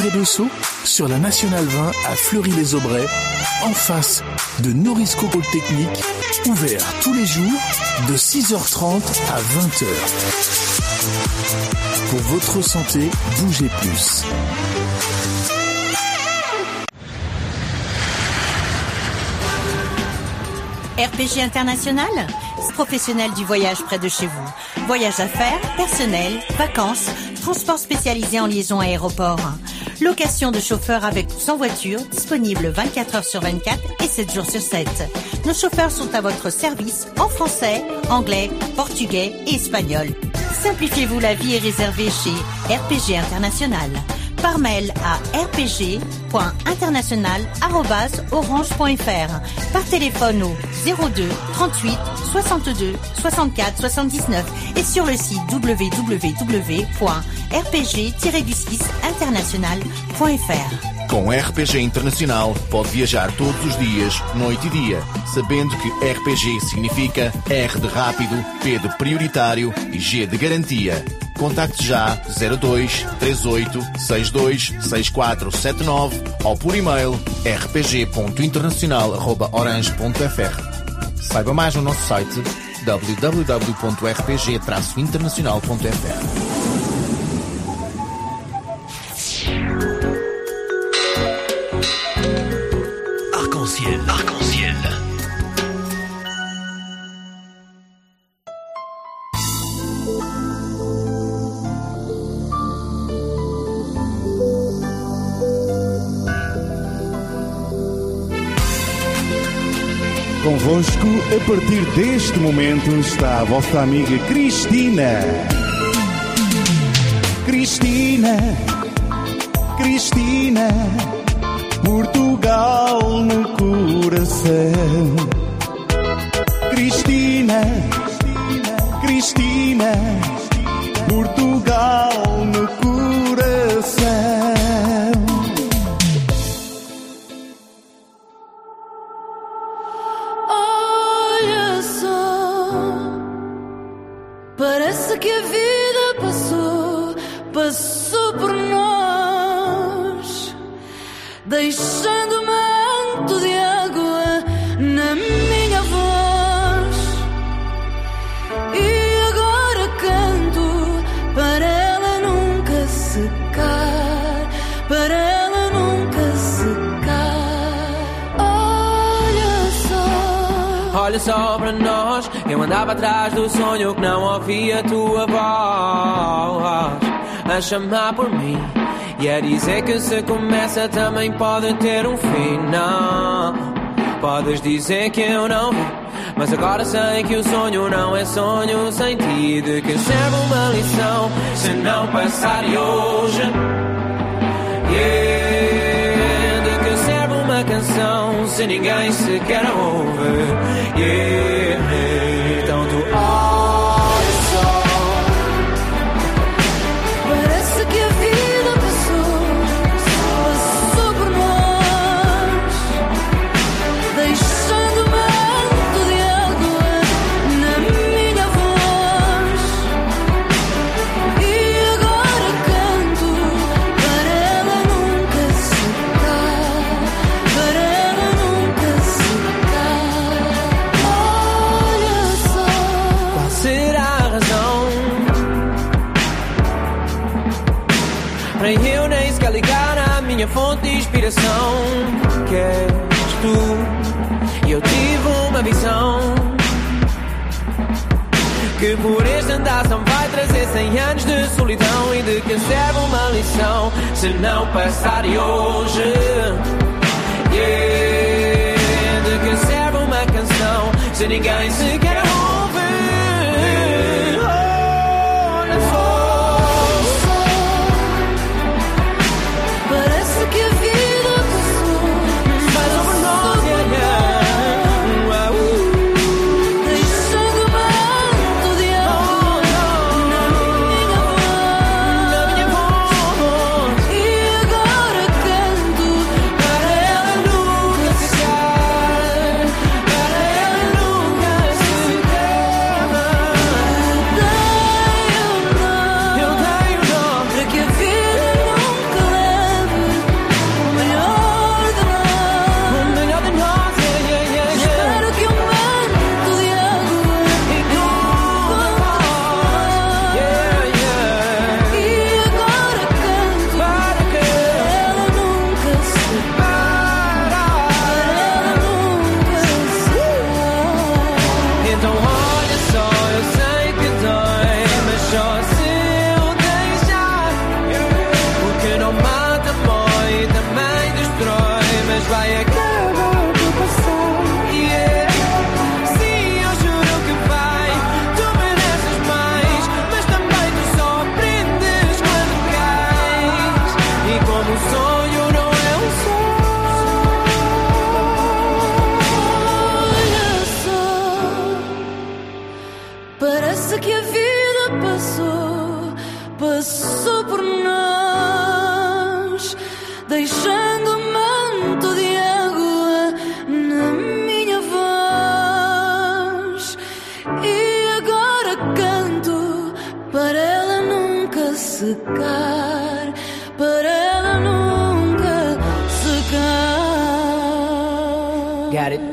Dessau, sur la Nationale 20 à Fleury-les-Aubrais, en face de Norisco Polytechnique, ouvert tous les jours de 6h30 à 20h. Pour votre santé, bougez plus. RPG International, professionnel du voyage près de chez vous. Voyage d'affaires, personnel, vacances, transport spécialisé en liaison aéroport. Location de chauffeurs avec ou sans voiture, disponible 24 heures sur 24 et 7 jours sur 7. Nos chauffeurs sont à votre service en français, anglais, portugais et espagnol. Simplifiez-vous la vie et réservez chez RPG International. Par mail à rpg.international@orange.fr. Par téléphone au 02 38 62 64 79 et sur le site www.rpg-international.fr. Com RPG Internacional pode viajar todos os dias, noite e dia, sabendo que RPG significa R de rápido, P de prioritário e G de garantia. Contacte já 02 38 62 6479 ou por e-mail rpg.internacional@orange.fr. Saiba mais no nosso site www.rpg-internacional.fr. Convosco, a partir deste momento, está a vossa amiga Cristina. Cristina, Cristina, Portugal no coração. Cristina, Cristina, Portugal no coração. Parece que a vida passou por nós, deixando manto de água na minha voz. E agora canto para ela nunca secar, para ela nunca secar. Olha só para nós, eu andava atrás do sonho que não ouvia a tua voz a chamar por mim e a dizer que se começa também pode ter um fim. Não, podes dizer que eu não vi, mas agora sei que o sonho não é sonho sem ti. De que serve uma lição se não passar de hoje? Yeah. De que serve uma canção se ninguém sequer a ouve? Yeah. Então tu olha só, parece que a vida passou por nós, deixando manto de água na minha voz. E agora canto para ela nunca secar, para ela nunca secar. Olha só, qual será a razão para eu nem sequer ligar à minha fonte de inspiração, que és tu? E eu tive uma visão que por este andar não vai trazer 100 anos de solidão. E de que serve uma lição se não passar de hoje? Yeah. De que serve uma canção se ninguém sequer ouve? Olha só, parece que a vida passou por nós, yeah, yeah. deixando manto de água na minha voz. E agora canto Para ela nunca secar, para ela nunca secar. mas vai acabar por passar. Yeah. Sim, eu juro que vai. Tu mereces mais, mas também tu só aprendes quando cais. E como um sonho não é um sonho. Olha só, parece que a vida passou por nós, deixando um manto de água na minha voz. E agora canto para ela nunca secar, para ela nunca secar. Got it.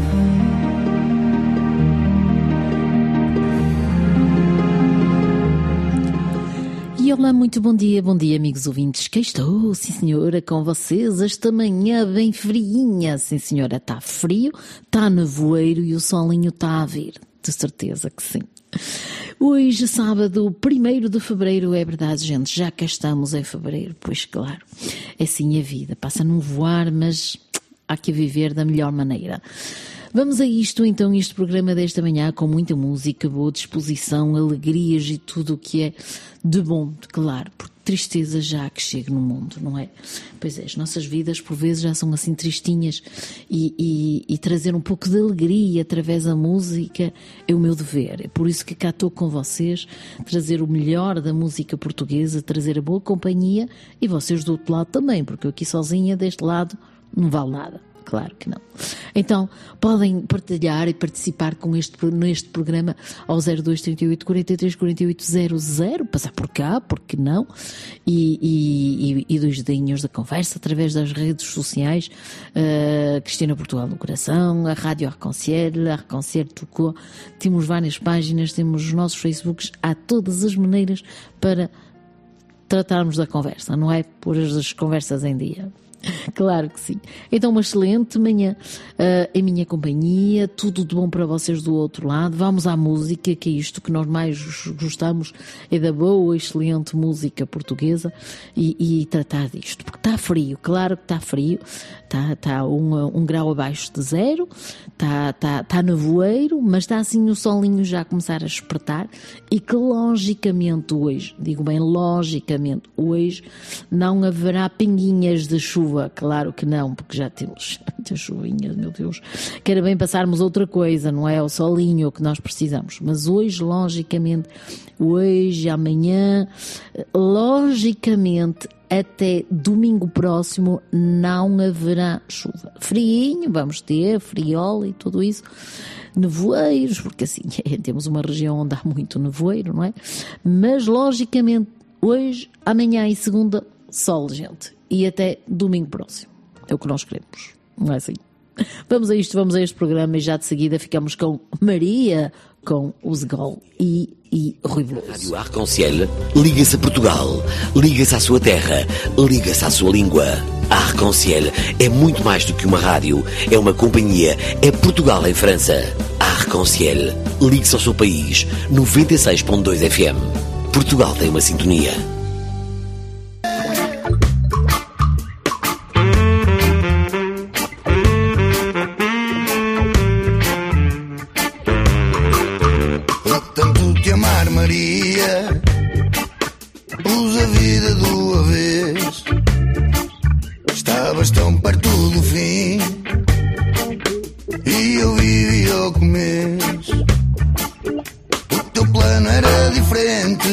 E olá, muito bom dia amigos ouvintes, que estou, sim senhora, com vocês esta manhã bem friinha, sim senhora, está frio, está nevoeiro e o solinho está a vir, de certeza que sim. Hoje, sábado, 1º de fevereiro, é verdade, gente, já cá estamos em fevereiro, pois claro, é assim a vida, passa a não voar, mas há que viver da melhor maneira. Vamos a isto, então, este programa desta manhã com muita música, boa disposição, alegrias e tudo o que é de bom, claro, porque tristeza já que chega no mundo, não é? Pois é, as nossas vidas por vezes já são assim tristinhas e trazer um pouco de alegria através da música é o meu dever. É por isso que cá estou com vocês, trazer o melhor da música portuguesa, trazer a boa companhia e vocês do outro lado também, porque eu aqui sozinha deste lado não vale nada. Claro que não. Então, podem partilhar e participar neste programa ao 02 38 43 48 00, passar por cá, porque não? E dois dedinhos da conversa através das redes sociais, Cristina Portugal no Coração, a Rádio Arc-en-Ciel tocou. Temos várias páginas, temos os nossos Facebooks, há todas as maneiras para tratarmos da conversa, não é? Pôr as conversas em dia. Claro que sim. Então, uma excelente manhã em minha companhia, tudo de bom para vocês do outro lado. Vamos à música, que é isto que nós mais gostamos, é da boa, excelente música portuguesa e tratar disto, porque está frio, claro que está frio, está um grau abaixo de zero, está nevoeiro, mas está assim o solinho já a começar a espretar e que logicamente hoje, digo bem logicamente, hoje não haverá pinguinhas de chuva. Claro que não, porque já temos muitas chuvinhas, meu Deus. Quero bem passarmos outra coisa, não é? O solinho que nós precisamos. Mas hoje, logicamente, hoje, amanhã, logicamente, até domingo próximo não haverá chuva. Friinho, vamos ter, friola e tudo isso. Nevoeiros, porque assim, temos uma região onde há muito nevoeiro, não é? Mas, logicamente, hoje, amanhã e segunda, sol, gente. E até domingo próximo. É o que nós queremos. Não é assim? Vamos a este programa e já de seguida ficamos com Maria, com o Zegol e Rui Veloso. Rádio Arc-en-Ciel liga-se a Portugal, liga-se à sua terra, liga-se à sua língua. A Arc-en-Ciel é muito mais do que uma rádio, é uma companhia, é Portugal em França. A Arc-en-Ciel ligue-se ao seu país, 96.2 FM. Portugal tem uma sintonia. Maria, pus a vida do avesso. Estavas tão perto do fim e eu vivi ao começo. O teu plano era diferente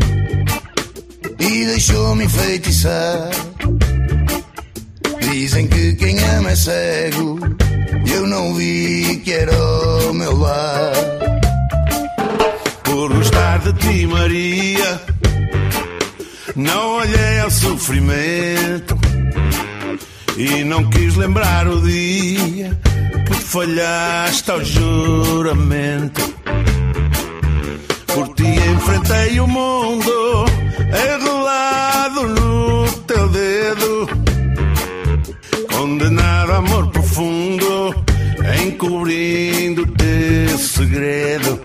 e deixou-me enfeitiçar. Dizem que quem ama é cego, eu não vi que era o meu lar. Por gostar de ti, Maria, não olhei ao sofrimento e não quis lembrar o dia que falhaste ao juramento. Por ti enfrentei o mundo enrolado no teu dedo, condenado a amor profundo, encobrindo o teu segredo.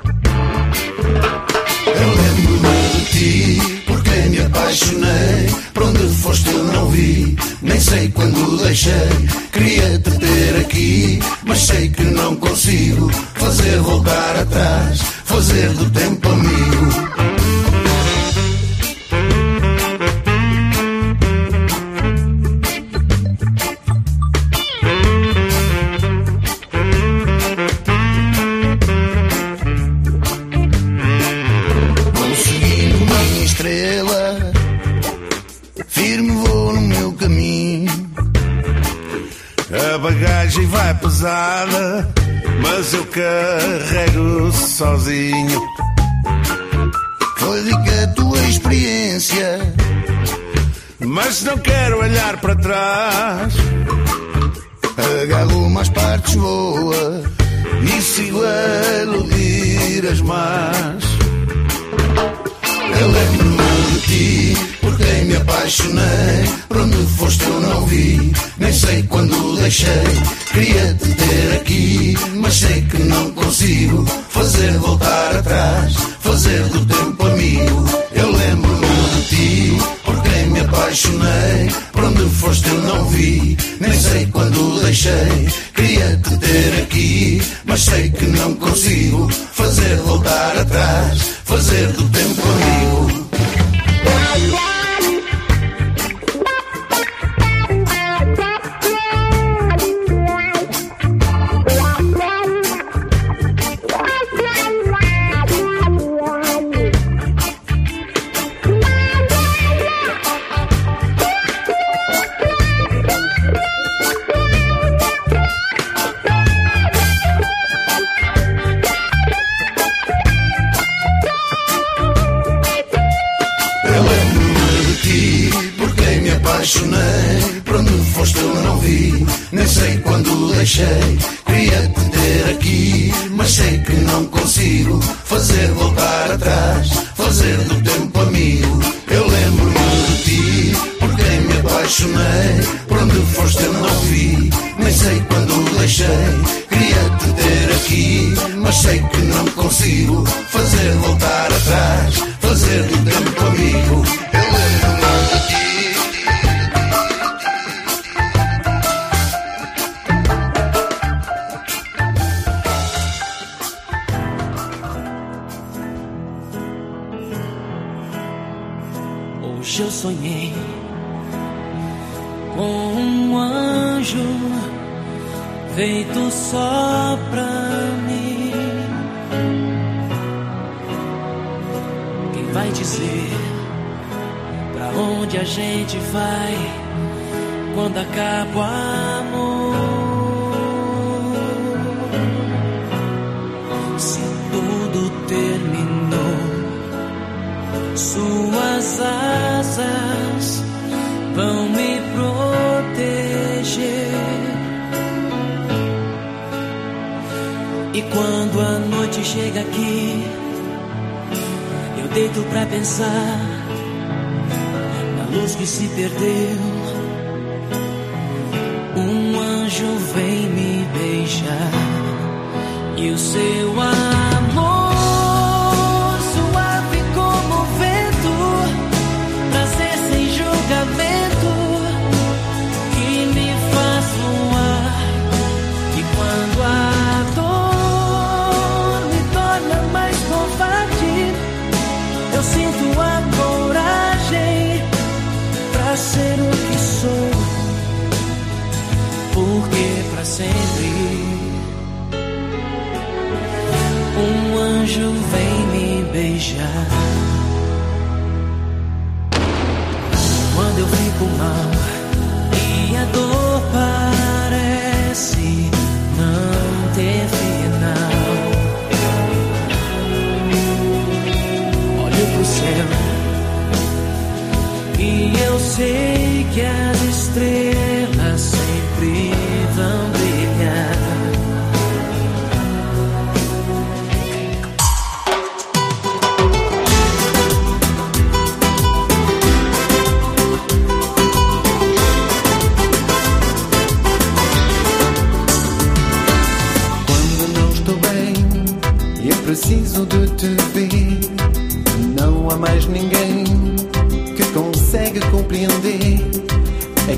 Eu lembro-me de ti, porque me apaixonei. Por onde foste eu não vi, nem sei quando deixei. Queria-te ter aqui, mas sei que não consigo fazer voltar atrás, fazer do tempo amigo. Vai pesada, mas eu carrego sozinho. Foi a tua experiência, mas não quero olhar para trás. Agarro mais partes boas e sigo a iludir as más. Eu lembro-me de ti, por quem me apaixonei. Por onde foste eu não vi, nem sei quando deixei. Queria-te ter aqui, mas sei que não consigo fazer voltar atrás, fazer do tempo amigo. Eu lembro-me de ti, por quem me apaixonei. Por onde foste eu não vi, nem sei quando deixei. Queria-te ter aqui, mas sei que não consigo fazer voltar atrás, fazer do tempo amigo. Por onde foste eu não vi, nem sei quando deixei. Queria-te ter aqui, mas sei que não consigo fazer voltar atrás, fazer do tempo amigo. Eu lembro-me de ti, por quem me apaixonei. Por onde foste eu não vi, nem sei quando deixei. Queria-te ter aqui, mas sei que não consigo fazer voltar atrás, fazer do tempo amigo. Eu lembro-me de ti. Eu sonhei com um anjo feito só pra mim. Quem vai dizer pra onde a gente vai quando acaba o amor? Se tudo terminou, suas asas vão me proteger. E quando a noite chega aqui, eu deito pra pensar na luz que se perdeu. Um anjo vem me beijar e o seu amor que me faz voar. E quando a dor me torna mais covarde, eu sinto a coragem pra ser o que sou, porque pra sempre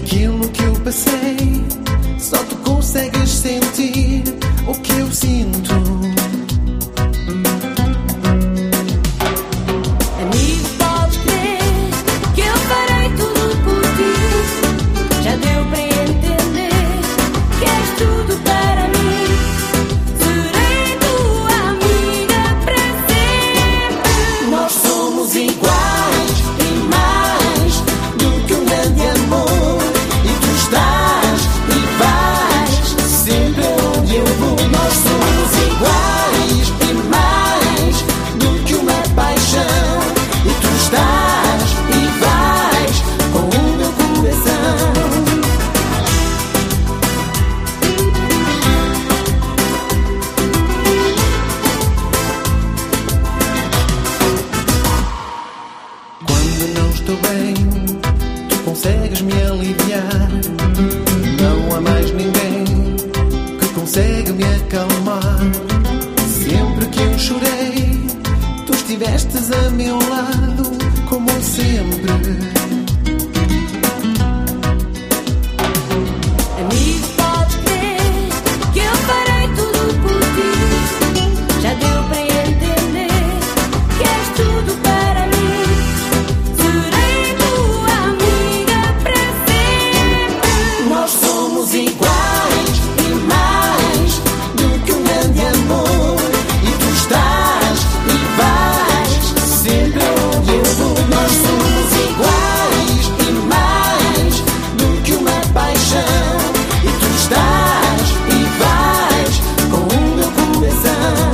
aquilo que eu passei. Só tu consegues sentir o que eu sinto. Amigo, podes crer que eu farei tudo por ti. Já deu para entender que és tudo para mim. Serei tua amiga para sempre. Nós somos iguais e mais do que um grande amor. E tu estás e vais sempre onde eu vou. Nós somos iguais e mais do que uma paixão. E tu estás e vais com o meu coração. Quando não estou bem, tu consegues me aliviar. Não há mais ninguém que consegue me acalmar. Sempre que eu chorei, tu estivestes a meu lado, como sempre. Amigo, podes crer que eu farei tudo por ti. Já deu para entender que és tudo para mim. Serei tua amiga para sempre. Nós somos iguais e mais do que um grande amor. E tu estás e vais sempre onde eu vou. Nós somos iguais e mais do que uma paixão. E tu estás e vais com o meu coração.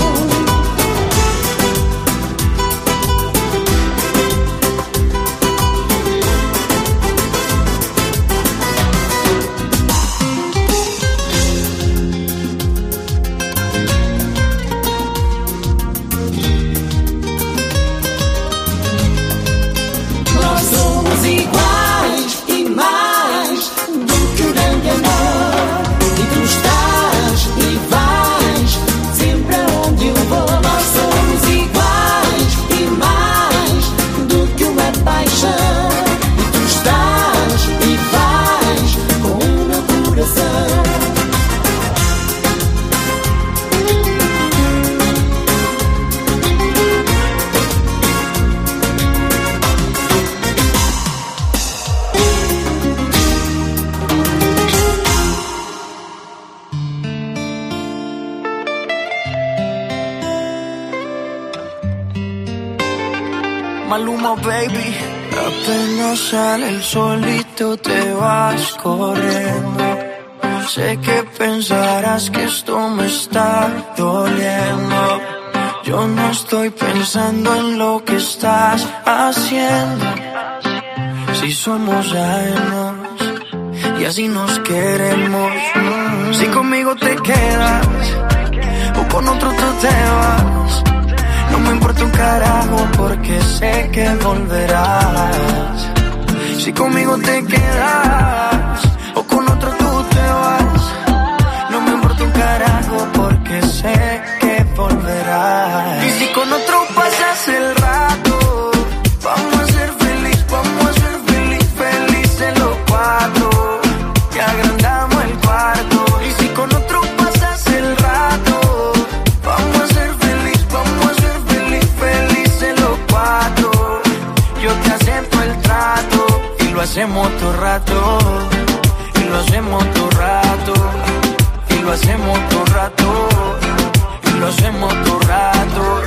Nós somos iguais e mais do que um grande amor. E tu estás e vais sempre aonde eu vou. Nós somos iguais e mais do que uma paixão. E tu estás e vais com o meu coração. Maluma, baby. Apenas sale el solito te vas corriendo. Sé que pensarás que esto me está doliendo. Yo no estoy pensando en lo que estás haciendo. Si somos ajenos y así nos queremos. Si conmigo te quedas o con otro tú te vas, no me importa un carajo porque sé que volverás. Si conmigo te quedas o con otro tú te vas, no me importa un carajo porque sé que volverás. Y si con otro pasas el rato, vamos a ser feliz, felices los cuatro. Que agrandamos el cuarto. Y si con otro pasas el rato, vamos a ser feliz, felices los cuatro. Yo te acepto el trato y lo hacemos todo rato. Y lo hacemos todo rato. Y lo hacemos todo rato. Y lo hacemos todo rato.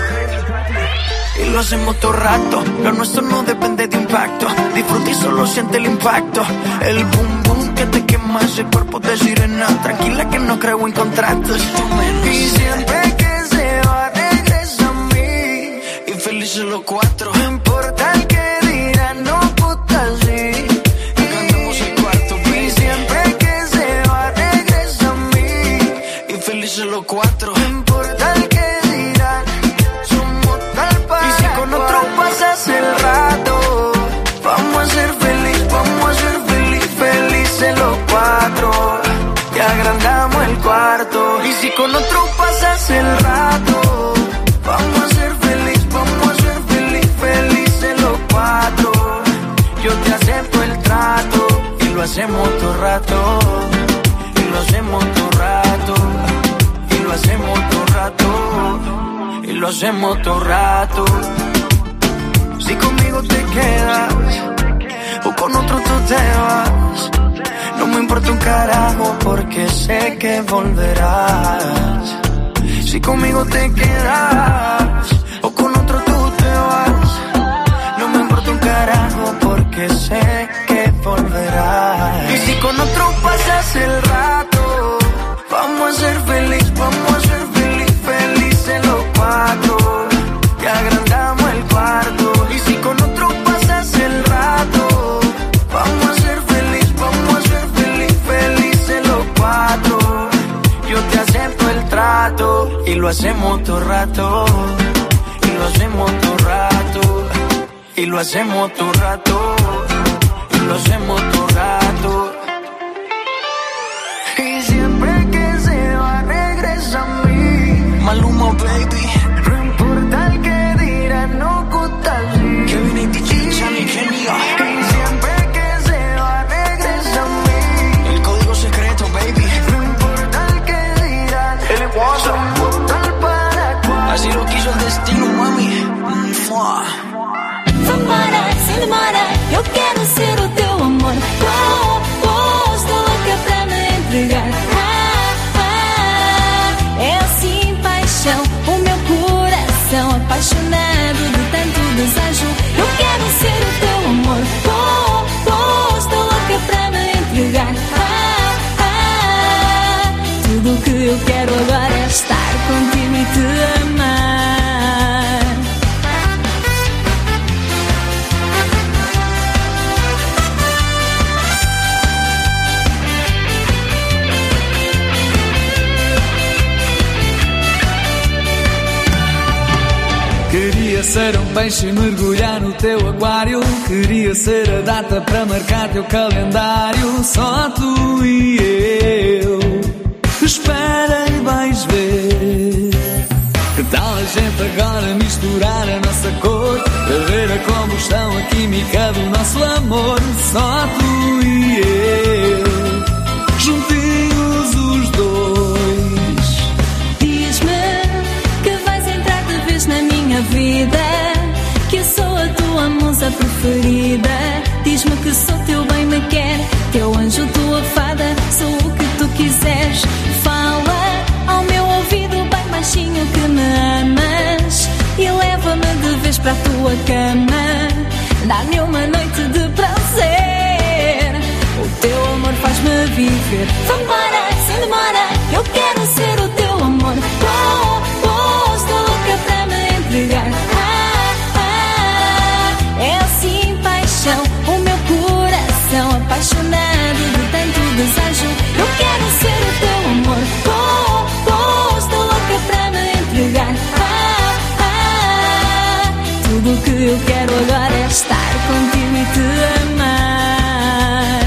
Y lo hacemos todo rato. Lo nuestro no depende de impacto. Disfruta y solo siente el impacto. El boom boom que te quema ese cuerpo de sirena. Tranquila que no creo en contratos. Y siempre que se va regresa a mí. Infelices los cuatro. No importa el que dirán, no puta sí. Y cantamos el cuarto. Y siempre que se va regresa a mí. Infelices los cuatro. No importa el que dirán, somos tal para. Y si con otro pasas el rato, vamos a ser felices los cuatro. Y agrandamos el cuarto. Y si con otro pasas el rato, vamos a ser felices los cuatro. Yo te acepto el trato y lo hacemos hacemos todo rato, y lo hacemos todo rato, y lo hacemos todo rato, y lo hacemos todo rato. Si conmigo te quedas o con otro tú te vas, no me importa un carajo porque sé que volverás. Si conmigo te quedas o con otro tú te vas, no me importa un carajo porque sé que volverás. Y si con otro pasas el rato, vamos a ser felices los cuatro, que agrandamos el cuarto. Y si con otro pasas el rato, vamos a ser felices los cuatro. Yo te acepto el trato y lo hacemos todo rato, y lo hacemos todo rato, y lo hacemos todo rato, y lo hacemos todo rato. Y siempre que se va regresa a mí. Maluma, baby. No importa el que dirán, no gusta así. Kevin y DJ, Chani, Kenia. Y siempre que se va regresa a mí. El código secreto, baby. No importa el que dirán, el WhatsApp. Así lo quiso el destino, mami. Vambora, sem demora, eu quero ser o teu amor. Estou louca pra me entregar. É assim paixão, o meu coração apaixonado de tanto desejo. Eu quero ser o teu amor. Estou louca pra me entregar. Tudo o que eu quero agora é estar contigo e te amar. Queria ser um peixe e mergulhar no teu aquário. Queria ser a data para marcar teu calendário. Só tu e eu. Espera e vais ver. Que tal a gente agora misturar a nossa cor, para ver a combustão, a química do nosso amor. Só tu e eu, juntinhos os dois. Diz-me que vais entrar de vez na minha vida, que eu sou a tua musa preferida. Diz-me que sou teu bem me quer, teu anjo, tua fada, sou o que tu quiseres. Fala ao meu ouvido bem baixinho que me amas e leva-me de vez para a tua cama. Dá-me uma noite de prazer, o teu amor faz-me viver. Vambora, sem demora, eu quero ser o teu amor. Estou louca para me entregar. É assim paixão, o meu coração apaixonado de tanto desejo. Eu quero ser o teu amor. Estou louca para me entregar. Tudo o que eu quero agora é estar contigo e te amar.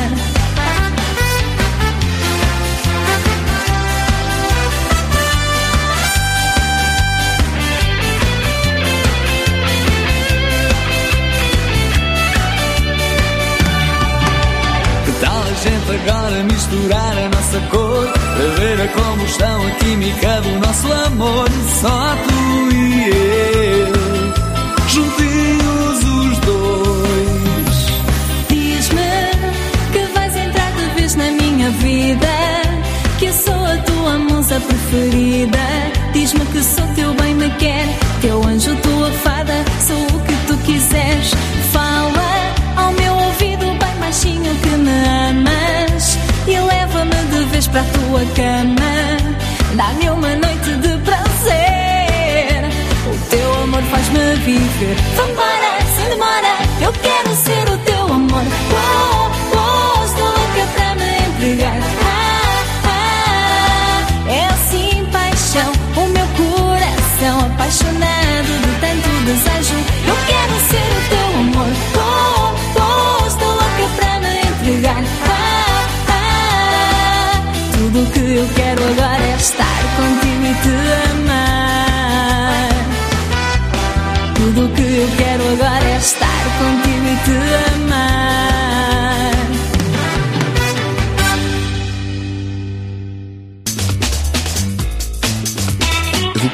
Que tal a gente agora misturar a nossa cor, para ver a combustão, a química do nosso amor. Só tu e eu, juntinhos os dois. Diz-me que vais entrar de vez na minha vida, que eu sou a tua musa preferida. Diz-me que sou teu bem me quer, teu anjo, tua fada, sou o que tu quiseres. Fala ao meu ouvido bem baixinho que me amas e leva-me de vez para a tua cama. Dá-me uma noite de prazer, o teu amor faz-me viver. Vambora, sem demora, eu quero ser o teu amor. Estou louca para me entregar. É assim paixão, o meu coração apaixonado de tanto desejo. Eu quero ser o teu amor. Estou louca para me entregar. Tudo o que eu quero agora é estar contigo e te amar. Tudo o que eu quero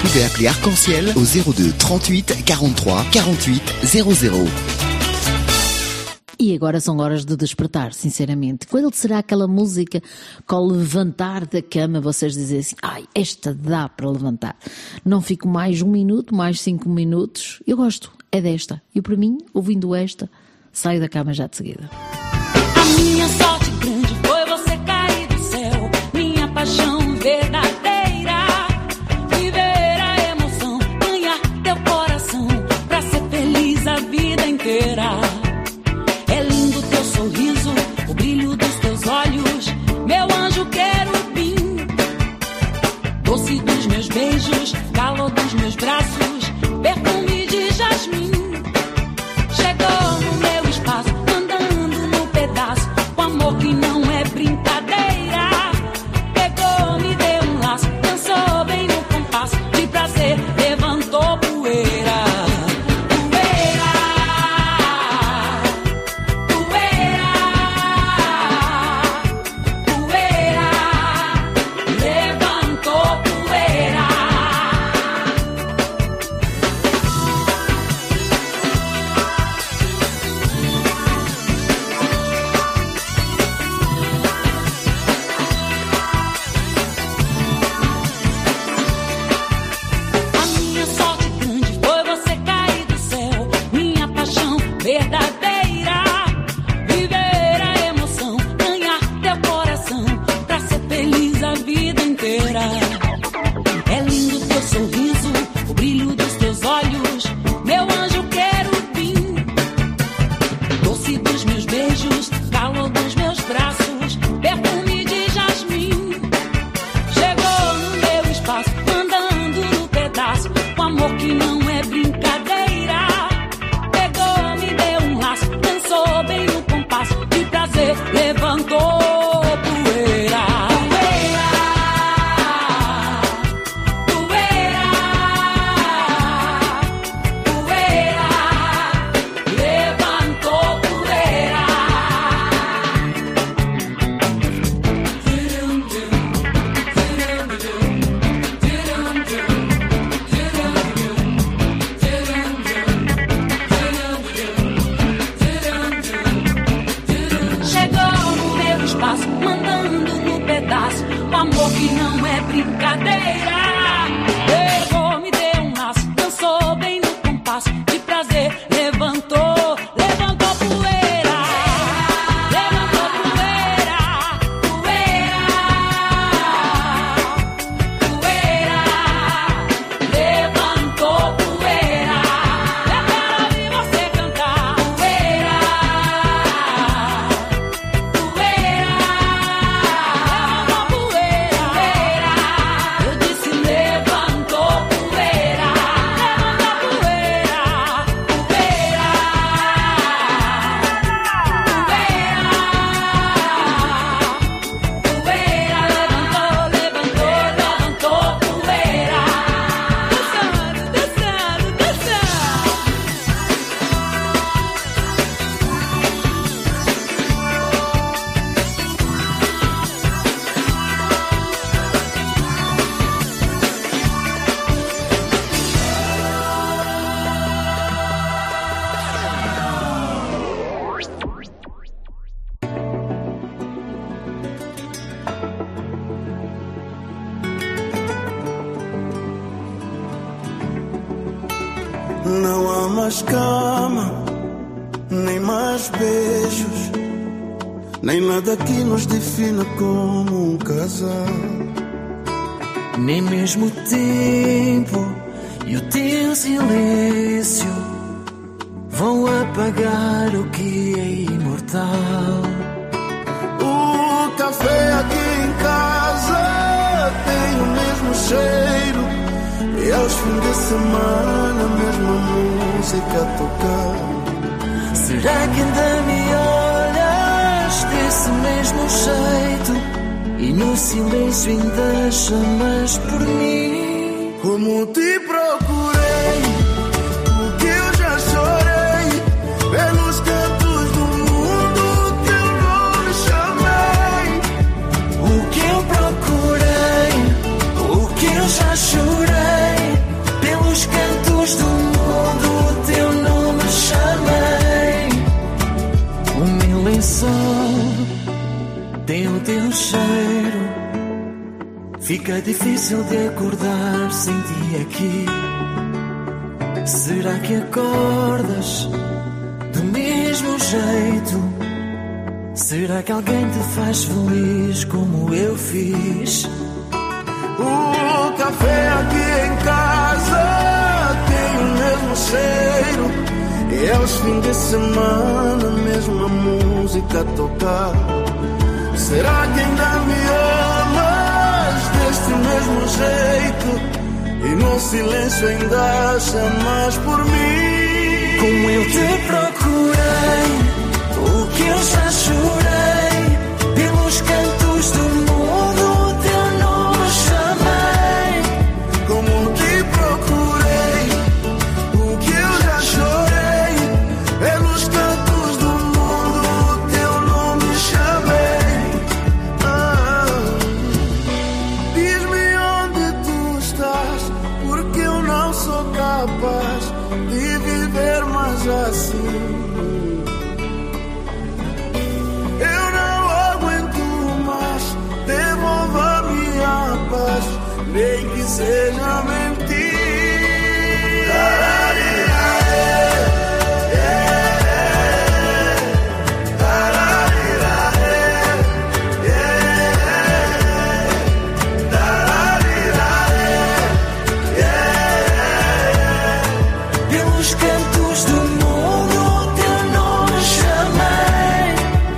pouvez appeler Arc-en-Ciel au 02 38 43 48 00. E agora são horas de despertar, sinceramente. Qual será aquela música que ao levantar da cama vocês dizem assim, ai, esta dá para levantar. Não fico mais 1 minuto, mais 5 minutos. Eu gosto, é desta. E para mim, ouvindo esta, saio da cama já de seguida. A minha sorte grande foi você cair do céu. Minha paixão verdadeira. Viver a emoção, ganhar teu coração. Pra ser feliz a vida inteira. Sorriso, o brilho dos teus olhos, meu anjo querubim, doce dos meus beijos, calor dos meus braços, perfume de jasmim. Chegou no meu espaço, andando no pedaço, com amor que não é brincadeira. Pegou, me deu um laço, dançou bem no compasso, de prazer levantou poeira. Não há mais cama, nem mais beijos, nem nada que nos defina como um casal. Nem mesmo o tempo e o teu silêncio vão apagar o que é imortal. O café aqui em casa tem o mesmo cheiro, e aos fins de semana a mesma música a tocar. Será que ainda me olhas desse mesmo jeito e no silêncio ainda chamas por mim? Como te procurei, o que eu já chorei, pelos cantos do mundo teu nome chamei. O que eu procurei, o que eu já chorei, cheiro. Fica difícil de acordar sem ti aqui. Será que acordas do mesmo jeito? Será que alguém te faz feliz como eu fiz? O café aqui em casa tem o mesmo cheiro. E aos fins de semana a mesma música a tocar. Será que ainda me amas deste mesmo jeito? E no silêncio ainda chamas por mim. Como eu te procurei, o que eu já chorei. Pelos cantos do mundo teu nome chamei. Como te procurei, o que eu já chorei. Pelos cantos do mundo teu nome chamei. Diz-me onde tu estás, porque eu não sou capaz de viver mais assim. Eu não aguento mais, devolva-me a paz, nem que seja mentira. Pelos cantos do mundo teu nome chamei.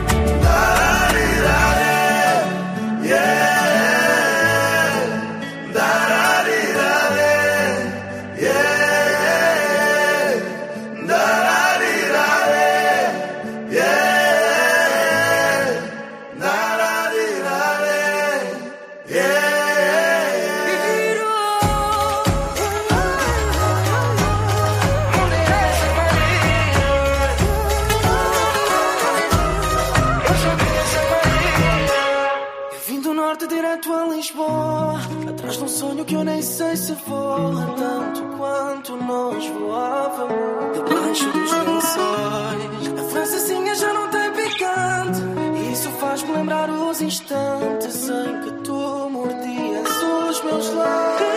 Vim do norte direto a Lisboa, atrás de um sonho que eu nem sei se voa tanto quanto nós voávamos debaixo dos lençóis. A francesinha já não tem picante, e isso faz-me lembrar os instantes em que tu mordias os meus lábios.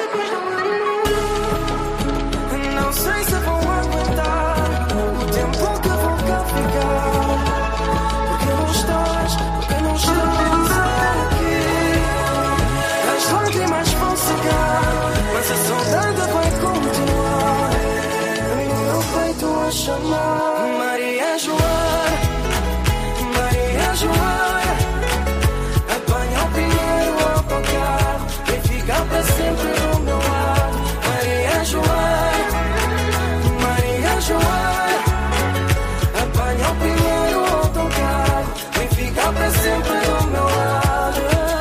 Não sei se vou aguentar o tempo que vou cá ficar. Porque não estás aqui. As lágrimas vão secar, mas a saudade vai continuar. E no meu peito a chamar. Maria Joana, Maria Joana, apanha o primeiro autocarro e fica para sempre do meu lado. Maria Joana, Maria Joana, apanha o primeiro autocarro e fica para sempre do meu lado.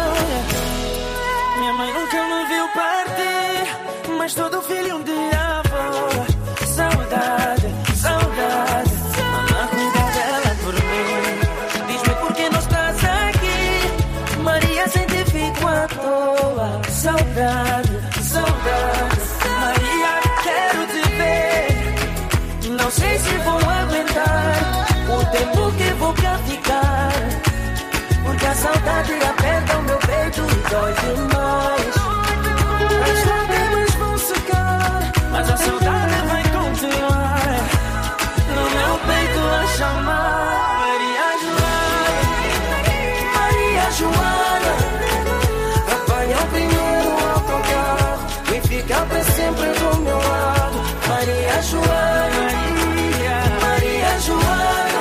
Minha mãe nunca me viu partir, mas todo filho de avó. Saudade, saudade, mamãe cuida dela por mim. Diz-me por que não estás aqui, Maria, sem ti fico à toa. Saudade, saudade, Maria, quero te ver. Não sei se vou aguentar o tempo que vou cá ficar, porque a saudade aperta o meu peito e dói demais. As lágrimas vão secar, mas a saudade vai continuar no meu peito a chamar. Maria Joana, Maria Joana, apanha o primeiro autocarro e fica para sempre do meu lado. Maria Joana, Maria Joana,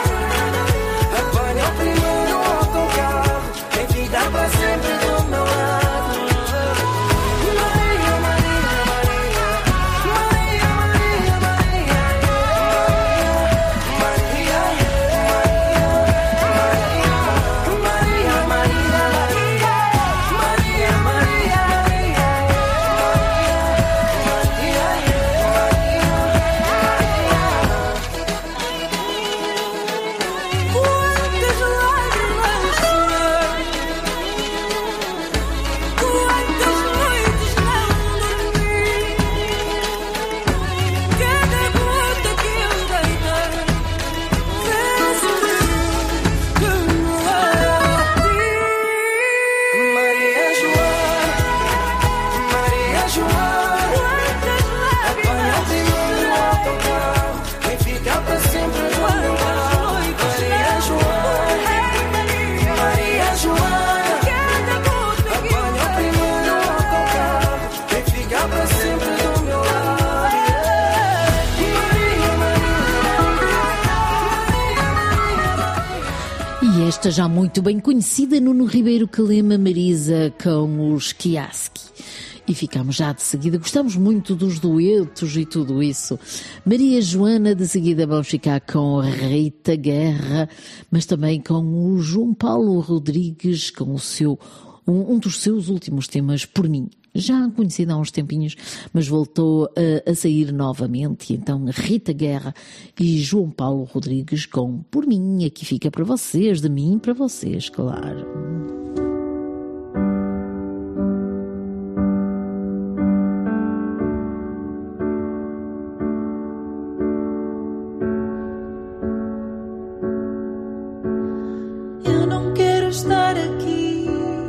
apanha o primeiro autocarro e fica para sempre do meu lado. esta já muito bem conhecida Nuno Ribeiro Calema Marisa com os Kiaski. E ficamos já de seguida, gostamos muito dos duetos e tudo isso. Maria Joana, de seguida vamos ficar com Rita Guerra, mas também com o João Paulo Rodrigues, com o seu, um dos seus últimos temas, Por Mim. Já conhecido há uns tempinhos, mas voltou a sair novamente. E então Rita Guerra e João Paulo Rodrigues com Por Mim. Aqui fica para vocês, de mim para vocês, claro. Eu não quero estar aqui,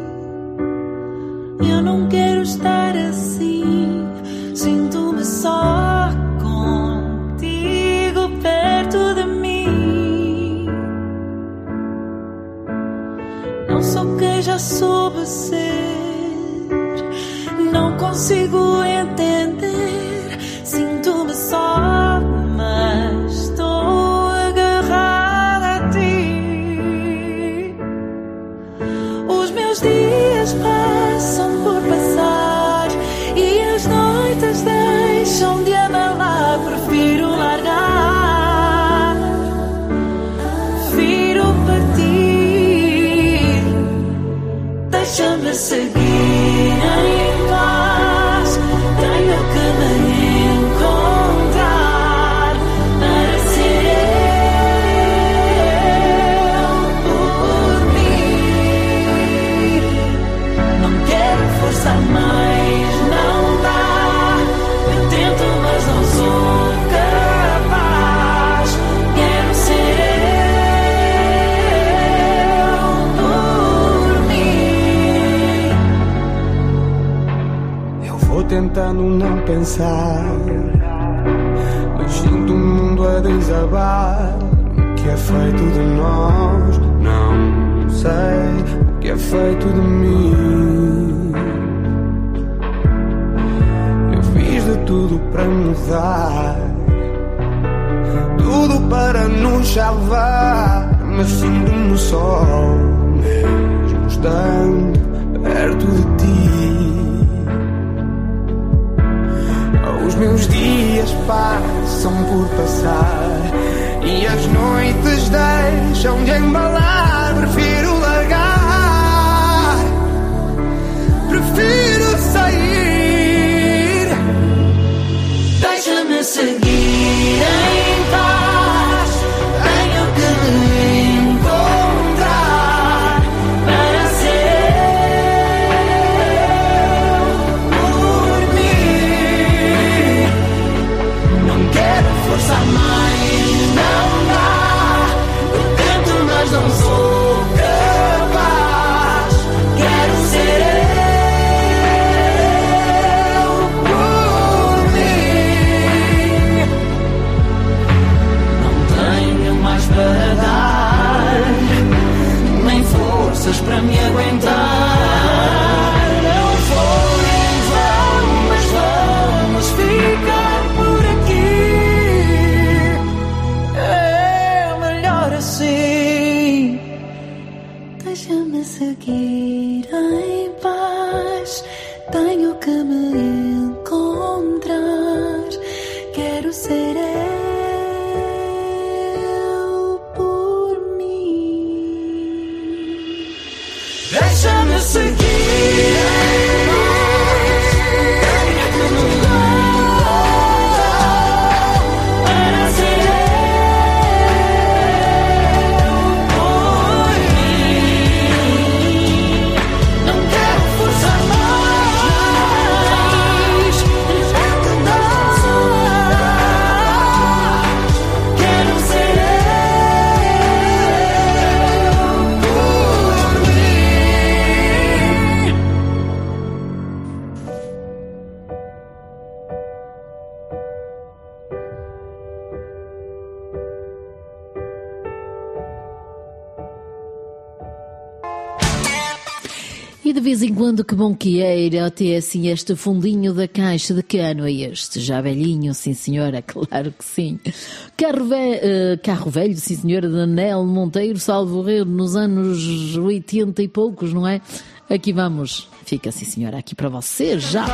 eu não quero estar assim. Sinto-me só contigo perto de mim. Não sou quem já soube ser, não consigo entender. Sinto-me só, mas estou agarrada a ti. Os meus dias passam por passar e as noites deixam de abalar. Prefiro largar, prefiro partir. Deixa-me seguir em paz. Tenho que me encontrar para ser eu por mim. Não quero forçar mais, não dá. Eu tento, mas não sou capaz. Quero ser eu por mim. Eu vou tentando não pensar, mas sinto o mundo a desabar. O que é feito de nós? Não sei. O que é feito de mim? Eu fiz de tudo para mudar, tudo para nos salvar, mas sinto-me só, mesmo estando perto de ti. Os meus dias passam por passar e as noites deixam de embalar. Prefiro largar, prefiro sair. Deixa-me seguir em paz. Tenho que me encontrar para ser eu por mim. Não quero forçar mais, não dá. Eu tento, mas não sou capaz. Quero ser eu por mim. Não tenho mais para dar, nem forças para me aguentar. Não foi em vão, mas vamos ficar por aqui. É melhor assim. Deixa-me seguir em paz. Tenho que me encontrar. Quero ser eu por mim. Deixa-me seguir em paz. Tenho que me encontrar para ser eu por mim. Não quero forçar mais, tento dar. Quero ser eu por mim. vez em quando, que bom que era até assim este fundinho da caixa. De que ano é este? Já velhinho, sim senhora, claro que sim. Carro velho, sim senhora, de Anel Monteiro, salvo erro, nos anos 80 e poucos, não é? Aqui vamos, fica sim senhora, aqui para você já.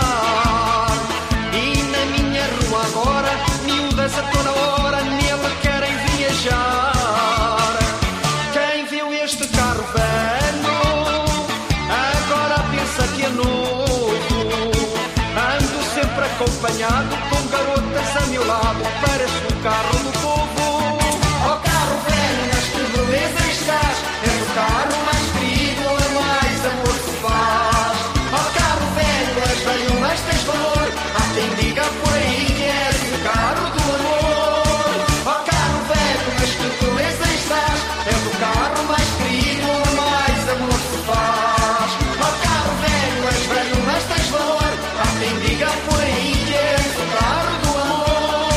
E na minha rua agora, miúdas a toda hora nele querem viajar. Quem viu este carro velho agora pensa que é novo. Ando sempre acompanhado com garotas a meu lado, parece o carro do povo. Oh carro velho, mas que beleza estás, és o carro mais querido, mais amor se faz. Oh carro velho, és velho mas tens valor, há quem diga por aí que és o carro do amor. Oh carro velho, mas que beleza estás, és o carro mais querido, mais amor se faz. Oh carro velho, és velho mas tens valor, há quem diga por aí que és o carro do amor.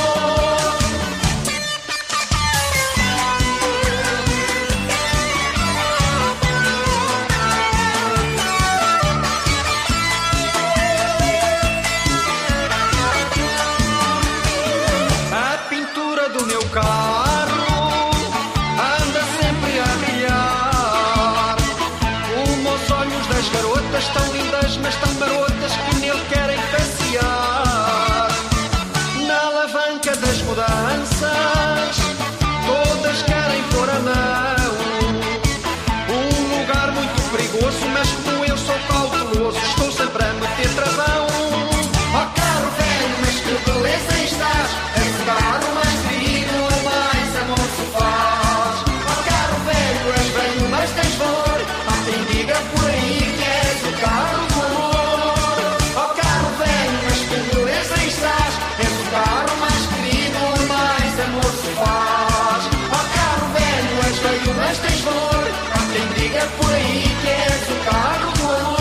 A pintura do meu carro anda sempre a brilhar. Como os olhos das garotas tão lindas, mas tão marotas que nele querem passear. Na alavanca das mudanças todas querem pôr a mão. Um lugar muito perigoso, mas como eu sou cauteloso, estou sempre a meter travão. Oh carro velho, mas que beleza estás, és o carro mais querido, mais amor se faz. Oh carro velho, és velho mas tens valor, há quem diga por aí que és o carro do amor. Oh carro velho, mas que beleza estás, és o carro mais querido, mais amor se faz. Oh carro velho, és velho mas tens valor, há quem diga por aí que és o carro do amor.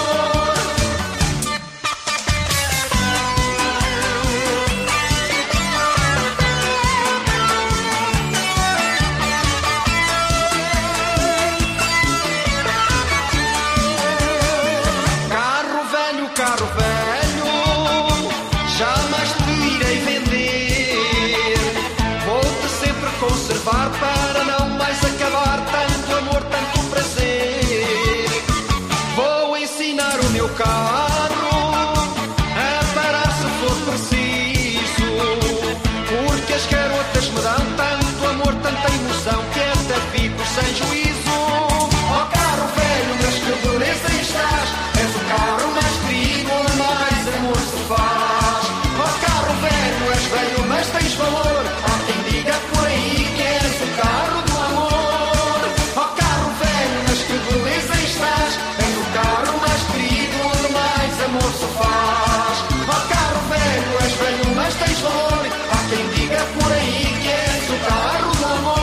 Carro velho, jamais te irei vender. Vou-te sempre conservar para não mais acabar. Tanto amor, tanto prazer. Vou ensinar o meu carro a parar se for preciso, porque as garotas me dão tanto amor, tanta emoção, que até fico sem juízo. Oh carro velho, mas que beleza estás, és o carro mais querido, mais amor se faz. Oh carro velho, és velho mas tens valor, há quem diga por aí que és o carro do amor. Oh carro velho, mas que beleza estás, és o carro mais querido, mais amor se faz. Oh carro velho, és velho mas tens valor, há quem diga por aí que és o carro do amor.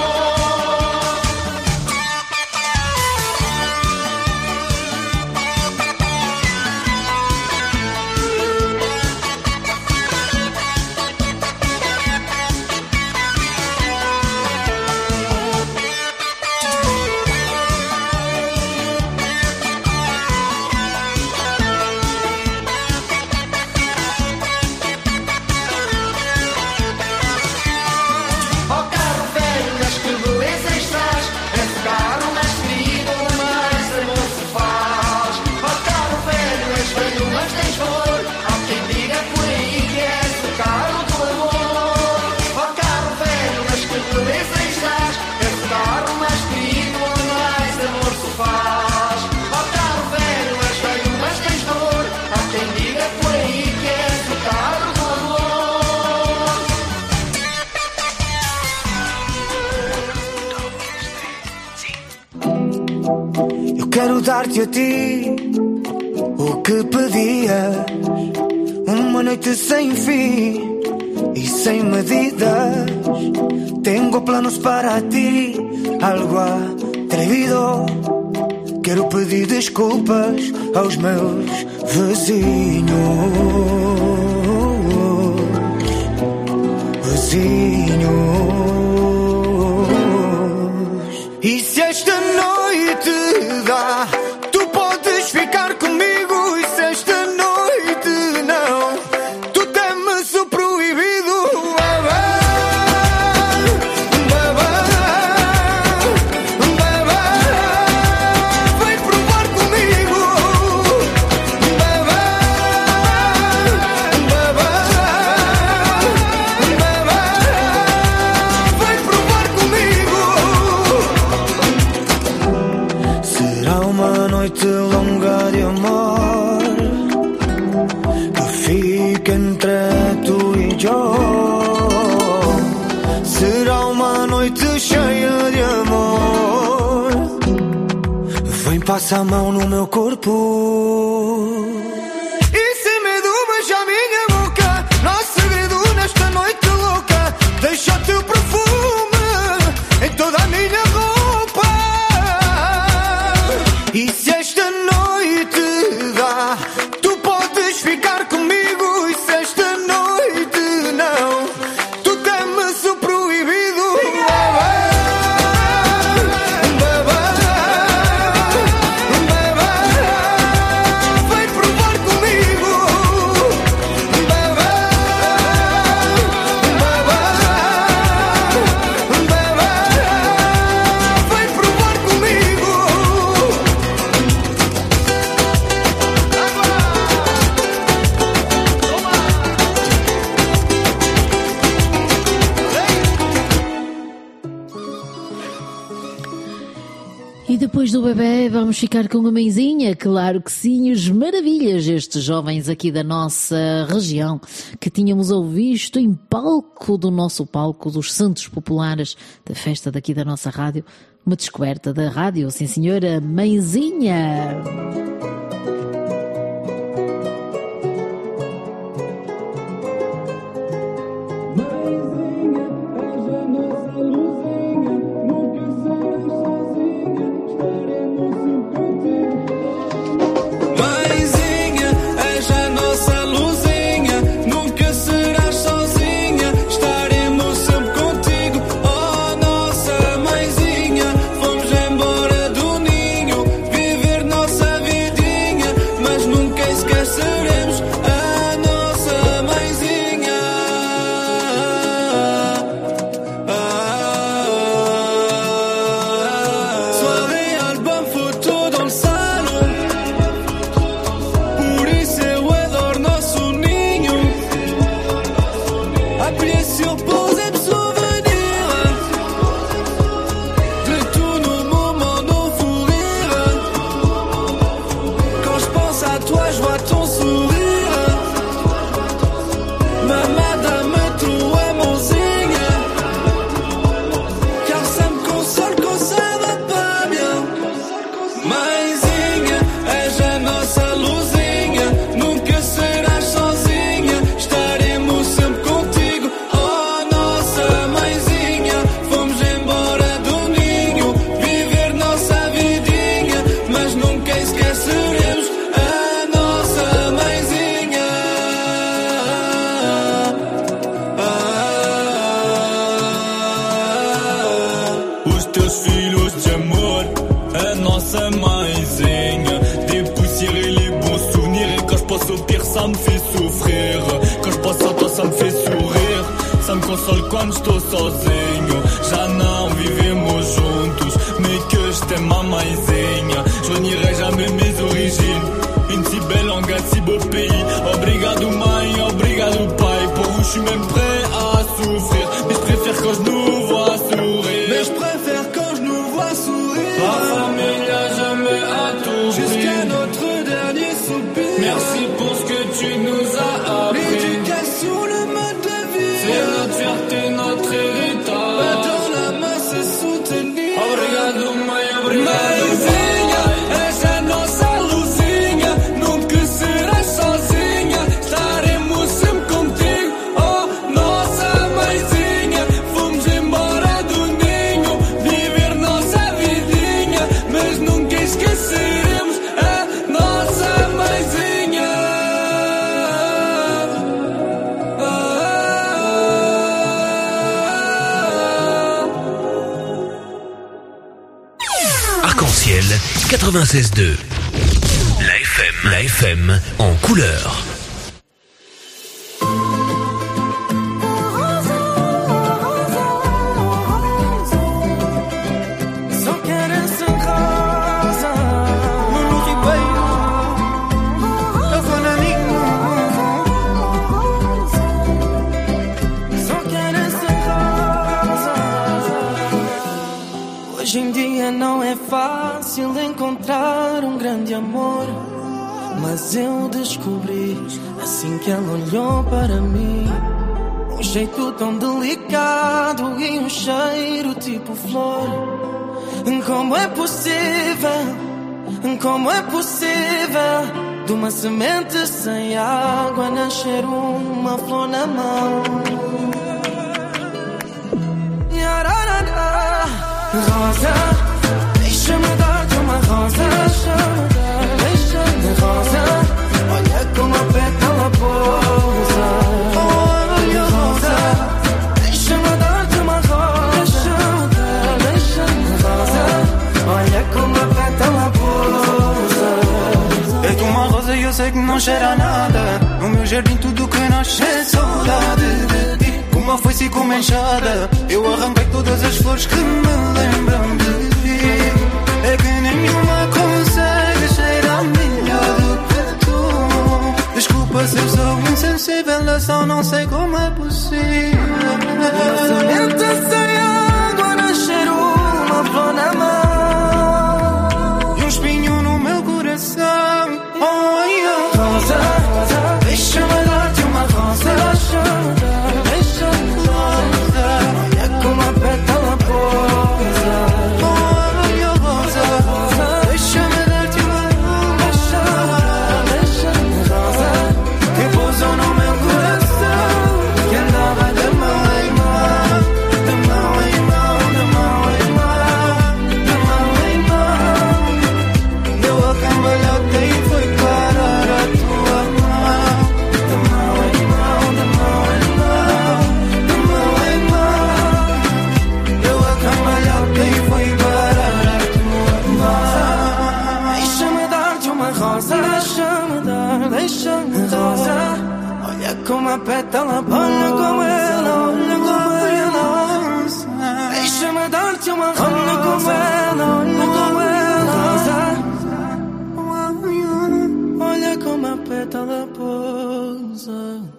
Oh carro velho, mas que beleza estás, és o carro mais querido, mais amor se faz. Oh carro velho, és velho mas tens valor, há quem diga por aí que és o carro do amor. Oh carro velho, mas que beleza estás, és o carro mais querido, mais amor se faz. Oh carro velho, és velho mas tens valor, há quem diga por aí que és o carro do amor. Eu quero dar-te a ti o que pedias, uma noite sem fim e sem medidas. Tengo planos para ti, algo atrevido. Quero pedir desculpas aos meus vizinhos. E se esta noite dá, tu podes vir. longa de amor que fica entre tu e eu. Será uma noite cheia de amor. Vem, passa a mão no meu corpo. E sem medo beija a minha boca. Nosso segredo nesta noite louca. Deixa o teu perfume em toda a minha roupa. E se esta noite dá, tu podes ficar comigo. E se esta noite não, tu temes o proibido. Vem provar comigo. Vem provar comigo. E depois do bebê vamos ficar com a mãezinha? Claro que sim, os maravilhas, estes jovens aqui da nossa região que tínhamos ouvido em palco do nosso palco dos Santos Populares da festa daqui da nossa rádio, uma descoberta da rádio, sim senhora, mãezinha. Mãezinha, és a nossa luzinha, nunca serás sozinha, estaremos sempre contigo. Oh, nossa mãezinha, fomos embora do ninho, viver nossa vidinha, mas nunca esqueceremos a nossa mãezinha. Soirée, album, photo dans le salon. Por isso eu adoro nosso ninho. Appuyez sur pause et me souvenir de tous nos moments, nos fous rires. Quand je pense à toi, je vois ton sourire. Ma madame, tu es mon signe. Car ça me console quand ça va pas bien. Mãezinha, és a nossa luzinha, nunca serás sozinha, estaremos sempre contigo. Oh, nossa mãezinha, fomos embora do ninho, viver nossa vidinha, mas nunca esqueceremos a nossa mãezinha. Os teus filhos de amor, a nossa mãezinha, dépoussiérer les bons souvenirs. Et quand je pense au pire, ça me fait souffrir. Quand je pense à toi, ça me fait sourire. Ça me console quando estou sozinho. Já não vivemos juntos, mais que je t'aime, ma mãezinha. Je renierai jamais mes origines. Une si belle langue, un si beau pays. Obrigado mãe, obrigado pai. Pour vous, je suis même prêt à souffrir. Mais je préfère quand je nous vois sourire. Mais je préfère quand je nous vois sourire. La famille a jamais à tout jusqu'à notre dernier soupir. Merci pour ce que tu nous as appris. L'éducation, le mode de vie, c'est notre fierté, notre héritage. Dans la main, c'est soutenir. Obrigado mãe, obrigado mãezinha, és a nossa luzinha, nunca serás sozinha, estaremos sempre contigo. Oh, nossa mãezinha, fomos embora do ninho, viver nossa vidinha, mas nunca esqueceremos a nossa mãezinha. Arc-en-ciel 96.2. La FM en couleur. Só quero essa casa no Ribeiro, eu vou na minha. Só quero essa casa. Hoje em dia não é fácil encontrar um grande amor. mas eu descobri assim que ela olhou para mim. Um jeito tão delicado e um cheiro tipo flor. Como é possível? Como é possível de uma semente sem água nascer uma flor na mão? Rosa, deixa-me dar-te uma rosa. Deixa-me rosa, olha como a pétala pousa. Olha rosa, deixa-me dar-te uma rosa. Deixa-me rosa, olha como a pétala pousa. É tu uma rosa e eu sei que não cheira a nada. No meu jardim tudo que nasce é saudade de ti. Uma foice e com uma enxada, eu arranquei todas as flores que me lembram de ti. É que nenhuma consegue cheirar melhor do que tu. Desculpa se eu sou insensível, eu só não sei como é possível. Uma semente sem água nascer uma flor na mão. E um espinho no meu coração. Oh, yeah. Rosa, deixa-me dar-te uma rosa. Olha como a pétala pousa. Olha rosa, deixa-me dar-te uma rosa. Deixa-me rosa, que pousou no meu coração, que andava de mão em mão, de mão em mão, de mão em mão, de mão em mão. Deu a cambalhota e foi parar a tua mão. De mão em mão, de mão em mão, de mão em mão. Deu a cambalhota e foi parar a tua mão. Deixa-me dar-te uma rosa. Deixa-me rosa. Olha como a pétala, olha como ela, olha como ela. Deixa-me dar-te uma rosa. Olha como ela, olha como ela. Olha como a pétala pousa.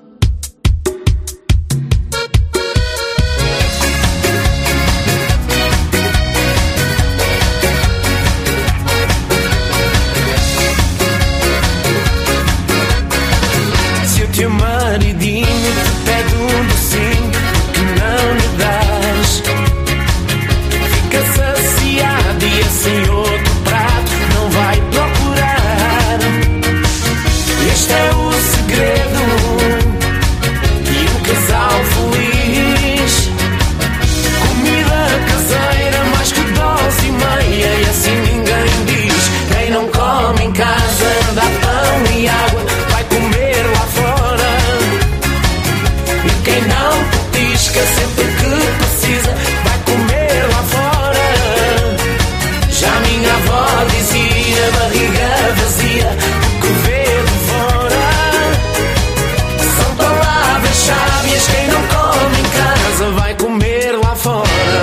Se o teu maridinho te pede um docinho que não lhe dás, fica saciado e assim outro prato não vai procurar. Este é o segredo de um casal feliz. Comida caseira mais que dose e meia, e assim ninguém diz. Quem não come em casa dá pão e água, vai comer lá fora. E quem não petisca sempre que precisa, vai comer lá fora. Já minha avó dizia, barriga vazia, o que vê de fora. São palavras sábias, quem não come em casa, vai comer lá fora.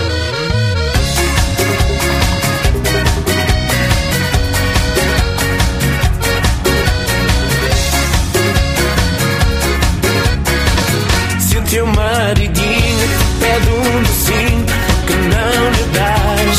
Se o teu maridinho te pede um docinho que não lhe dás,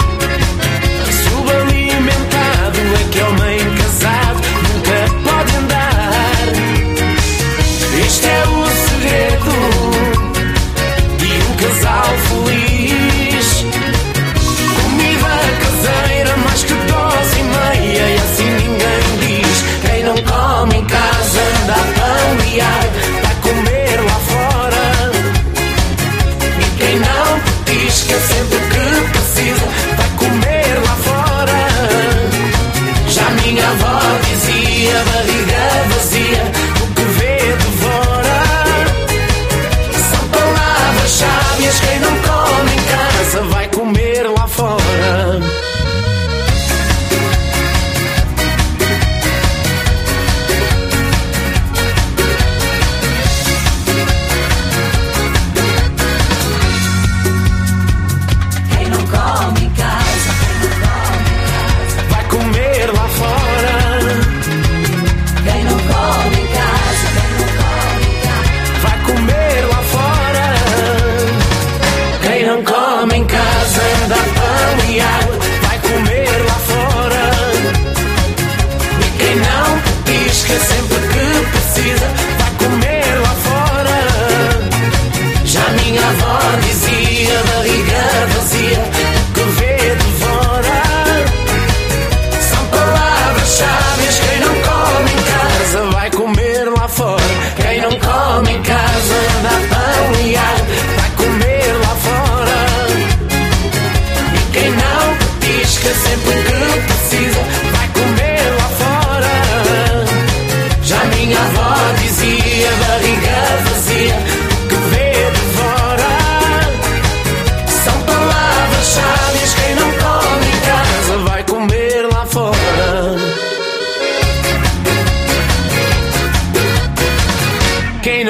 subalimentado é que homem casado nunca pode andar. Este é o segredo de um casal feliz. Comida caseira mais que dose e meia, e assim ninguém diz. Quem não come em casa dá pão e água, vai comer lá fora. E quem não petisca sempre que precisa, vai comer lá fora. Já minha avó dizia, barriga vazia, o que vê devora. São palavras sábias, quem não come em casa, vai comer lá fora. Quem não come em casa, vai comer lá fora.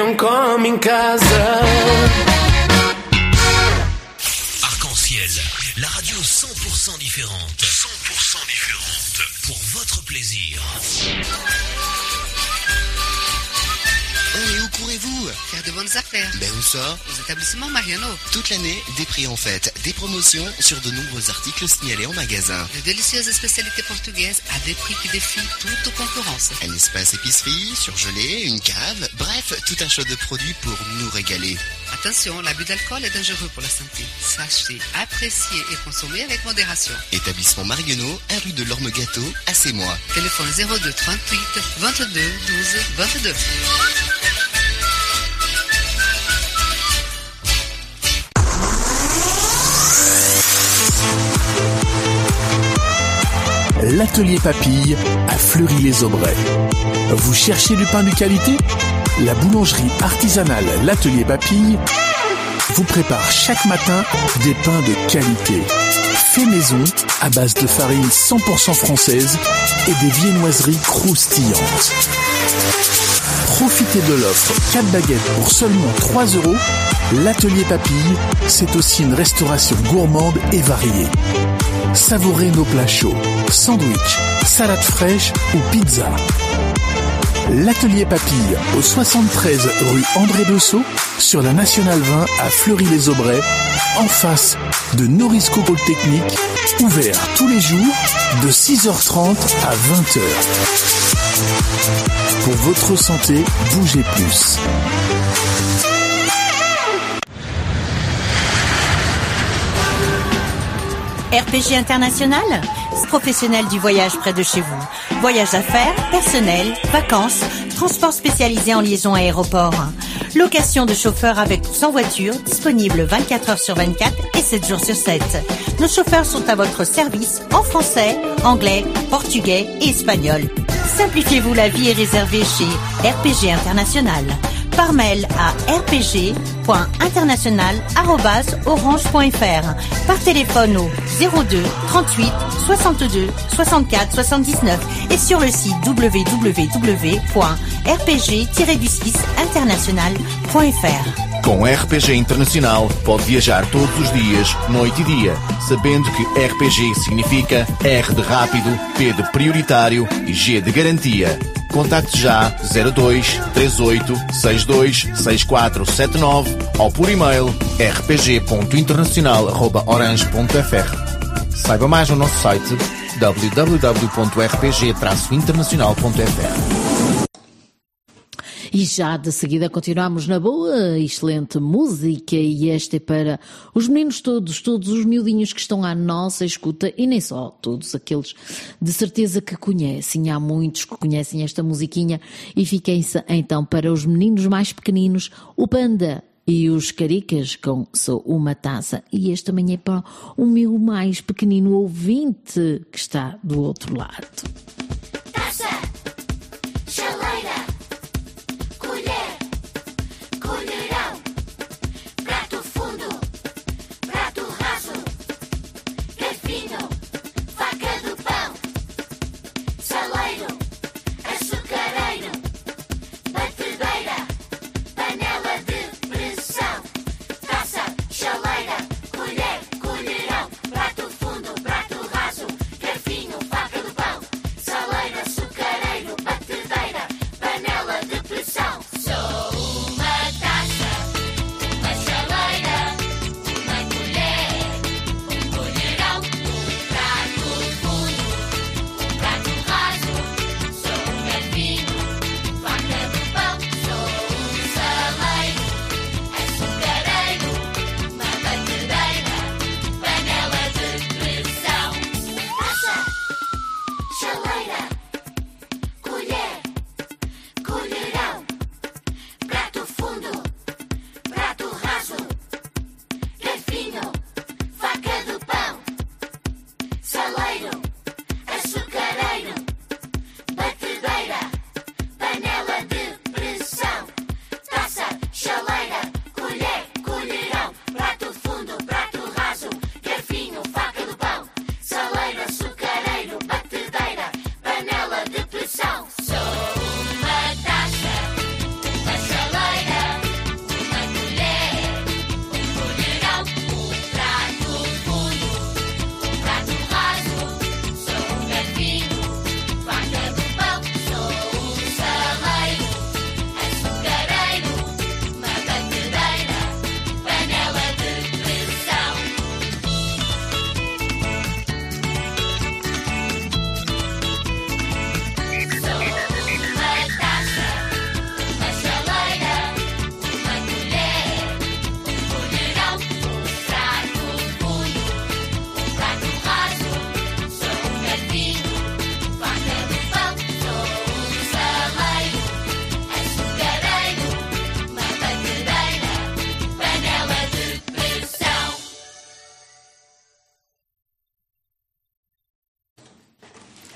não come em casa. Arc-en-ciel, la radio 100% différente. 100% différente. Pour votre plaisir. Et où courez-vous? Faire de bonnes affaires. Ben où ça? Aux établissements Mariano. Toute l'année, des prix en fête, des promotions sur de nombreux articles signalés en magasin. De délicieuses spécialités portugaises à des prix qui défient toute concurrence. Un espace épicerie, surgelé, une cave, bref, tout un choix de produits pour nous régaler. Attention, l'abus d'alcool est dangereux pour la santé. Sachez apprécier et consommer avec modération. Établissement Mariano, 1 rue de l'Orme-Gâteau, à Sémois. Téléphone 02 38 22 12 22. L'atelier Papille à Fleury-les-Aubrais. Vous cherchez du pain de qualité? La boulangerie artisanale L'Atelier Papille vous prépare chaque matin des pains de qualité. Fait maison à base de farine 100% française et des viennoiseries croustillantes. Profitez de l'offre 4 baguettes pour seulement 3 €. L'Atelier Papille, c'est aussi une restauration gourmande et variée. Savourez nos plats chauds, sandwich, salade fraîche ou pizza. L'Atelier Papille, au 73 rue André Bessot, sur la Nationale 20 à Fleury-les-Aubrais, en face de Norisco Polytechnique, ouvert tous les jours de 6h30 à 20h. Pour votre santé, bougez plus. RPG International, professionnel du voyage près de chez vous. Voyage d'affaires, personnel, vacances, transport spécialisé en liaison aéroport. Location de chauffeurs avec ou sans voiture, disponible 24 heures sur 24 et 7 jours sur 7. Nos chauffeurs sont à votre service en français, anglais, portugais et espagnol. Simplifiez-vous la vie et réservez chez RPG International. Par mail à rpg.international@orange.fr. Par téléphone au 02 38 62 64 79 et sur le site www.rpg-international.fr. Com RPG Internacional pode viajar todos os dias, noite e dia, sabendo que RPG significa R de rápido, P de prioritário e G de garantia. Contacte já 02 38 62 6479 ou por e-mail rpg.internacional@orange.fr. Saiba mais no nosso site www.rpg-internacional.fr. E já de seguida continuamos na boa, excelente música, e esta é para os meninos todos os miudinhos que estão à nossa escuta, e nem só, todos aqueles de certeza que conhecem, há muitos que conhecem esta musiquinha, e fiquem-se então para os meninos mais pequeninos, o Panda e os Caricas com Sou Uma Taça, e este também é para o meu mais pequenino ouvinte que está do outro lado. Taça, chaleira, colher, colherão, prato fundo, prato raso, garfinho, faca do pão, saleiro, açucareiro, batedeira, panela de pressão. Taça, chaleira, colher, colherão, prato fundo, prato raso, garfinho, faca do pão, saleiro,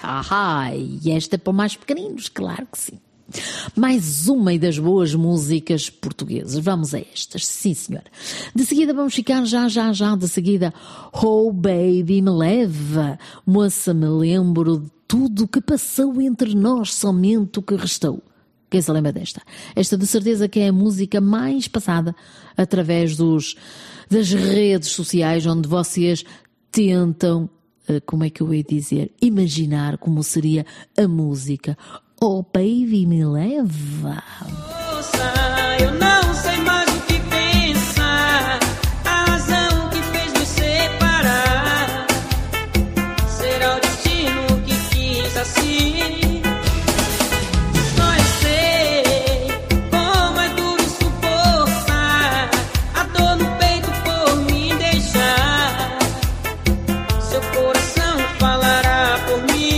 E esta é para mais pequeninos, claro que sim. Mais uma das boas músicas portuguesas. Vamos a estas, sim senhora. De seguida vamos ficar já. De seguida, Oh Baby Me Leva. Moça, me lembro de tudo que passou entre nós, somente o que restou. Quem se lembra desta? Esta de certeza que é a música mais passada através das redes sociais, onde vocês tentam, como é que eu ia dizer, imaginar como seria a música. Oh Baby Me Leva. Eu não sei mais o que pensar. A razão que fez nos separar. Será o destino que quis assim. Só eu sei como é duro suportar a dor no peito por me deixar. Seu coração falará por mim.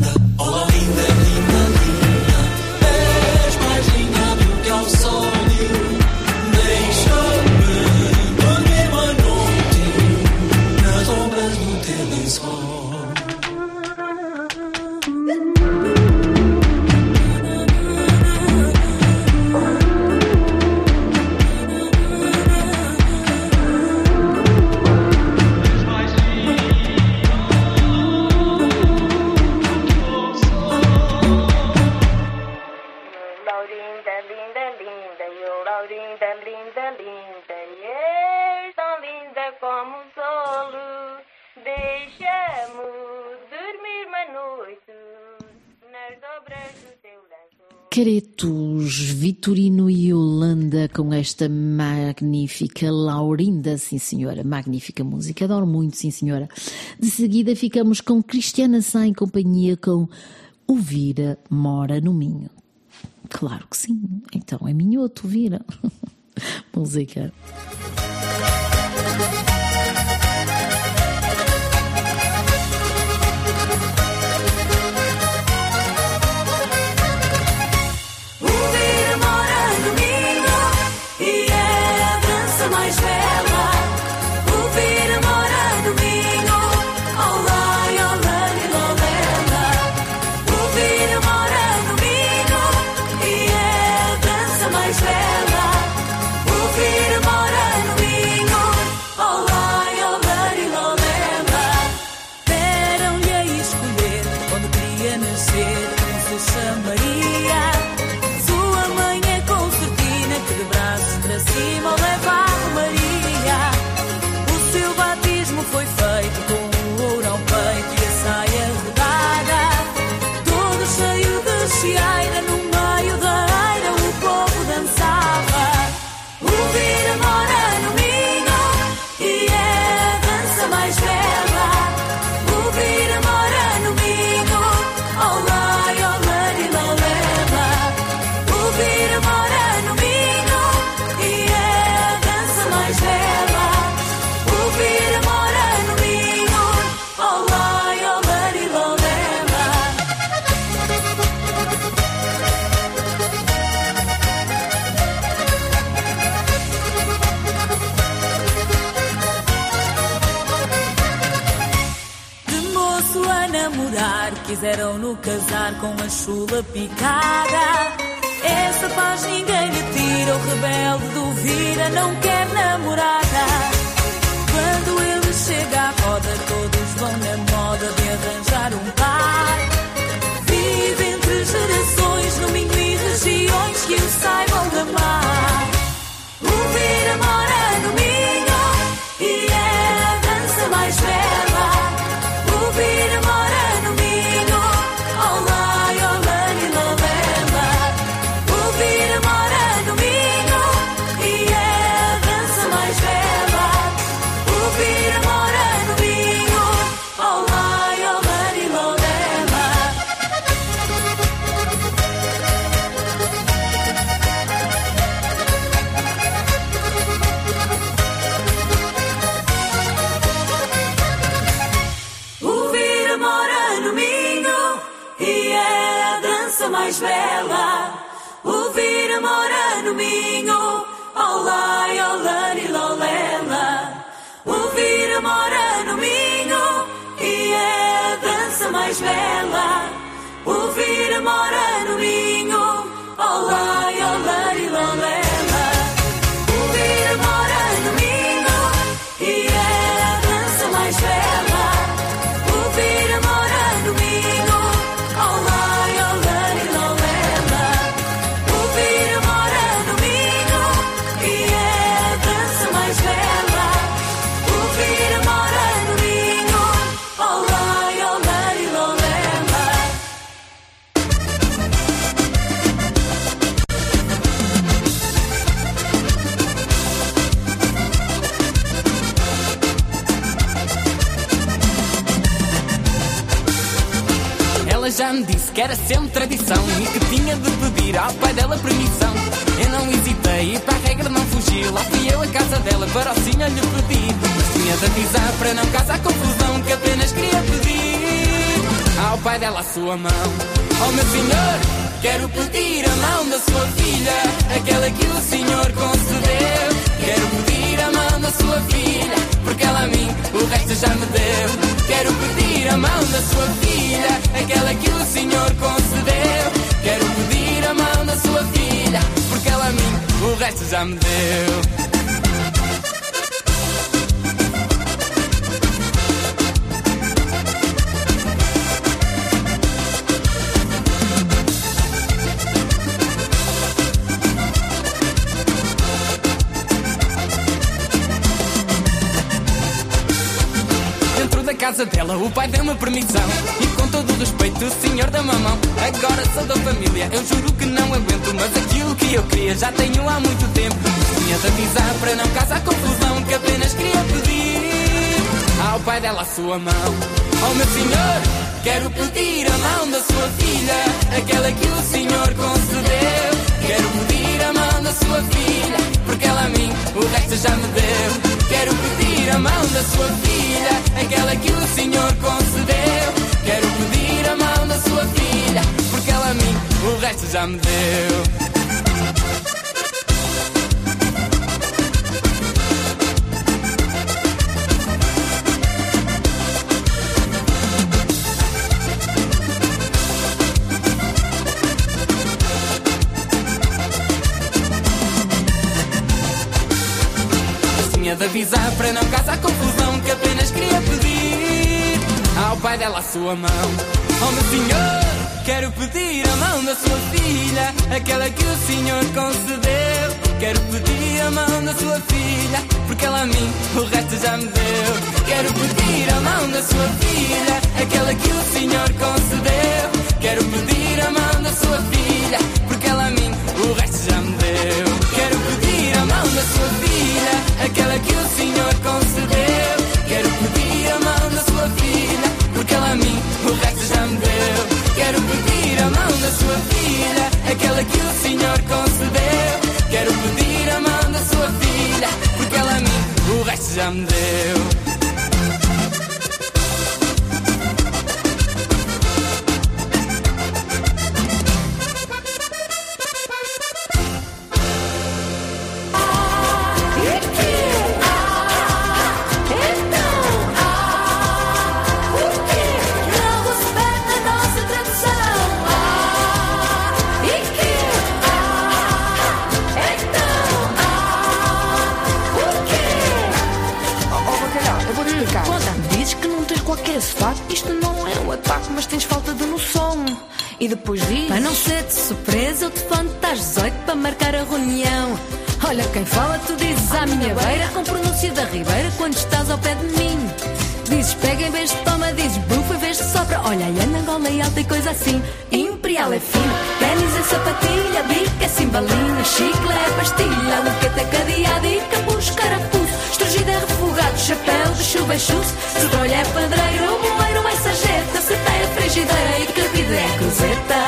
És mais linda do que ao sol. Caretos, Vitorino e Yolanda com esta magnífica Laurinda, sim senhora, magnífica música, adoro muito, sim senhora. De seguida ficamos com Cristiana Sá em companhia com O Vira Mora no Minho. Claro que sim, então é minhoto, Vira. Música. Quiseram-no casar com a chula picada. Essa paz ninguém lhe tira. O rebelde do Vira não quer namorada. Quando ele chega à roda, todos vão na moda de arranjar um par. Vive entre gerações, no Minho e regiões que o saibam amar. O Vira mora no Minho e é a dança mais bela. O Vira mora no Minho. Mais bela, o Vira mora no Minho, olai, olari, lolela. O Vira mora no Minho e é a dança mais bela. O Vira mora no Minho, olai, olari, lolela. O Vira mora no Minho e é a dança mais bela. O Vira mora no Minho, olai, olari, lolela. O Vira mora no Minho e é a dança mais bela. O Vira mora no Minho, olai, olari, lolela. Ela já me disse que era sempre tradição e que tinha de pedir ao pai dela permissão. Eu não hesitei e para a regra não fugi. Lá fui eu à casa dela para o senhor lhe pedir. Mas tinha de avisar para não causar confusão, que apenas queria pedir ao pai dela a sua mão. Oh meu senhor, quero pedir a mão da sua filha, aquela que o senhor concedeu. Quero pedir a mão da sua filha, porque ela a mim o resto já me deu. Quero pedir a mão da sua filha, aquela que o senhor concedeu. Quero pedir a mão da sua filha, porque ela a mim o resto já me deu. Casa dela, o pai deu-me permissão e com todo o respeito, senhor da mamão. Agora sou da família, eu juro que não aguento. Mas aquilo que eu queria já tenho há muito tempo. Tinha de avisar para não causar confusão, que apenas queria pedir ao pai dela a sua mão. Oh meu senhor, quero pedir a mão da sua filha, aquela que o senhor concedeu. Quero pedir a mão da sua filha, porque ela a mim o resto já me deu. Quero pedir a mão da sua filha, aquela que o senhor concedeu. Quero pedir a mão da sua filha, porque ela a mim o resto já me deu. De avisar para não causar confusão, que apenas queria pedir ao pai dela a sua mão. Oh meu senhor, quero pedir a mão da sua filha, aquela que o senhor concedeu. Quero pedir a mão da sua filha, porque ela a mim o resto já me deu. Quero pedir a mão da sua filha, aquela que o senhor concedeu. Quero pedir a mão da sua filha, porque ela a mim o resto já me deu. Quero pedir a mão da sua filha, aquela que o senhor concedeu. Quero pedir a mão da sua filha, porque ela a mim o resto já me deu. Quero pedir a mão da sua filha, aquela que o senhor concedeu. Quero pedir a mão da sua filha, porque ela a mim o resto já me deu. Isto não é um ataque, mas tens falta de noção. E depois diz: para não ser de surpresa, eu te levanto às 18 para marcar a reunião. Olha quem fala, tu dizes à minha beira, com pronúncia da Ribeira, quando estás ao pé de mim. Dizes pega em vez de toma, dizes bufa em vez de sopra. Olha, aí anda gola e alta e coisa assim. Imperial é fino, ténis é sapatilha, bica é cimbalina, chicle é pastilha, luqueta é cadeada e capuz, carapuço. Estrugido é refogado, chapéu de chuva é chuce. Se trolha é padreiro, o moleiro é sarjeta. Se tem a frigideira e cabida é cruzeta.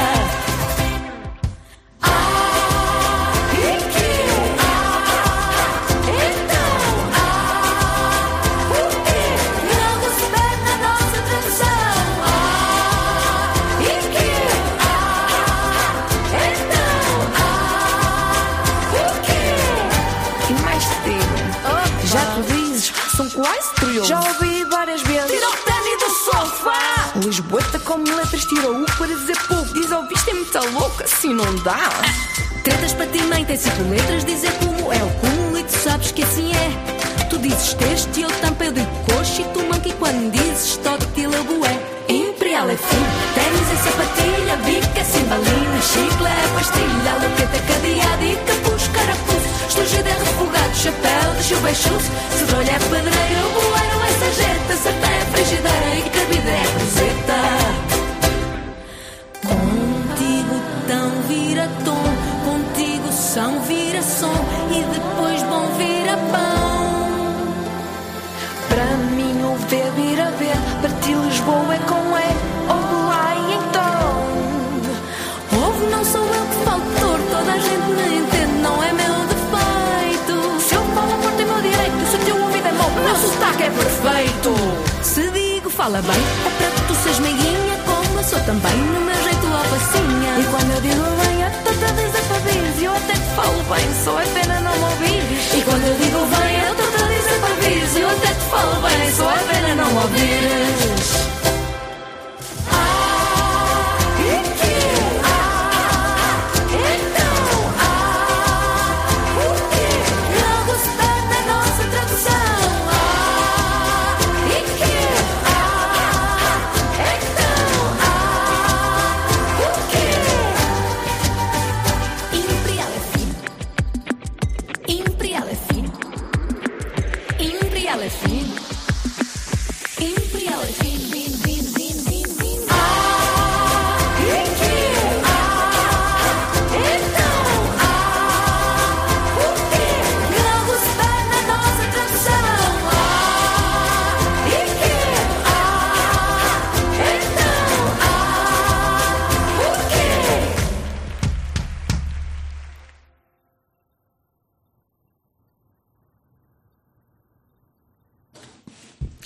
Já ouvi várias vezes. Tira o ténis do sofá. Lisboeta com letras, tira o para dizer pouco. Diz ouviste é muito louca, assim não dá. Tretas para ti, mãe, tem 5 letras. Dizer como é o cúmulo e tu sabes que assim é. Tu dizes texto e eu tampa, eu digo coxa. E tu manca e quando dizes toque tila bué. Imperial é fino, ténis é sapatilha, bica é cimbalina, chicle é pastilha, luqueta é cadeada e capuz, carapuço. Estrugido é refogado, chapéu de chuva é chuce. Se trolha é padreiro, o boleiro é sarjeta. Sartém é frigideira e cabida é cruzeta. Contigo tão vira tom, contigo são vira som e depois bom vira pão. Para mim o V vira V, para ti Lisboa é com E, ouve lá e então. Ouve, não sou eu que falo torto, toda a gente me entende, não é meu defeito. Se eu falo por ter meu direito, se o teu ouvido é mau, o meu sotaque é perfeito. Se digo fala bem, é para que tu sejas meiguinha, como eu sou também, no meu jeito alfacinha. E quando eu digo bem, eu estou a dizer para vires, e eu até te falo bem, só é pena não me ouvires. E quando eu digo bem, eu estou a dizer para vires, e eu até te falo bem, só é pena não me ouvires. Imperial é fino. Imperial é fino.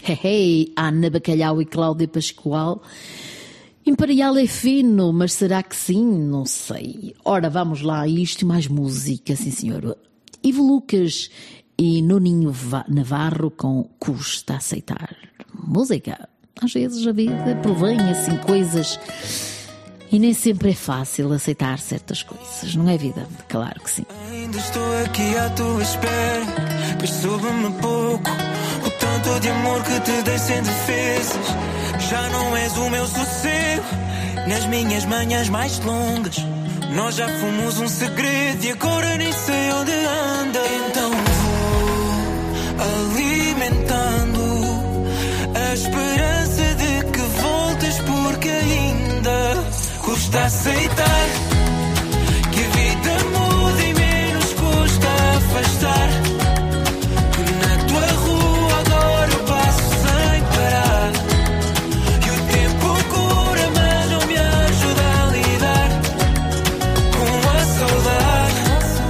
Hey, Ana Bacalhau e Cláudia Pascoal. Imperial é fino, mas será que sim? Não sei. Ora, vamos lá, isto e mais música, sim senhor. Ivo Lucas e Nuninho Navarro com Custa Aceitar. Música. Às vezes a vida provém assim coisas e nem sempre é fácil aceitar certas coisas, não é vida? Claro que sim. Ainda estou aqui à tua espera, pois soube-me pouco o tanto de amor que te dei sem defesas. Já não és o meu sossego nas minhas manhãs mais longas. Nós já fomos um segredo e agora nem sei onde anda. Então vou alimentando a esperança de que voltes, porque ainda custa aceitar que a vida muda e menos custa afastar. Que na tua rua agora eu passo sem parar. Que o tempo cura, mas não me ajuda a lidar com a saudade.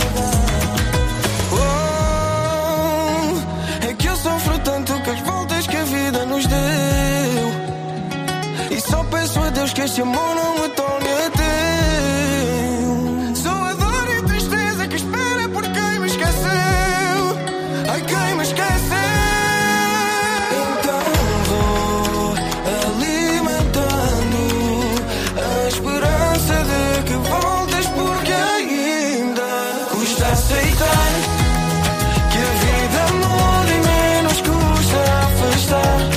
Oh, é que eu sofro tanto com as voltas que a vida nos deu. E só peço a Deus que este amor não me torne ateu. Só a dor e a tristeza que espera por quem me esqueceu. Ai, quem me esqueceu. Então vou alimentando a esperança de que voltas, porque ainda custa aceitar que a vida muda e menos custa afastar.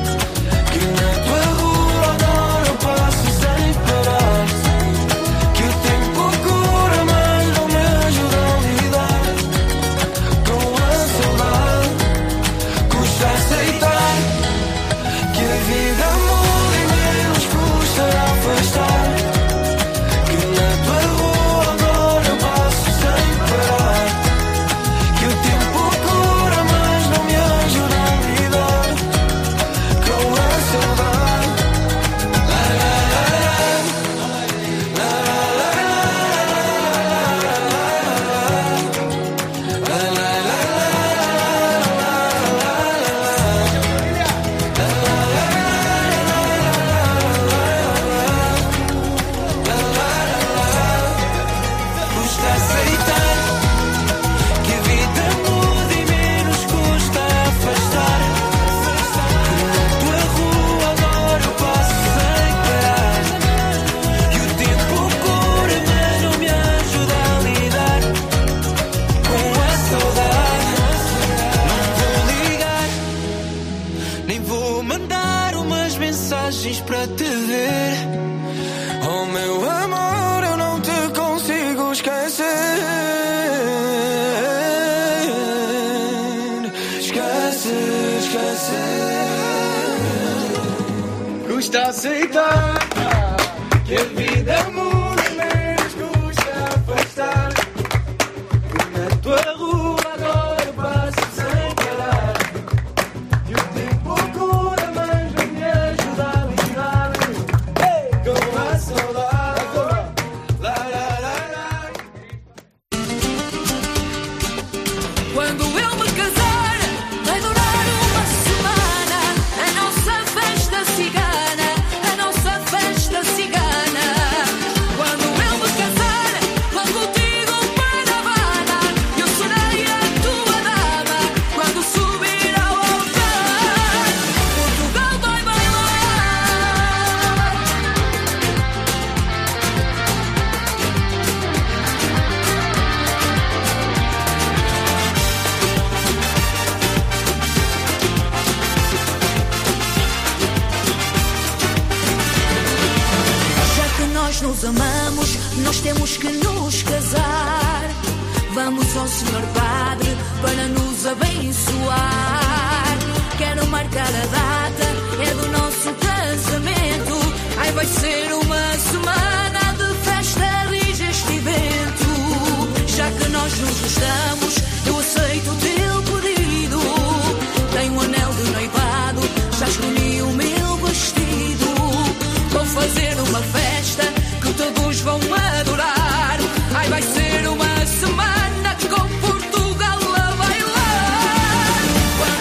Para te ver, oh meu amor, eu não te consigo esquecer. Esquecer. Custa aceitar que a vida muda, menos custa afastar. Que na tua rua agora eu passo sem parar. E o tempo cura, mas não me ajuda a lidar com a saudade. Quando eu me casar, vai durar uma semana a nossa festa cigana, a nossa festa cigana. Quando eu me casar, vou contigo para a Habana, eu serei a tua dama quando subir ao altar. Portugal vai Nós nos amamos, nós temos que nos casar. Vamos ao Senhor Padre para nos abençoar. Quero marcar a data, é do nosso casamento. Ai, vai ser uma semana de festa, rige este evento. Já que nós nos gostamos, eu aceito o teu pedido. Tenho um anel de noivado, já escolhi o meu vestido. Vou fazer uma festa que todos vão adorar. Ai, vai ser uma semana com Portugal a bailar.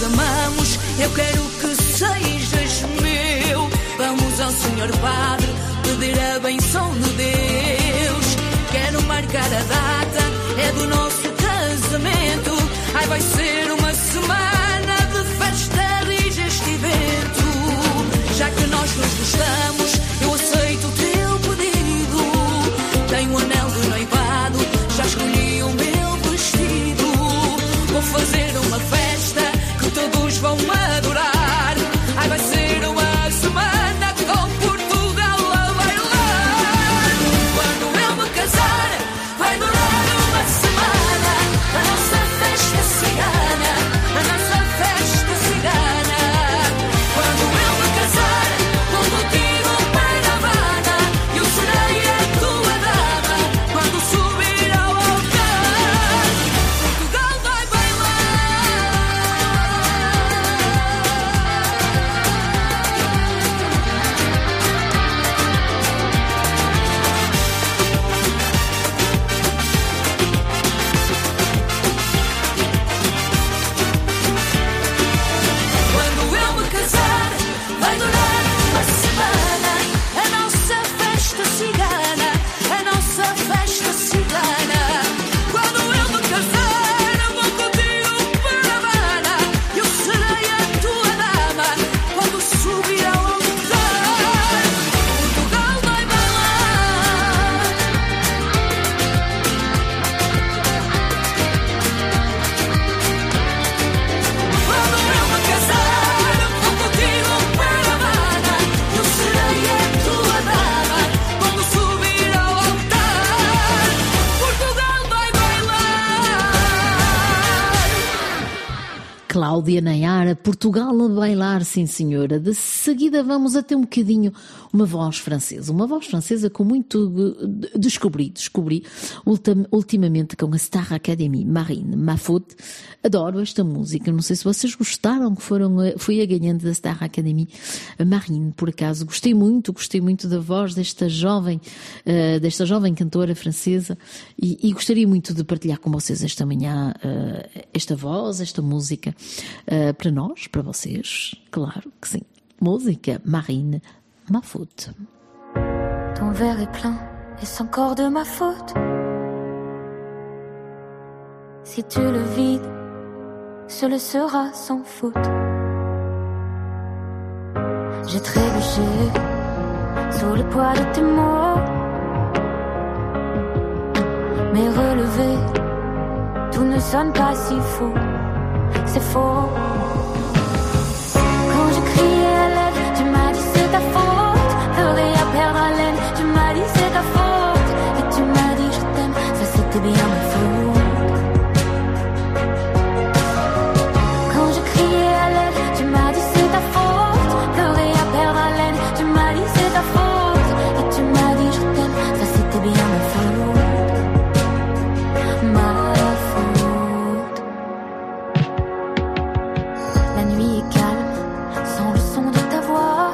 nos amamos, eu quero que sejas meu. Vamos ao Senhor Padre pedir a benção de Deus. Quero marcar a data, é do nosso casamento. Ai, vai ser uma semana de festa, rija este evento. Já que nós nos gostamos, eu aceito o teu pedido. Tenho um anel de noivado, já escolhi o meu vestido. Vou fazer uma festa que todos vão adorar. Ai, vai ser uma semana com Portugal a bailar. Quando eu me casar, vai durar uma semana. A nossa festa cigana, a nossa festa cigana. Quando eu me casar, vou contigo para a Havana. Eu serei a tua dama quando subir ao altar. Portugal vai Quando eu me casar, vai durar uma semana. A nossa festa cigana, a nossa festa cigana. Quando eu me casar, vou contigo para a Havana. Eu serei a tua dama quando subir ao altar. Portugal vai bailar. Quando eu me casar, vou contigo para a Havana. Eu serei a tua dama quando subir ao altar. Portugal vai bailar. Cláudia Nayara, Portugal a bailar, sim senhora. De seguida vamos até um bocadinho uma voz francesa com muito descobri ultimamente com a Star Academy, Marine, Ma Faute. Adoro esta música, não sei se vocês gostaram, que foi a ganhante da Star Academy, a Marine, por acaso. Gostei muito da voz desta jovem cantora francesa e gostaria muito de partilhar com vocês esta manhã esta voz, esta música, para nós, para vocês, claro que sim. Música, Marine, Ma Faute. Ton verre est plein et c'est encore de ma faute. Si tu le vides, ce le sera sans faute. J'ai trébuché sous le poids de tes mots, mais relevé, tout ne sonne pas si faux. C'est faux. Quand je criais à l'aide, tu m'as dit c'est ta faute. Pleurer à perdre haleine, tu m'as dit c'est ta faute. Et tu m'as dit je t'aime, ça c'était bien ma faute. Quand je criais à l'aide, tu m'as dit c'est ta faute. Pleurer à perdre haleine, tu m'as dit c'est ta faute. Et tu m'as dit je t'aime, ça c'était bien ma faute. Ma faute. La nuit est calme, sans le son de ta voix.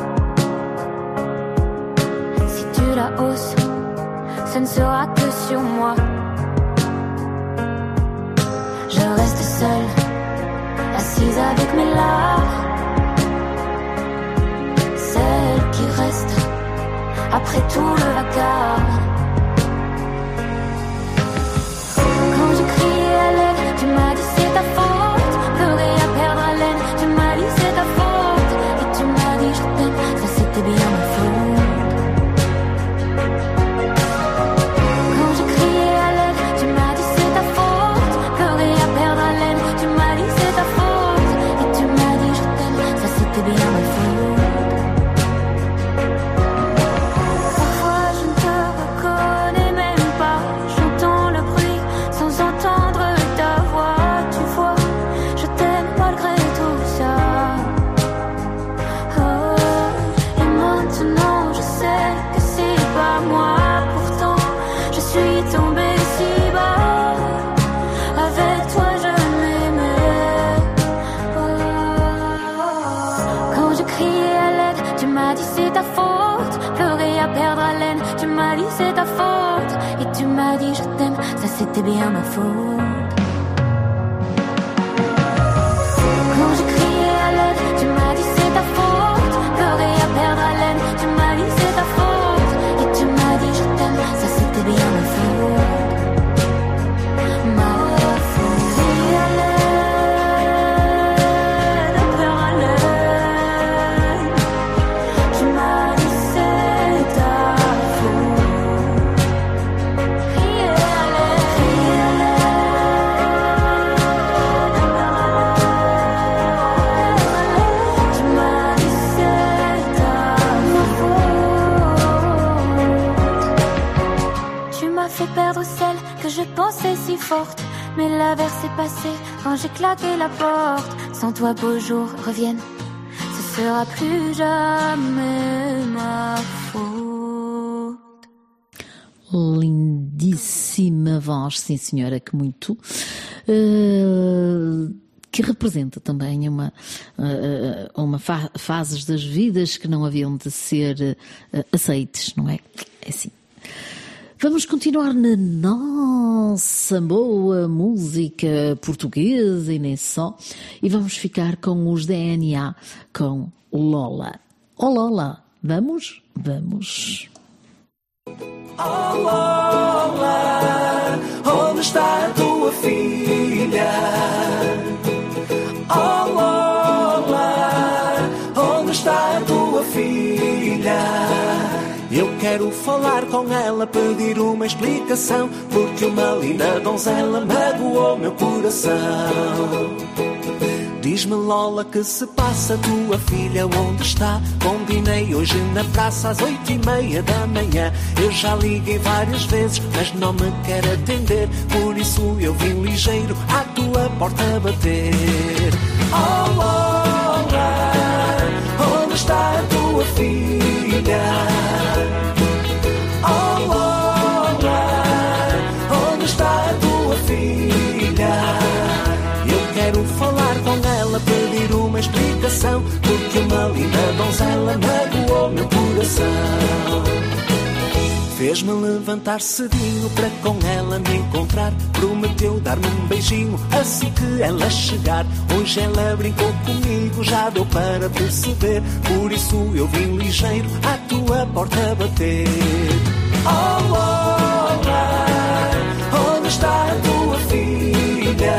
Si tu la hausses, ce ne sera que sur moi. Je reste seule, assise avec mes larmes. Celle qui reste après tout le vacarme. Quand je criais à l'aide, tu m'as dit c'est ta faute. Pleurer à perdre haleine, tu m'as dit c'est ta faute. Et tu m'as dit je t'aime, ça c'était bien ma faute. Quand je criais à l'aide, tu m'as dit c'est ta faute. Pleurer à perdre haleine, tu m'as dit c'est ta faute. Et tu m'as dit je t'aime, ça c'était bien ma faute. Parfois je ne te reconnais même pas. J'entends le bruit sans entendre ta voix. Tu vois, je t'aime malgré tout ça. Oh, et maintenant je sais que c'est pas moi. Pourtant je suis tombée si bas. Avec toi je m'aimais. Quand je criais à l'aide, tu m'as dit c'est ta faute. Pleurer à perdre haleine, tu m'as dit c'est ta faute. Et tu m'as dit je t'aime, ça c'était bien ma faute. Quand j'ai crié à l'aide, tu m'as dit c'est ta faute. Pleurer à perdre haleine, tu m'as dit c'est ta faute. Et tu m'as dit je t'aime, ça c'était bien ma faute. Ma faute. Crier à l'aide, pleurer à l'aide. Tu m'as dit c'est ta faute. Crier à l'aide, crier à l'aide. Tu m'as dit c'est ta faute. Tu m'as fait perdre celle que je pensais si forte. Mais l'averse est passée quand j'ai claqué la porte. Sans toi beaux jours reviennent, ce sera plus jamais ma faute. Lindíssima voz, sim senhora, que muito. Que representa também uma fases das vidas que não haviam de ser aceites, não é? É assim. Vamos continuar na nossa boa música portuguesa e nem só. E vamos ficar com os DNA, com Lola. Oh Lola, vamos? Vamos. Oh Lola, onde está a tua filha? Oh Lola, onde está a tua filha? Eu quero falar com ela, pedir uma explicação, porque uma linda donzela magoou meu coração. Diz-me Lola que se passa, tua filha onde está? Combinei hoje na praça às 8:30 da manhã. Eu já liguei várias vezes, mas não me quer atender. Por isso eu vim ligeiro à tua porta bater. Oh Lola, onde está a tua filha? Oh Lola, onde está a tua filha? Eu quero falar com ela, pedir uma explicação, porque uma linda donzela magoou meu coração. Fez-me levantar cedinho para com ela me encontrar. Prometeu dar-me um beijinho assim que ela chegar. Hoje ela brincou comigo, já deu para perceber. Por isso eu vim ligeiro à tua porta bater. Oh Lola, onde está a tua filha?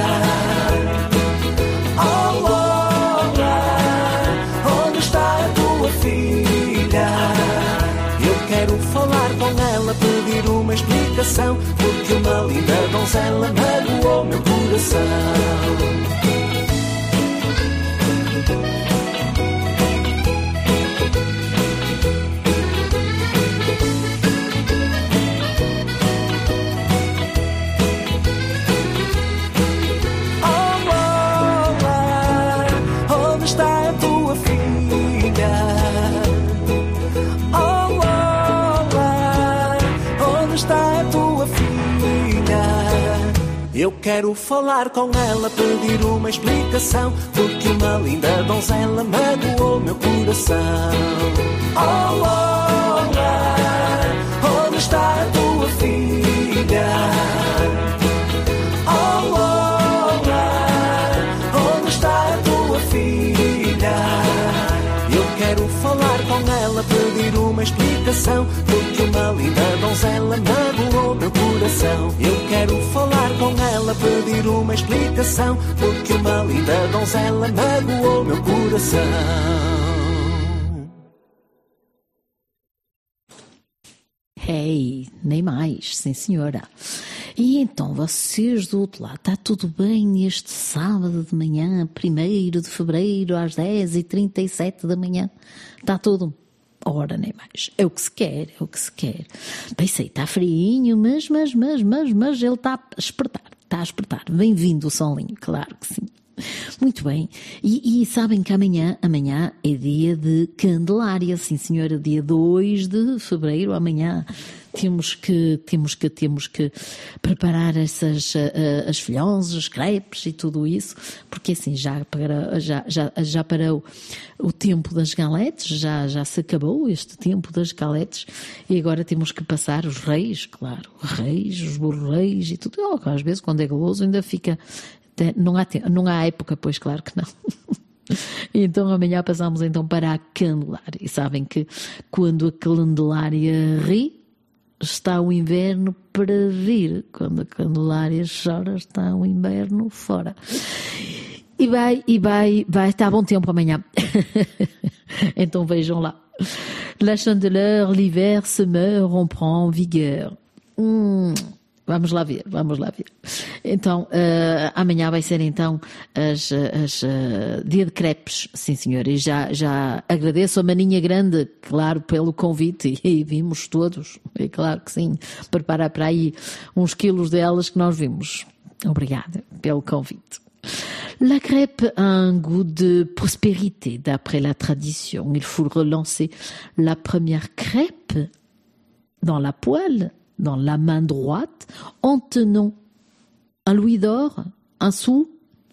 Oh Lola, onde está a tua filha? Eu quero falar com ela, pedir uma explicação, porque uma linda donzela magoou meu coração. Eu quero falar com ela, pedir uma explicação, porque uma linda donzela magoou meu coração. Oh Lola, onde está a tua filha? Oh Lola, onde está a tua filha? Eu quero falar com ela, pedir uma explicação, porque uma linda donzela magoou meu coração. Eu quero falar com ela, pedir uma explicação, porque uma linda donzela magoou meu coração. Hey, nem mais, sim senhora. E então, vocês do outro lado, está tudo bem neste sábado de manhã, 1º de fevereiro, às 10h37 da manhã? Está tudo? Ora, nem mais. É o que se quer, é o que se quer. Bem sei, está friinho, mas ele está a espertar, está a espertar. Bem-vindo o solinho, claro que sim. Muito bem, e sabem que amanhã é dia de Candelária, sim senhora, dia 2 de fevereiro, amanhã temos que preparar as filhoses, os crepes e tudo isso, porque assim já parou o tempo das galetes, já se acabou este tempo das galetes e agora temos que passar os reis, claro, os reis, os bolos reis e tudo, às vezes quando é goloso ainda fica Não há época, pois claro que não. Então amanhã passamos então para a Candelária. E sabem que quando a Candelária ri, está o inverno para vir. Quando a Candelária chora, está o inverno fora. E vai estar bom tempo amanhã. Então vejam lá. La chandeleur, l'hiver se meurt, on prend vigueur. Vamos lá ver. Então, amanhã vai ser então dia de crepes, sim senhor, e já agradeço a Maninha Grande, claro, pelo convite, e vimos todos, é claro que sim, preparar para aí uns quilos delas que nós vimos. Obrigada pelo convite. La crêpe a un goût de prospérité, d'après la tradition. Il faut relancer la première crêpe dans la poêle, dans la main droite, en tenant un louis d'or, un sou,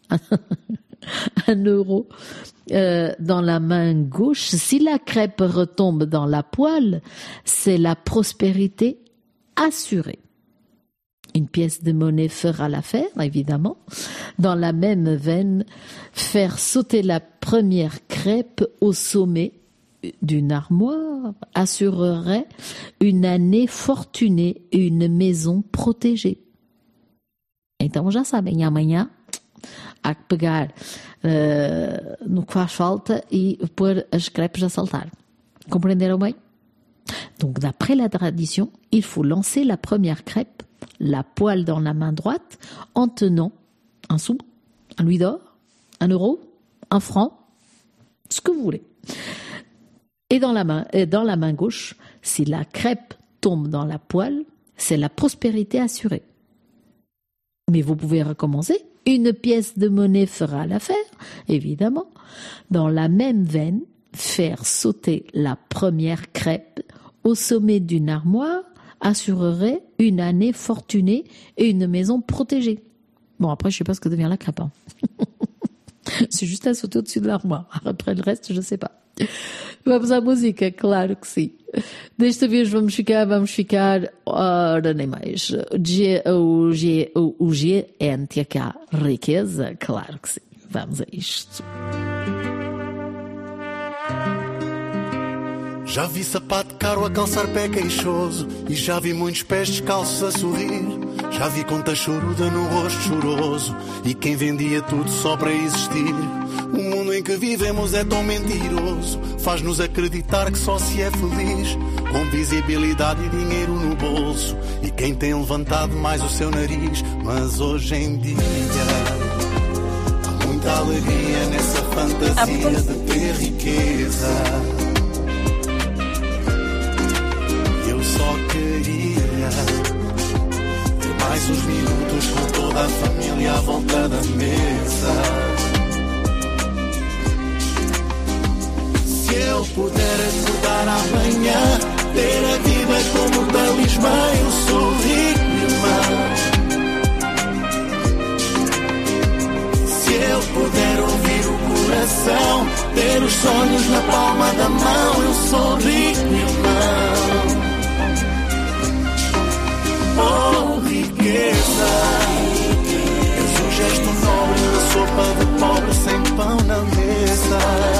un euro dans la main gauche. Si la crêpe retombe dans la poêle, c'est la prospérité assurée. Une pièce de monnaie fera l'affaire, évidemment. Dans la même veine, faire sauter la première crêpe au sommet d'une armoire assurerait une année fortunée et une maison protégée. Então já sabem, amanhã há que pegar no que faz falta e pôr as crêpes a saltar. Compreenderam bem? Donc, d'après la tradition, il faut lancer la première crêpe, la poêle dans la main droite, en tenant un sou, un louis d'or, un euro, un franc, ce que vous voulez. Et dans la main gauche, si la crêpe tombe dans la poêle, c'est la prospérité assurée. Mais vous pouvez recommencer. Une pièce de monnaie fera l'affaire, évidemment. Dans la même veine, faire sauter la première crêpe au sommet d'une armoire assurerait une année fortunée et une maison protégée. Bon, après, je ne sais pas ce que devient la crêpe. Hein. C'est juste à sauter au-dessus de l'armoire. Après le reste, je ne sais pas. Vamos à música, claro que sim. Desta vez vamos ficar, ora nem mais. O GNTK, riqueza, claro que sim. Vamos a isto. Já vi sapato caro a calçar pé queixoso, e já vi muitos pés descalços a sorrir. Já vi conta choruda no rosto choroso, e quem vendia tudo só para existir. O mundo em que vivemos é tão mentiroso, faz-nos acreditar que só se é feliz com visibilidade e dinheiro no bolso, e quem tem levantado mais o seu nariz. Mas hoje em dia há muita alegria nessa fantasia de ter riqueza. Só queria ter mais uns minutos com toda a família à volta da mesa. Se eu puder acordar amanhã, ter a vida como talismã, eu sou rico, irmão. Se eu puder ouvir o coração, ter os sonhos na palma da mão, eu sou rico, irmão. Oh, riqueza, és um gesto nobre na sopa de pobre sem pão na mesa.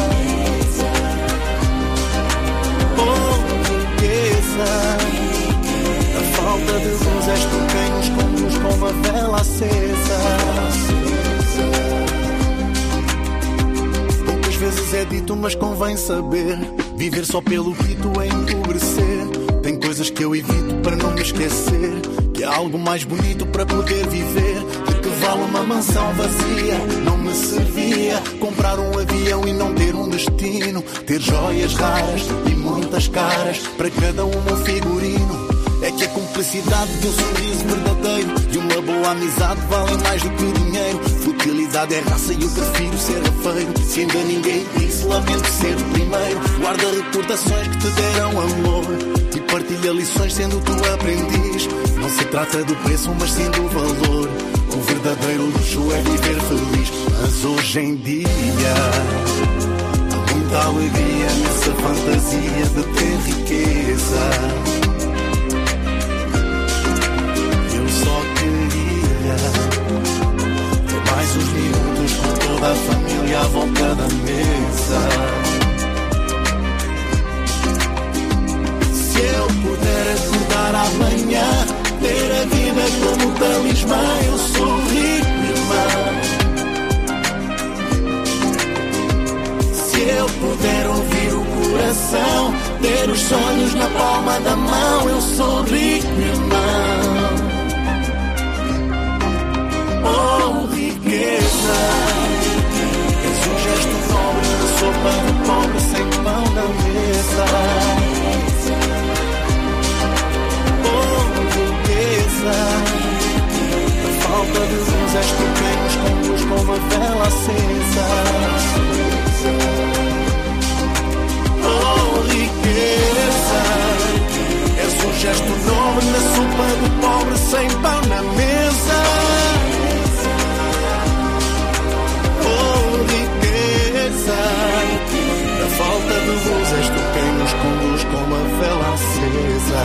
Oh, riqueza, a falta de luz és tu quem nos conduz com uma vela acesa. Poucas vezes é dito, mas convém saber, viver só pelo rito é empobrecer. Tem coisas que eu evito para não me esquecer, que há algo mais bonito para poder viver. De que vale uma mansão vazia? Não me servia comprar um avião e não ter um destino, ter joias raras e muitas caras, para cada uma um figurino. É que a cumplicidade de um sorriso verdadeiro e uma boa amizade valem mais do que o dinheiro. Futilidade é raça e eu prefiro ser rafeiro. Se ainda ninguém disse, lamento ser o primeiro. Guarda recordações que te deram amor e partilha lições sendo tu aprendiz. Não se trata do preço, mas sim do valor. O verdadeiro luxo é viver feliz. Mas hoje em dia há muita alegria nessa fantasia de ter riqueza. Só queria ter mais talismã. Eu sou rico, irmão. Se eu puder ouvir o coração, ter os sonhos na palma da mão, eu sou rico, irmão. Oh, riqueza, és um gesto nobre na sopa do pobre sem pão na mesa. Oh, riqueza, a falta de luz és tu quem nos conduz com uma vela acesa. Oh, riqueza, és um gesto nobre na sopa do pobre sem pão na mesa. Oh, riqueza, a falta de luz és tu quem nos conduz com uma vela acesa.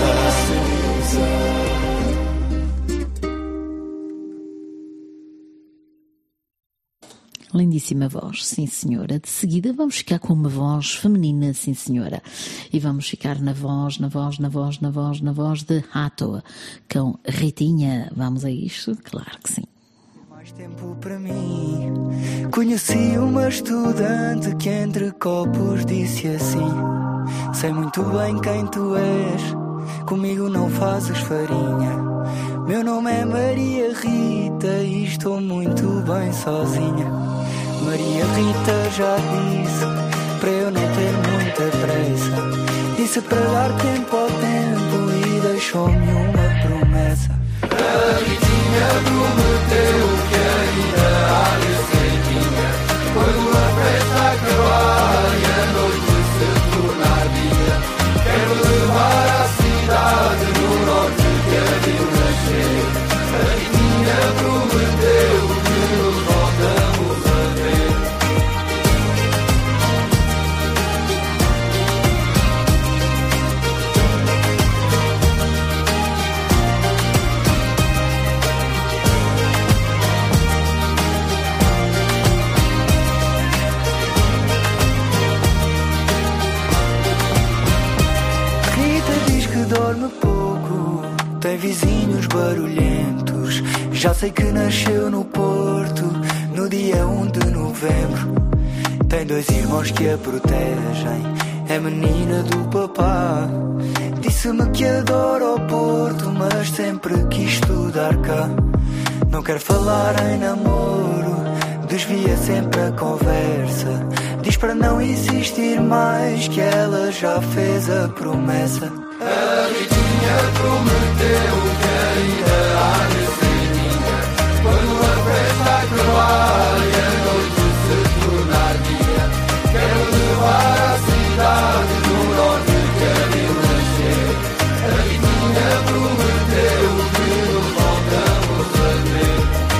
Lindíssima voz, sim senhora. De seguida vamos ficar com uma voz feminina, sim senhora. E vamos ficar na voz de Hato, com Ritinha. Vamos a isto? Claro que sim. Mais tempo para mim. Conheci uma estudante que entre copos disse assim: sei muito bem quem tu és, comigo não fazes farinha. Meu nome é Maria Rita e estou muito bem sozinha. Maria Rita já disse para eu não ter muita pressa. Disse para dar tempo ao tempo e deixou-me uma promessa. A Ritinha prometeu que ainda há de ser minha. Quando a festa acabar e a noite se tornar dia, quero levar à cidade no norte que a viu nascer. A Ritinha prometeu que nos voltamos a ver. Dorme pouco, tem vizinhos barulhentos. Já sei que nasceu no Porto, no dia 1 de novembro. Tem 2 irmãos que a protegem, é menina do papá. Disse-me que adora o Porto, mas sempre quis estudar cá. Não quer falar em namoro, desvia sempre a conversa. Diz para não insistir mais, que ela já fez a promessa. A Ritinha prometeu que ainda há de ser minha. Quando a festa acabar e a noite se tornar dia, quero levar à cidade do norte que a viu nascer. A Ritinha prometeu que nos voltamos a ver.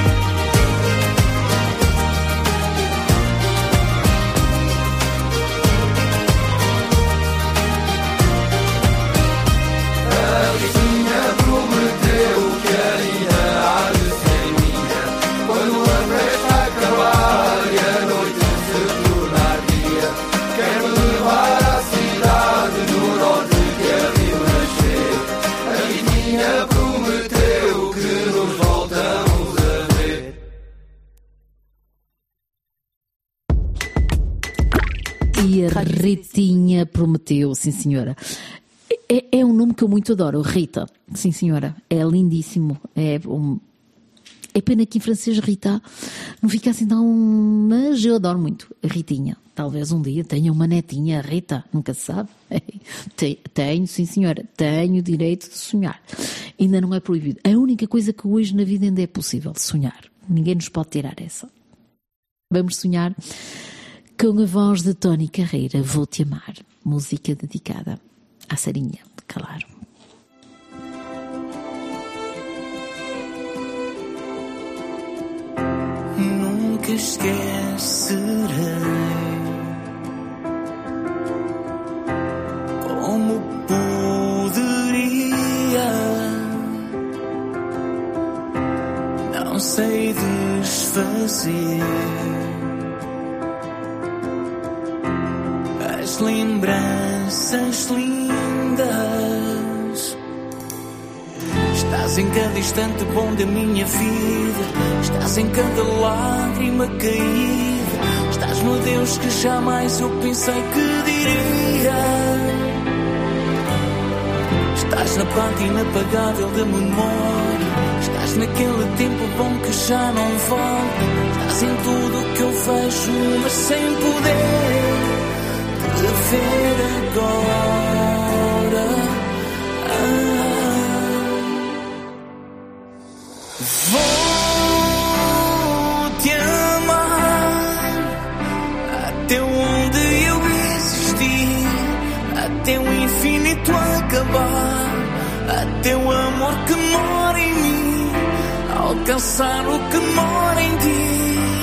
E a Ritinha prometeu, sim senhora. É um nome que eu muito adoro, Rita, sim senhora, é lindíssimo, é pena que em francês Rita não fica assim tão, mas eu adoro muito a Ritinha. Talvez um dia tenha uma netinha, Rita, nunca se sabe. Tenho, sim senhora, tenho o direito de sonhar. Ainda não é proibido. A única coisa que hoje na vida ainda é possível, sonhar. Ninguém nos pode tirar essa. Vamos sonhar com a voz de Tony Carreira, Vou-te Amar, música dedicada à Sarinha, claro. Nunca esquecerei como poderia. Não sei desfazer as lembranças lindas. Estás Estás em cada instante bom da minha vida. Estás em cada lágrima caída. Estás no Deus que jamais eu pensei que diria. Estás na parte inapagável da memória. Estás naquele tempo bom que já não volta. Estás em tudo que eu vejo, mas sem poder te ver agora. Vou-te amar até onde eu existir, até o infinito acabar, até o amor que mora em mim alcançar o que mora em ti.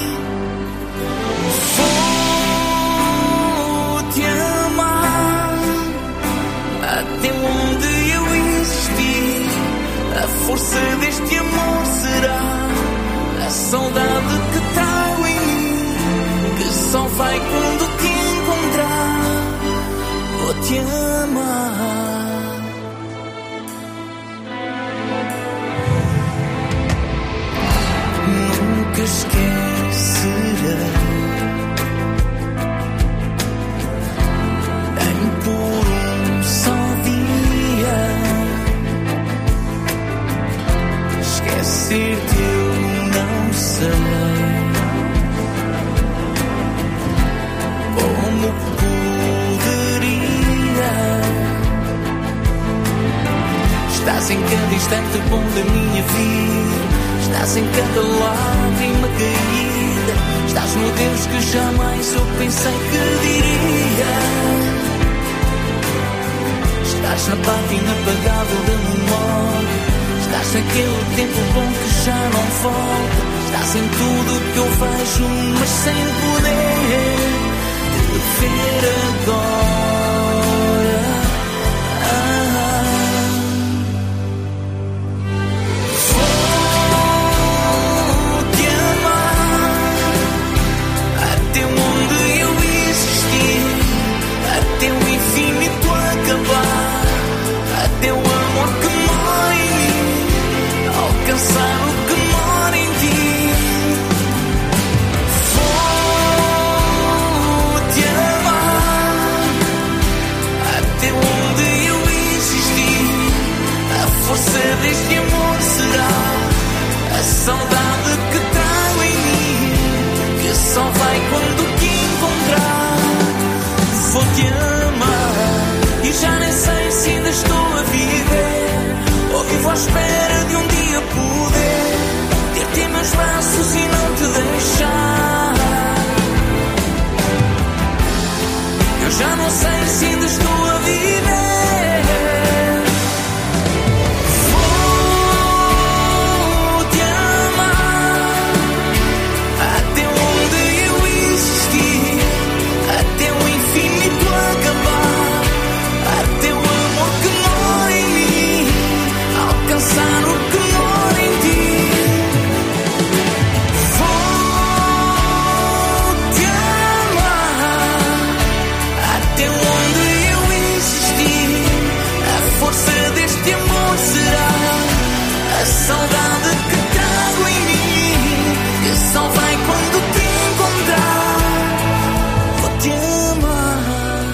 Vou-te amar até onde eu existir. A força deste amor será a saudade que trago em mim, que só vai quando te encontrar. Vou-te amar. Nunca esquecerei, nem por um só dia. Esquecer-te eu não sei como poderia. Estás em cada instante bom da minha vida. Estás em cada lágrima caída. Estás no Deus que jamais eu pensei que diria. Estás na parte inapagável da memória. Estás naquele tempo bom que já não volta. Estás em tudo que eu vejo, mas sem poder te ver agora. Vou-te amar até onde eu existir, até o infinito acabar, até o amor que mora em mim alcançar o que mora em ti. Vou-te amar até onde eu existir. A força deste amor será a saudade que trago em mim, que só vai quando te encontrar. Vou-te amar e já nem sei se ainda estou a viver ou vivo à espera de um dia poder ter-te em meus braços e não te deixar. Eu já não sei se ainda estou a viver. Vou-te amar até onde eu existir, até o infinito acabar, até o amor que mora em mim alcançar o que mora em ti. Vou-te amar até onde eu existir. A força deste amor será a saudade que trago em mim, que só vai quando te encontrar. Vou-te amar.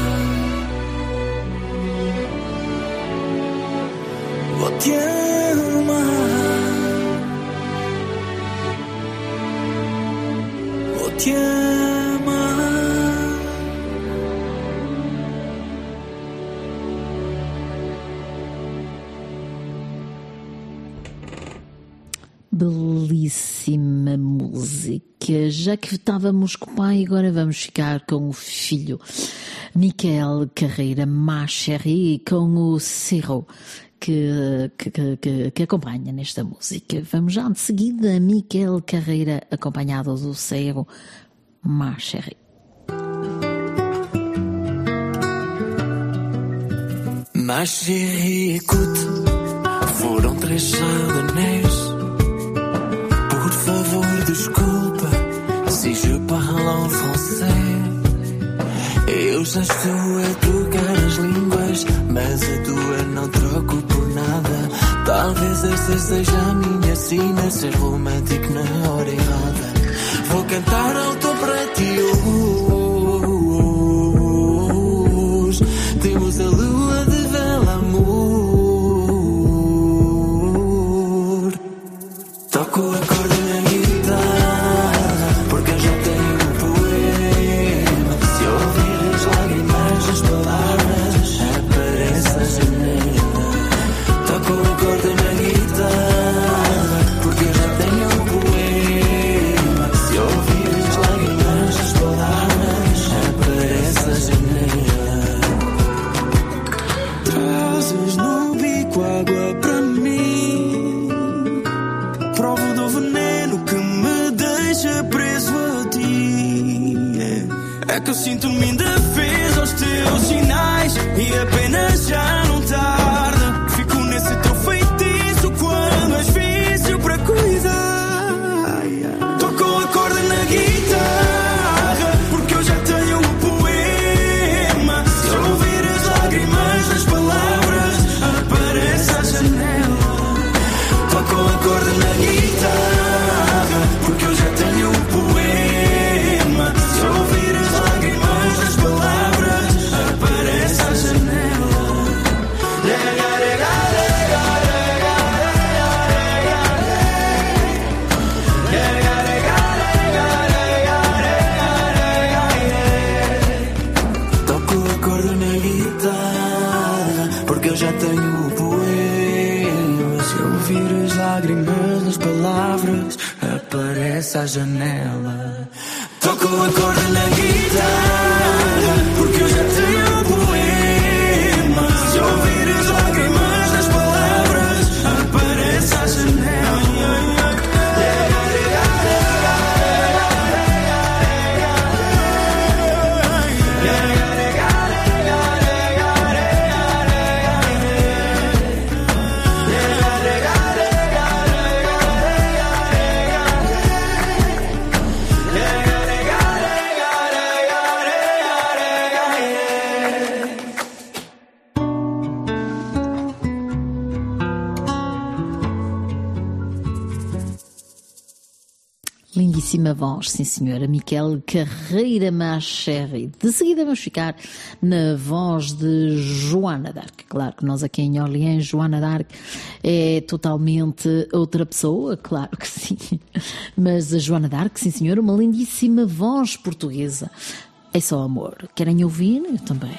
Vou-te amar. Vou-te amar. Belíssima música. Já que estávamos com o pai, agora vamos ficar com o filho. Michael Carreira, Ma Chérie, com o Cerro, que acompanha nesta música. Vamos já de seguida, Michael Carreira, acompanhado do Cerro, Ma Chérie. Ma chérie, écoute, foram 3 chardonnays. Por favor, desculpa se je parle en français. Eu já estou a trocar as línguas, mas a tua não troco por nada. Tá Talvez essa seja a minha sina, ser romântico na hora errada. Vou cantar alto para ti hoje. Temos a lua de vela, amor. Toco a corda na guitarra, porque eu já tenho um poema. Se ouvir as lágrimas das palavras, aparece a janela. Toco a corda na guitarra, porque eu já tenho um poema. Se ouvir as lágrimas das palavras, aparece a janela. Trazes no bico água para mim, provo do veneno que me deixa preso a ti. É que eu sinto-me indefeso aos teus sinais, e apenas já não tarda. Fico nesse teu feitiço, quando és vício para cuidar. Toco a corda na guitarra, porque eu já tenho um poema. Se ouvir as lágrimas das palavras, aparece a janela. Toco a corda na guitarra, porque eu já tenho um poema. Se ouvir as lágrimas das palavras, aparece a janela. Toco a corda na guitarra, porque eu já tenho um poema. Se ouvir as lágrimas das palavras, aparece a janela. Toco a corda na guitarra, porque eu já tenho um poema. Se ouvir as lágrimas das palavras, aparece a janela. Lindíssima voz, sim senhora, Miquel Carreira Macherry. De seguida vamos ficar na voz de Joana d'Arc. Claro que nós aqui em Orleans, Joana d'Arc é totalmente outra pessoa, claro que sim. Mas a Joana d'Arc, sim senhora, uma lindíssima voz portuguesa. É só amor. Querem ouvir? Eu também.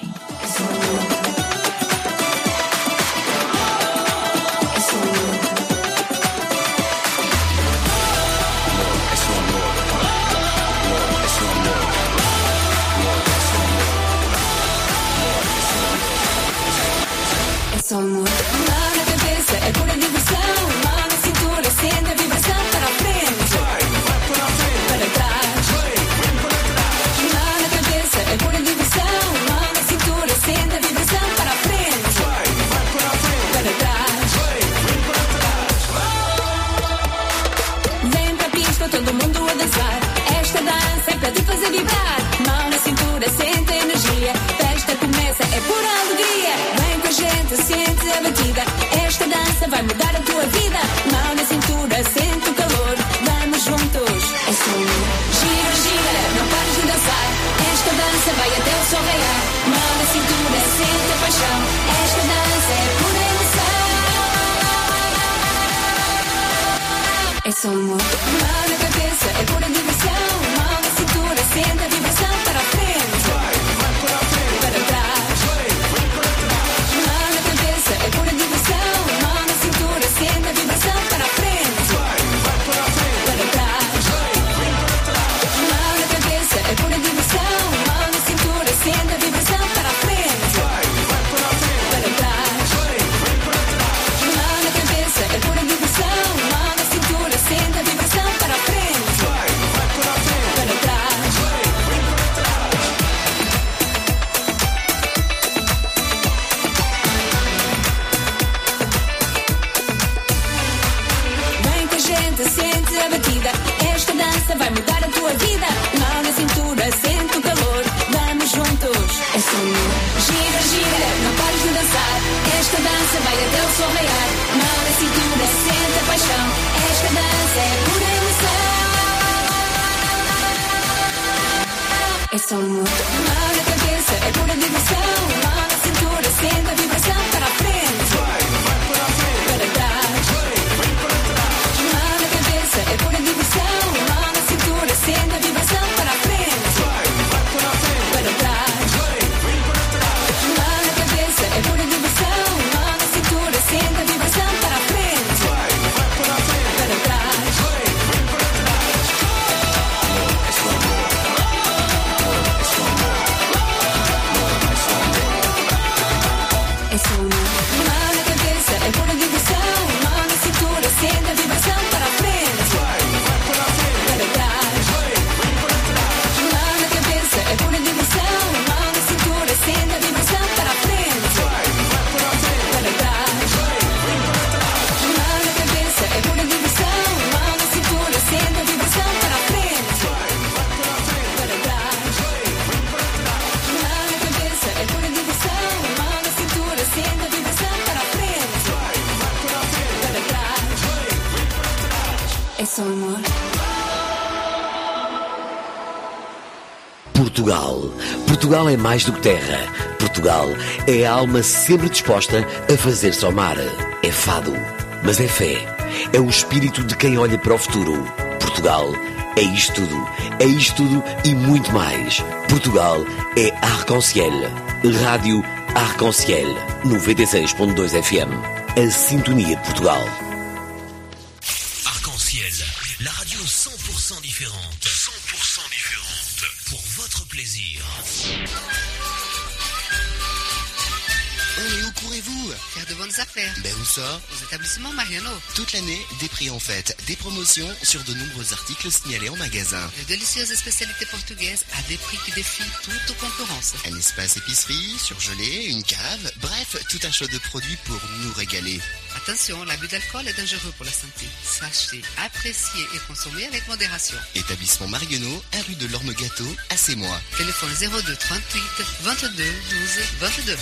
Só amor. Mão na cabeça é pura diversão. Mão na cintura sente a vibração. Para a frente, para trás. Mão na cabeça é pura diversão. Mão na cintura sente a vibração. Para a frente, para trás. Vem para a pista todo mundo a dançar. Esta dança é para te fazer vibrar. Mão na cintura sente a energia. Festa começa, é pura alegria. Vem com a gente, sente a batida. Esta dança vai mudar a tua vida. Mão na cintura, sente o calor. Vamos juntos, é só amor. Gira, gira, não pares de dançar. Esta dança vai até o sol raiar. Mão na cintura, sente a paixão. Esta dança é pura emoção. É só amor. Mão na cabeça, é pura diversão. Mão na cintura, sente a vibração. Para a frente, para trás. Mão na cabeça, é pura diversão. Mão na cintura, sente a vibração. Para a frente, para trás. Mão na cabeça, é pura diversão. Mão na cintura, sente a vibração. Para a frente, para trás. Mão na cabeça, é pura diversão. Mão na cintura, sente a vibração. Para a frente, para trás. Vem com a gente, sente a batida. Esta dança vai mudar a tua vida. Mão na cintura, sente o calor. Vamos juntos, é só amor. Gira, gira, não pares de dançar. Esta dança vai até o sol raiar. Mão na cintura. paixão. Esta dança é pura emoção. É só amor. Mão na cabeça, é pura diversão. Mão na cintura, sente a vibração. Para a frente, para trás. Mão na cabeça, é pura diversão. Mão na cintura, sente a vibração. Para a frente, para trás. Mão na cabeça, é pura diversão. Mão na cintura, sente a vibração. Para a frente, para trás. É só amor. Mão na cabeça, é pura diversão. Mão na cintura, sente a vibração. Para a frente, para trás. Mão na cabeça, é pura diversão. Mão na cintura, sente a vibração. Para a frente, para trás. Mão na cabeça, é pura diversão. Mão na cintura, sente a vibração. Para a frente, para trás. Mão na cabeça, é pura diversão. Mão na cintura, sente a vibração. Para a frente, para trás. É só amor. Portugal. Portugal é mais do que terra. Portugal é a alma sempre disposta a fazer-se ao mar. É fado, mas é fé. É o espírito de quem olha para o futuro. Portugal é isto tudo. É isto tudo e muito mais. Portugal é Arc-en-Ciel. Rádio Arc-en-Ciel. 96.2 FM. A sintonia de Portugal. Arc-en-Ciel, la radio 100% différente. 100% différente. Pour votre plaisir. Oh, et où courez-vous? Faire de bonnes affaires. Ben où ça? Aux établissements Mariano. Toute l'année, des prix en fête, des promotions sur de nombreux articles signalés en magasin. De délicieuses spécialités portugaises à des prix qui défient toute concurrence. Un espace épicerie, surgelé, une cave, bref, tout un choix de produits pour nous régaler. Attention, l'abus d'alcool est dangereux pour la santé. Sachez, apprécier et consommer avec modération. Établissement Marionneau, 1 rue de l'Orme-Gâteau, à Sémois. Téléphone 02 38 22 12 22.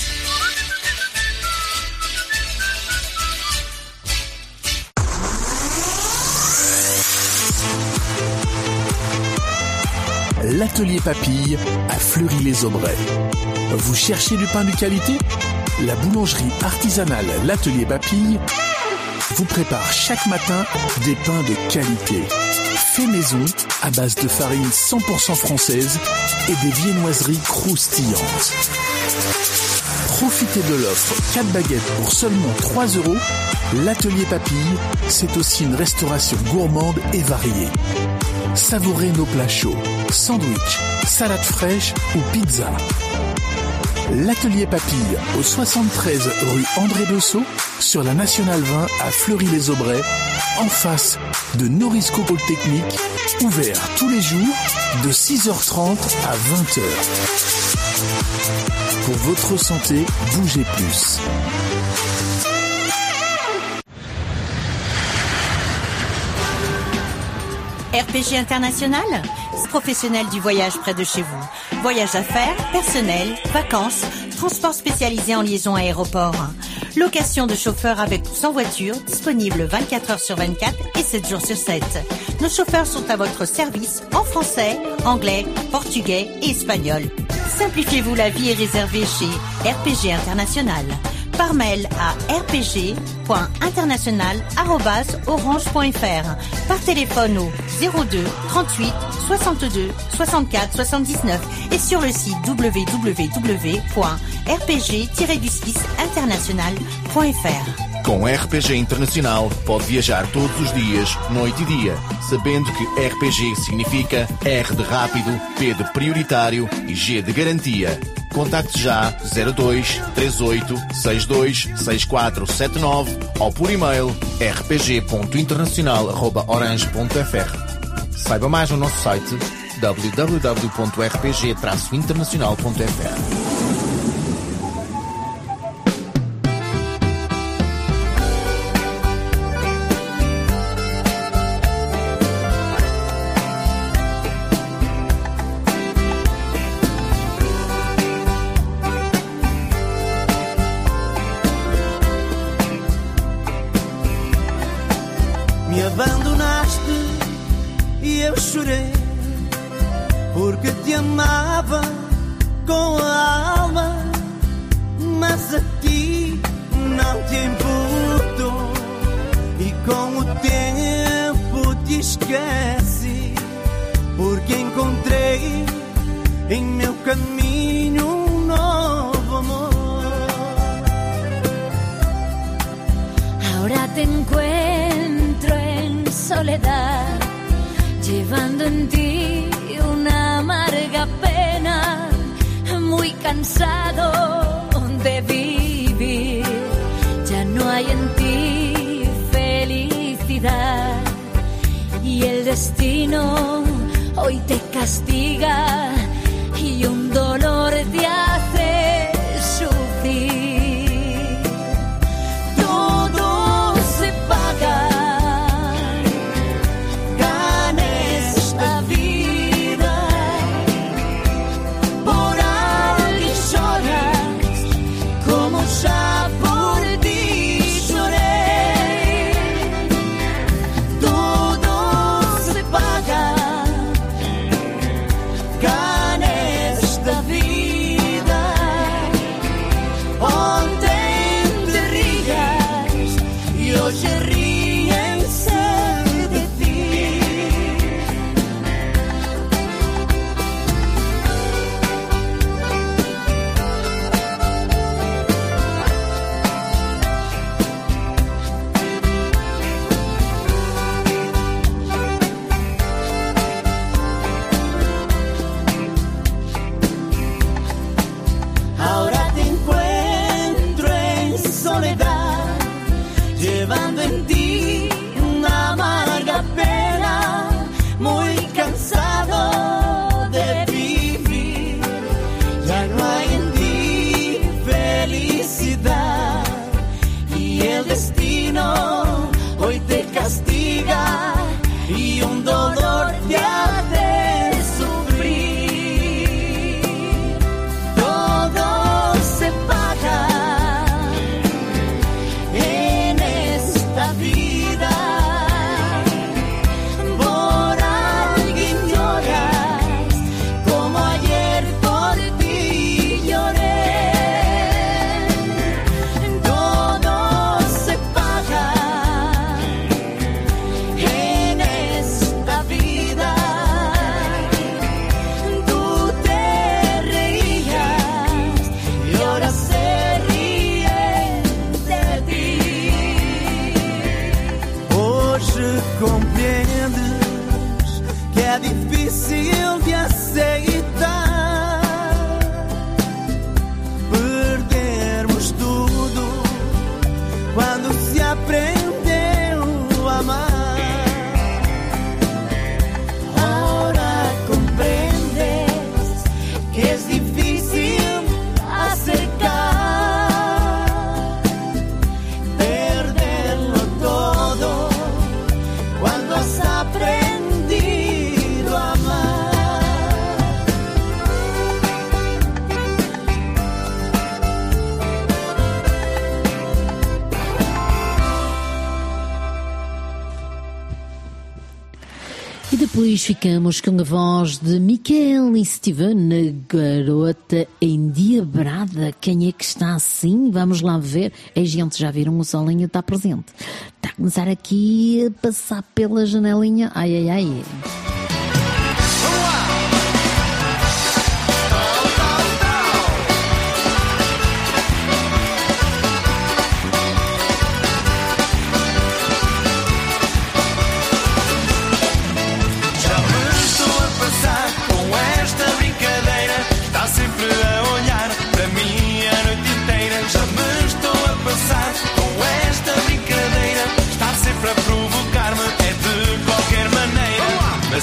L'atelier Papille à Fleury-les-Aubrais. Vous cherchez du pain de qualité? La boulangerie artisanale L'atelier Papille vous prépare chaque matin des pains de qualité. Fait maison à base de farine 100% française et des viennoiseries croustillantes. Profitez de l'offre 4 baguettes pour seulement 3 €. L'atelier Papille, c'est aussi une restauration gourmande et variée. Savourez nos plats chauds, sandwich, salade fraîche ou pizza. L'atelier Papille au 73 rue André Bessot sur la Nationale 20 à Fleury-les-Aubrais, en face de Norisco Polytechnique, ouvert tous les jours de 6h30 à 20h. Pour votre santé, bougez plus. RPG International, professionnel du voyage près de chez vous. Voyage d'affaires, personnel, vacances, transport spécialisé en liaison aéroport. Location de chauffeurs avec ou sans voiture, disponible 24 heures sur 24 et 7 jours sur 7. Nos chauffeurs sont à votre service en français, anglais, portugais et espagnol. Simplifiez-vous la vie et réservez chez RPG International. Par mail à rpg.international@orange.fr. Par téléphone au 02 38 62 64 79 et sur le site www.rpg-international.fr. Com RPG Internacional pode viajar todos os dias, noite e dia, sabendo que RPG significa R de rápido, P de prioritário e G de garantia. Contacte já 02 38 62 6479 ou por e-mail rpg.internacional@orange.fr. Saiba mais no nosso site www.rpg-internacional.fr. Me abandonaste e eu chorei, porque te amava com a alma, mas a ti não te importou. E com o tempo te esqueci, porque encontrei em meu caminho um novo amor. Ahora te encuentro en soledad, llevando en ti una amarga pena, muy cansado de vivir. Ya no hay en ti felicidad y el destino hoy te castiga y un dolor te hace sufrir. Todo se paga, ganes esta vida, por alguien lloras como ya por ti lloré. Todo se paga, ganes esta vida, ontem te rías y hoy ríense de ti. Ahora te encuentro en soledad, llevando en ti una amarga pena, muy cansado de vivir. Ya no hay en ti felicidad y el destino hoy te castiga y un dolor te hace sufrir. Todo se paga en esta vida, por alguien lloras como ayer por ti lloré. Todo se paga en esta vida. Tú te reías y ahora se ríen de ti. Hoje compreendes que é difícil de aceitar perdermos tudo quando se aprendeu a amar. Ahora comprendes que es difícil acercar, perderlo todo cuando has aprendido a amar. E depois ficamos com a voz de Michael e Steven, Garota Endiabrada. Quem é que está assim? Vamos lá ver. A gente, já viram, o solinho está presente. Está a começar aqui a passar pela janelinha. Ai, ai, ai. Já me estou a passar com esta brincadeira, está sempre a olhar para mim a noite inteira. Já me estou a passar com esta brincadeira, está sempre a provocar-me, é de qualquer maneira.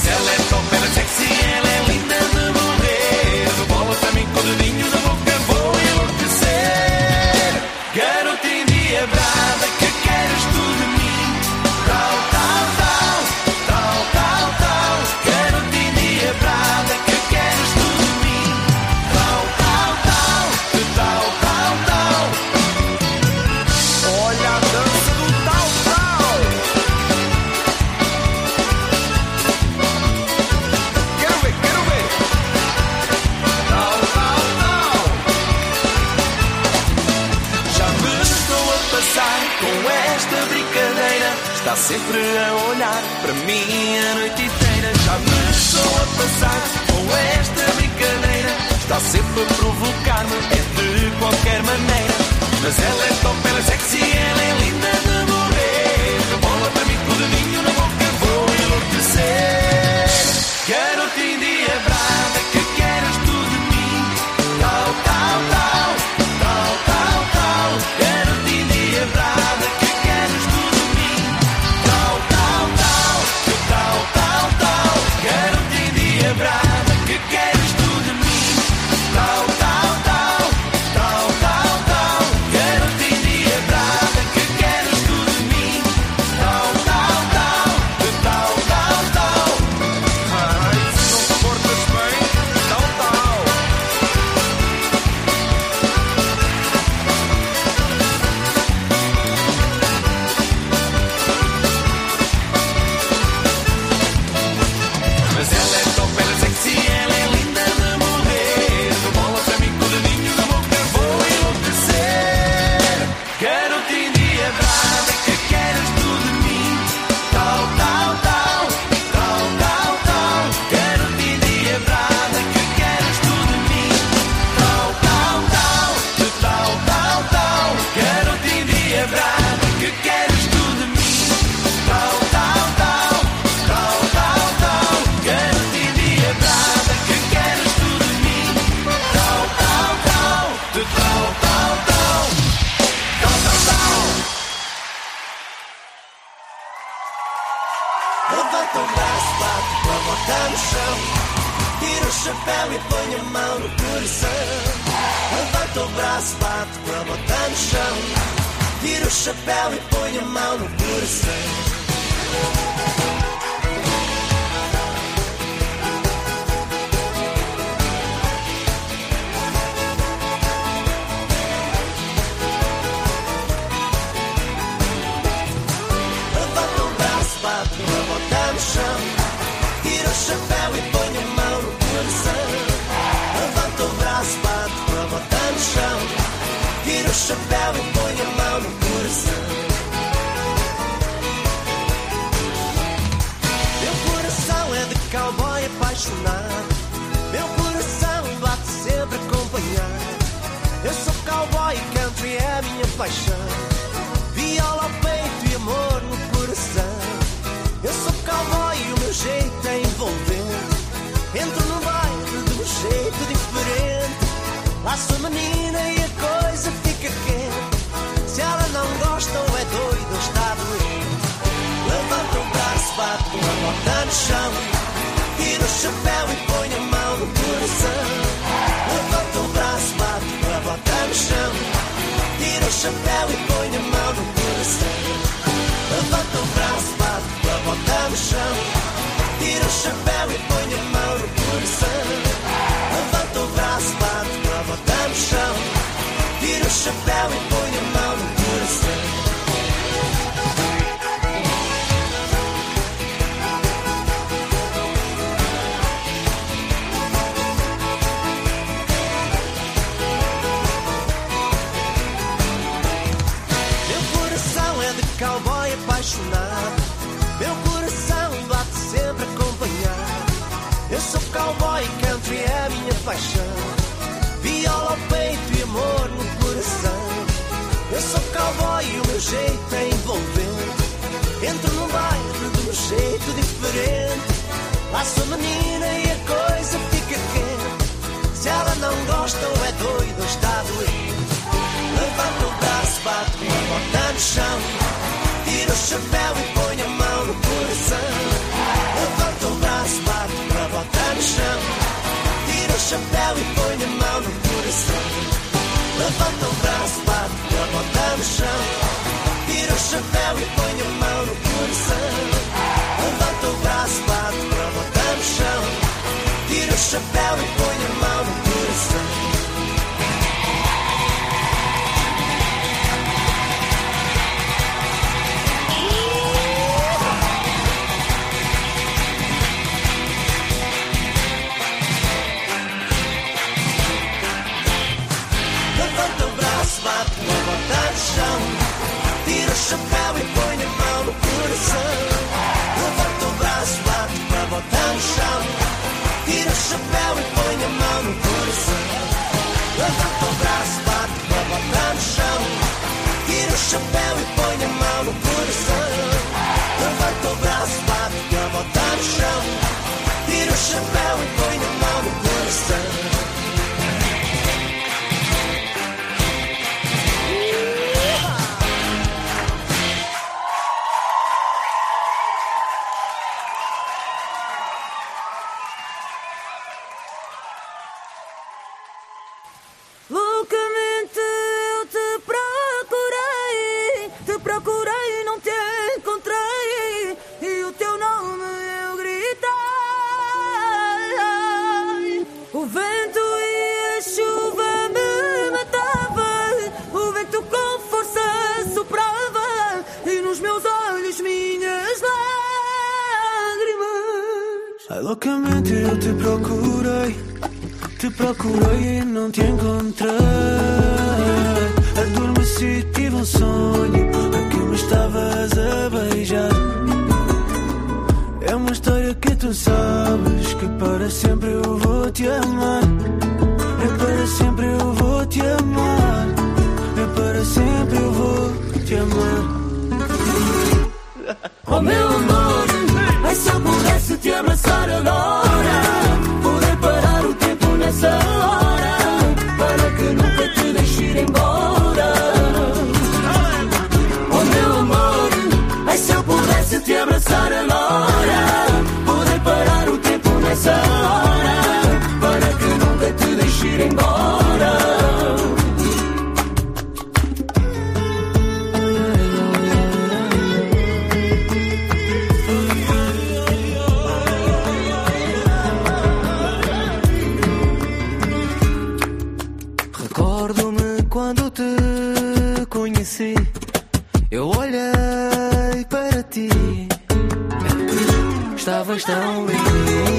esta brincadeira. Está sempre a olhar para mim a noite inteira. Já me estou a passar com esta brincadeira. Está sempre a provocar-me, é de qualquer maneira. Mas ela é top, ela é sexy, ela é linda de morrer. Rebola para mim com o dedinho na boca, vou enlouquecer. Quero-te endiabrada, que queres tu de mim. Tal, tal, tal, tal, tal, tal. Quero-te endiabrada, que queres tu de mim. Tal, tal, tal, tal, tal, tal. Quero-te endiabrada, que queres tu de mim. Tal, tal, tal, tal, tal, tal. Quero-te endiabrada, que queres tu de mim. Tal, tal, tal, tal, tal, tal. Ai, se não te portas bem, tal, tal. Mas ela é top, ela é sexy, ela é linda de morrer. Rebola para mim com o dedinho na boca, vou enlouquecer. Quero-te endiabrada, que queres tu de mim. Tal, tal, tal, tal, tal, tal. Quero-te endiabrada, que queres tu de mim. Tal, tal, tal, tal, tal, tal. Quero-te endiabrada, que queres tu de mim. Tal, tal, tal, tal, tal, tal. Quero-te endiabrada, que queres tu de mim. Tal, tal, tal, tal, tal, tal. Tal, tal, tal. Levanta o braço, bate com a bota no chão. Tira o chapéu e põe a mão no coração. Levanta o braço, bate com a bota no chão. Tira o chapéu e põe a mão no coração. Levanta o braço, bate com a bota no chão. Tira o chapéu e põe a mão no coração. Levanta o braço, bate com a bota no chão. Tira o chapéu e põe a mão no coração. Meu coração é de cowboy apaixonado. Meu coração bate sempre acompanhado. Eu sou cowboy e country é a minha paixão. Viola ao peito e amor no coração. Eu sou cowboy e o meu jeito é envolvente. Entro no baile de um jeito diferente. Laço a menina e a coisa fica quente. Se ela não gosta ou é doida ou está doente. Levanta o braço, bate com a bota no chão. Tira o chapéu e põe a mão no coração. Levanta o braço, bate com a bota no chão. Tira o chapéu e põe a mão no coração. Levanta o braço, bate com a bota no chão. Tira o chapéu e põe a mão no coração. Levanta o braço, bate com a bota no chão. Tira o chapéu e põe a mão no coração. Meu coração é de cowboy apaixonado. Meu coração bate sempre acompanhado. Eu sou cowboy e country é a minha paixão. Viola ao peito e amor no coração. Eu sou cowboy e o meu jeito é envolvente. Entro no baile de um jeito diferente. Laço a menina e a coisa fica quente. Se ela não gosta ou é doida ou está doente. Levanta o braço, bate com a bota no chão. Tira o chapéu e põe a mão no coração. Levanta o braço, bate com a bota no chão. Tira o chapéu e põe a mão no coração. Levanta o braço, bate com a bota no chão. Tira o chapéu e põe a mão no coração. Levanta o braço, bate com a bota no chão. Tira o chapéu e põe a mão no coração. chapéu e põe a mão no coração. Levanta o braço, bate para botar no chão. Tira o chapéu e põe a mão no coração. Levanta o braço, bate para botar no chão. Tira o chapéu e põe a mão no coração. Levanta o braço, bate para botar no chão. Tira o chapéu e põe a mão no coração. Loucamente eu te procurei e não te encontrei, e o teu nome eu gritei. O vento e a chuva me matavam, o vento com força soprava, e nos meus olhos minhas lágrimas. Ai, loucamente eu te procurei e não te encontrei. Adormeci, tive um sonho em que me estavas a beijar. É uma história que tu sabes, que para sempre eu vou te amar. É para sempre eu vou te amar. É para sempre eu vou te amar. Oh meu amor, ai se eu pudesse te abraçar agora, poder parar o tempo nessa hora, para que nunca te deixe ir embora. Oh meu amor, ai se eu pudesse te abraçar agora, poder parar o tempo nessa hora, para que nunca te deixe ir embora. Quando te conheci, eu olhei para ti. Estavas tão linda.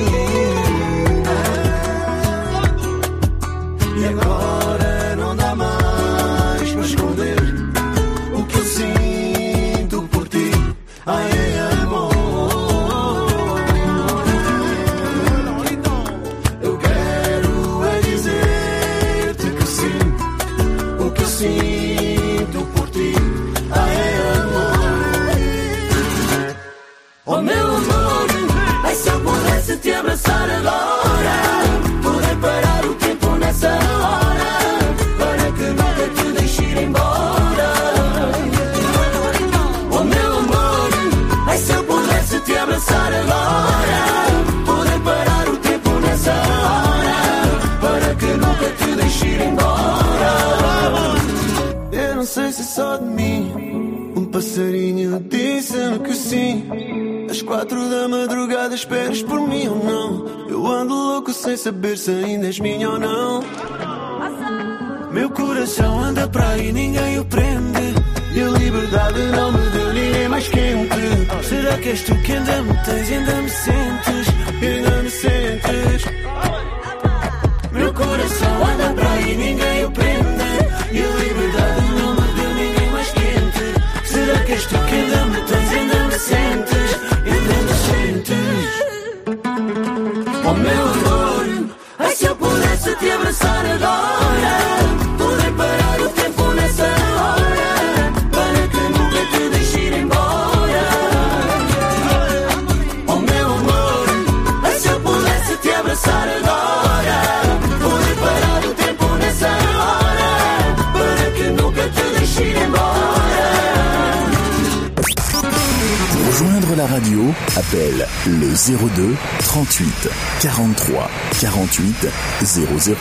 E agora não dá mais para esconder o que eu sinto por ti. Ai, amor, eu quero é dizer-te que sim. O que eu sinto por ti, ai amor. Oh meu amor, ai se eu pudesse te abraçar agora, poder parar o tempo nessa hora, para que nunca te deixe ir embora. Oh meu amor, ai se eu pudesse te abraçar agora, poder parar o tempo nessa hora, para que nunca te deixe ir embora. Eu não sei se só de mim, um passarinho disse-me que sim. Às 4 da madrugada esperas por mim ou não? Eu ando louco sem saber se ainda és minha ou não. Meu coração anda para aí, ninguém o prende, e a liberdade não me deu ninguém mais quente. Será que és tu que ainda me tens, ainda me sentes, ainda me sentes? Meu coração anda para aí, ninguém o prende, e a liberdade não me deu ninguém mais quente. Será que és tu que ainda me tens, ainda me sentes, ainda me sentes? Oh meu amor, ai se eu pudesse te abraçar agora, poder parar o tempo nessa hora, para que nunca te deixe ir embora. Oh meu amor, ai se eu pudesse te abraçar agora, poder parar o tempo nessa hora, para que nunca te deixe ir embora. Pour rejoindre la radio, appelle le 02 38 43 48 00.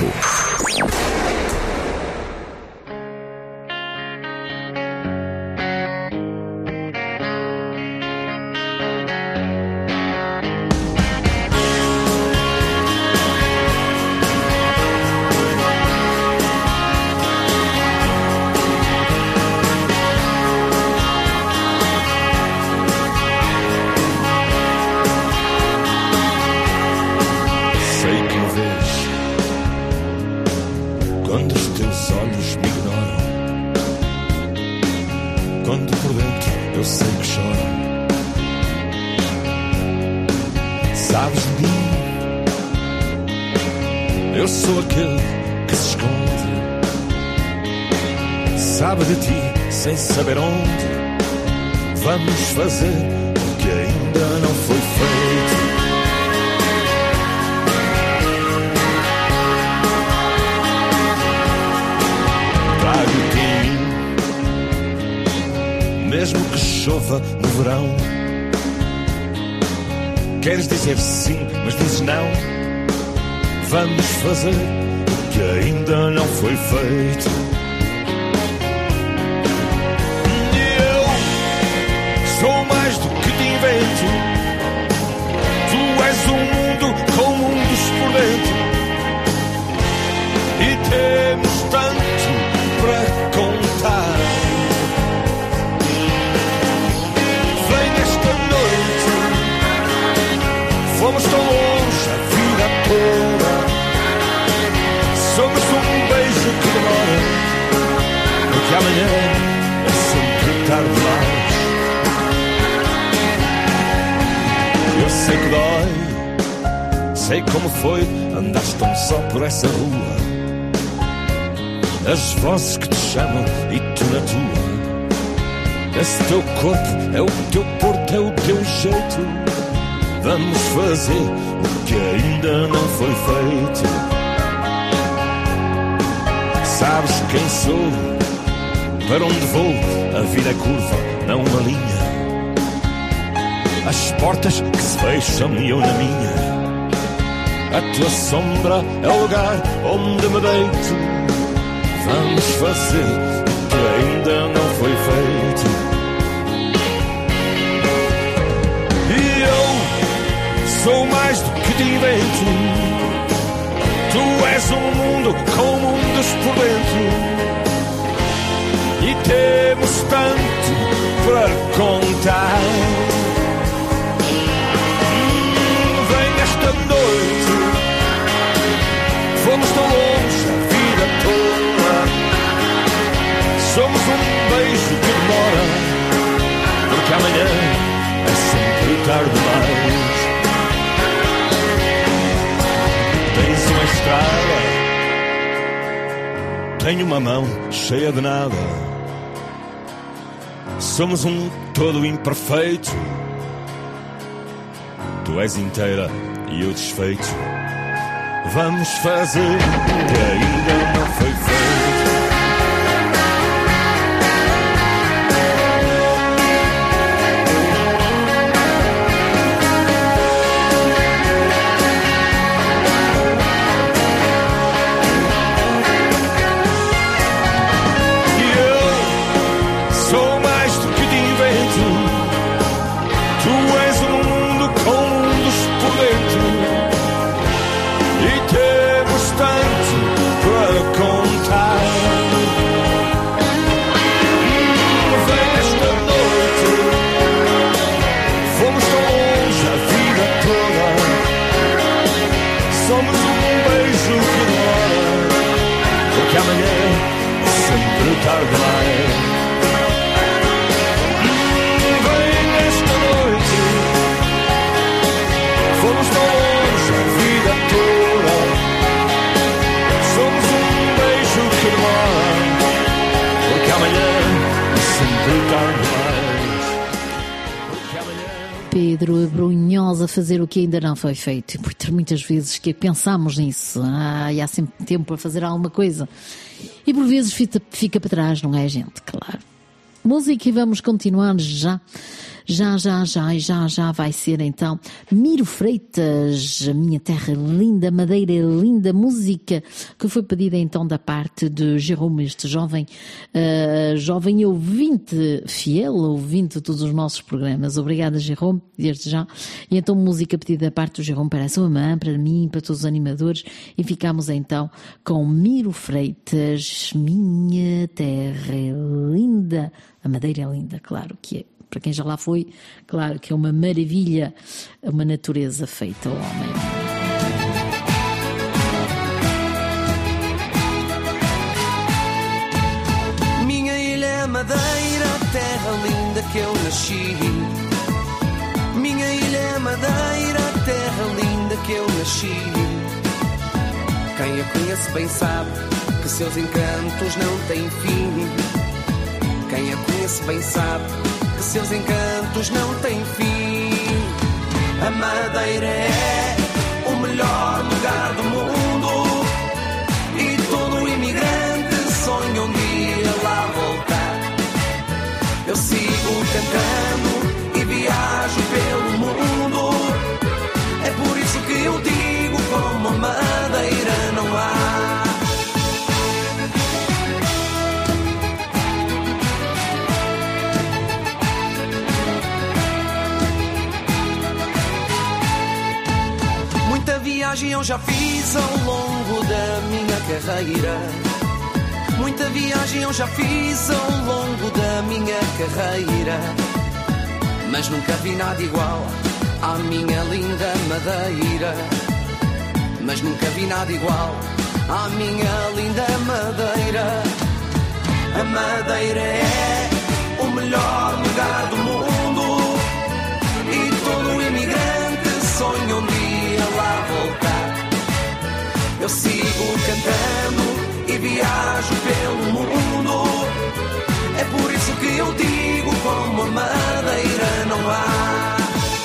eu sei que choram. Sabes de mim, eu sou aquele que se esconde. Sabe de ti sem saber onde. Vamos fazer o que ainda não foi feito. Trago-te em mim, mesmo que chova no verão. Queres dizer sim, mas dizes não. Vamos fazer o que ainda não foi feito. Sou mais do que te invento. Tu és um mundo com mundos por dentro. E temos tanto para contar. Vem esta noite. Fomos tão longe a vida toda. Somos um beijo que demora. Porque amanhã é sempre tarde demais. Eu sei que dói, sei como foi, andaste tão só por essa rua. As vozes que te chamam e tu na tua. Esse teu corpo é o teu porto, é o teu jeito. Vamos fazer o que ainda não foi feito. Sabes quem sou, para onde vou, a vida é curva, não uma linha. As portas que se fecham e eu na minha. A tua sombra é o lugar onde me deito. Vamos fazer o que ainda não foi feito. E eu sou mais do que te invento. Tu és um mundo com mundos por dentro. E temos tanto para contar. Esta noite fomos tão longe a vida toda. Somos um beijo que demora. Porque amanhã é sempre tarde demais. Tens uma estrada, tenho uma mão cheia de nada. Somos um todo imperfeito. Tu és inteira e eu desfeito. Vamos fazer o que ainda não foi feito. E eu sou mais do que te invento. Tu és um mundo com mundos por dentro. E temos tanto para contar. Vem esta noite. Fomos tão longe a vida toda. Somos um beijo que demora. Porque amanhã é sempre tarde demais. Vem esta noite. Fomos tão longe a vida toda. Somos um beijo que demora. Porque amanhã é sempre tarde demais. Pedro Abrunhosa a fazer o que ainda não foi feito. E por ter muitas vezes que pensamos nisso. E há sempre tempo para fazer alguma coisa. E por vezes fica para trás, não é, gente? Claro. Música, e vamos continuar já vai ser então Miro Freitas, A Minha Terra Linda, Madeira Linda, música que foi pedida então da parte de Jerome, este jovem ouvinte, fiel ouvinte de todos os nossos programas. Obrigada, Jerome, desde já. E então música pedida da parte do Jerome para a sua mãe, para mim, para todos os animadores, e ficamos então com Miro Freitas, Minha Terra Linda, a Madeira é linda, claro que é. Para quem já lá foi, claro que é uma maravilha, uma natureza feita ao homem. Minha ilha é Madeira, terra linda que eu nasci. Minha ilha é Madeira, terra linda que eu nasci. Quem a conhece bem sabe que seus encantos não têm fim. Quem a conhece bem sabe que seus encantos não têm fim. A Madeira é o melhor lugar do mundo e todo imigrante sonha um dia lá voltar. Eu sigo cantando e viajo pelo mundo. É por isso que eu digo, como a Madeira não há. Muita viagem eu já fiz ao longo da minha carreira. Muita viagem eu já fiz ao longo da minha carreira. Mas nunca vi nada igual à minha linda Madeira. Mas nunca vi nada igual à minha linda Madeira. A Madeira é o melhor lugar do mundo e todo imigrante sonha um dia lá voltar. Eu sigo cantando e viajo pelo mundo. É por isso que eu digo, como a Madeira não há.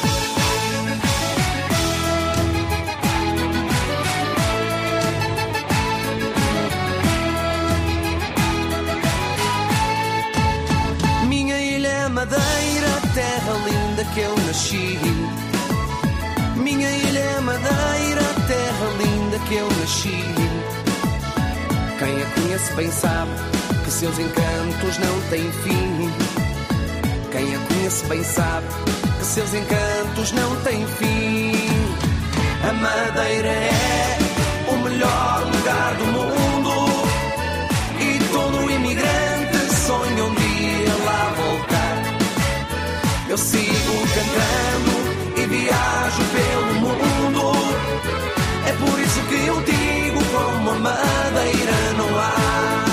Minha ilha é Madeira, terra linda que eu nasci. Minha ilha é Madeira, terra linda que eu nasci. Quem a conhece bem sabe que seus encantos não têm fim. Quem a conhece bem sabe que seus encantos não têm fim. A Madeira é o melhor lugar do mundo e todo imigrante sonha um dia lá voltar. Eu sigo cantando e viajo pelo mundo. É por isso que eu digo, como a Madeira não há.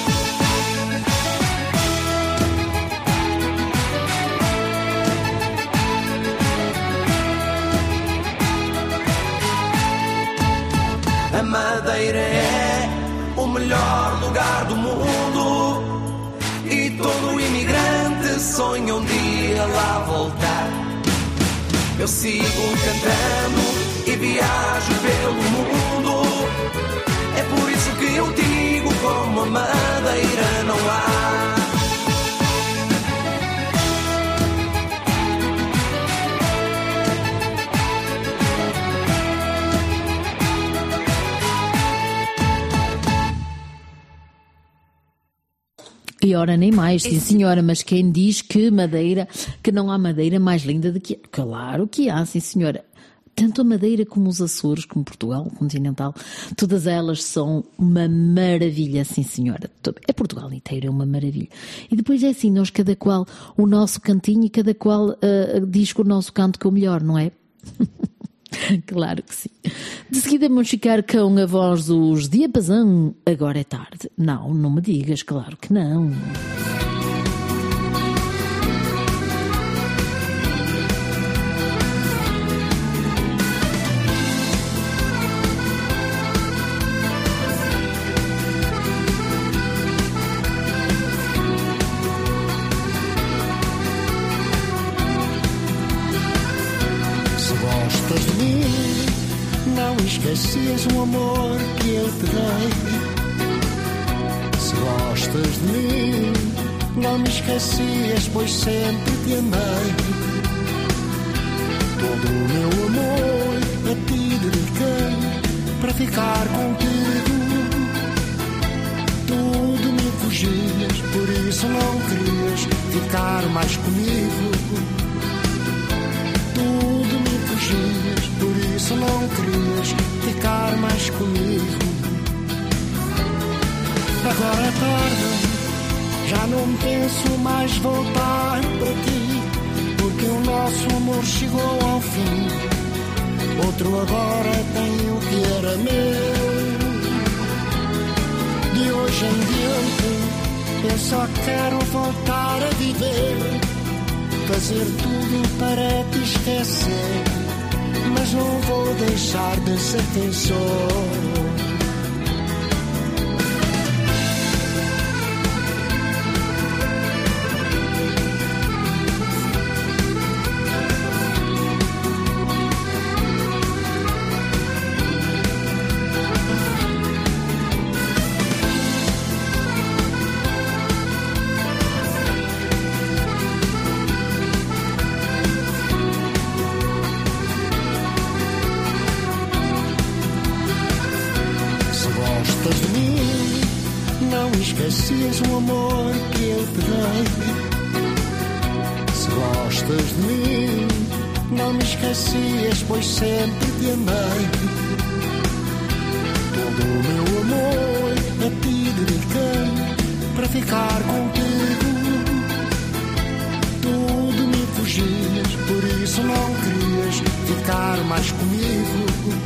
A Madeira é o melhor lugar do mundo e todo imigrante sonha um dia lá voltar. Eu sigo cantando e viajo pelo mundo. É por isso que eu digo, como a Madeira não há. E ora, nem mais, sim senhora, mas quem diz que Madeira, que não há Madeira mais linda do que... Claro que há, sim senhora. Tanto a Madeira como os Açores, como Portugal continental, todas elas são uma maravilha, sim senhora. É Portugal inteiro, é uma maravilha. E depois é assim, nós cada qual o nosso cantinho e cada qual diz que o nosso canto que é o melhor, não é? Claro que sim. De seguida vamos ficar com a voz dos Diapasão. Agora é tarde. Não, não me digas, claro que não. Esquecias um amor que eu te dei. Se gostas de mim, não me esquecias, pois sempre te amei. Todo o meu amor a ti dediquei, para ficar contigo. Tudo me fugias, por isso não querias ficar mais comigo. Tudo me fugias, por isso não querias ficar mais comigo. Agora é tarde, já não penso mais voltar para ti, porque o nosso amor chegou ao fim. Outro agora tem o que era meu. De hoje em diante eu só quero voltar a viver fazer tudo para te esquecer, mas não vou deixar de ser quem sou. Esquecias o amor que eu te dei. Se gostas de mim, não me esquecias, pois sempre te amei. Todo o meu amor a ti dediquei para ficar contigo. Tudo me fugias, por isso não querias ficar mais comigo.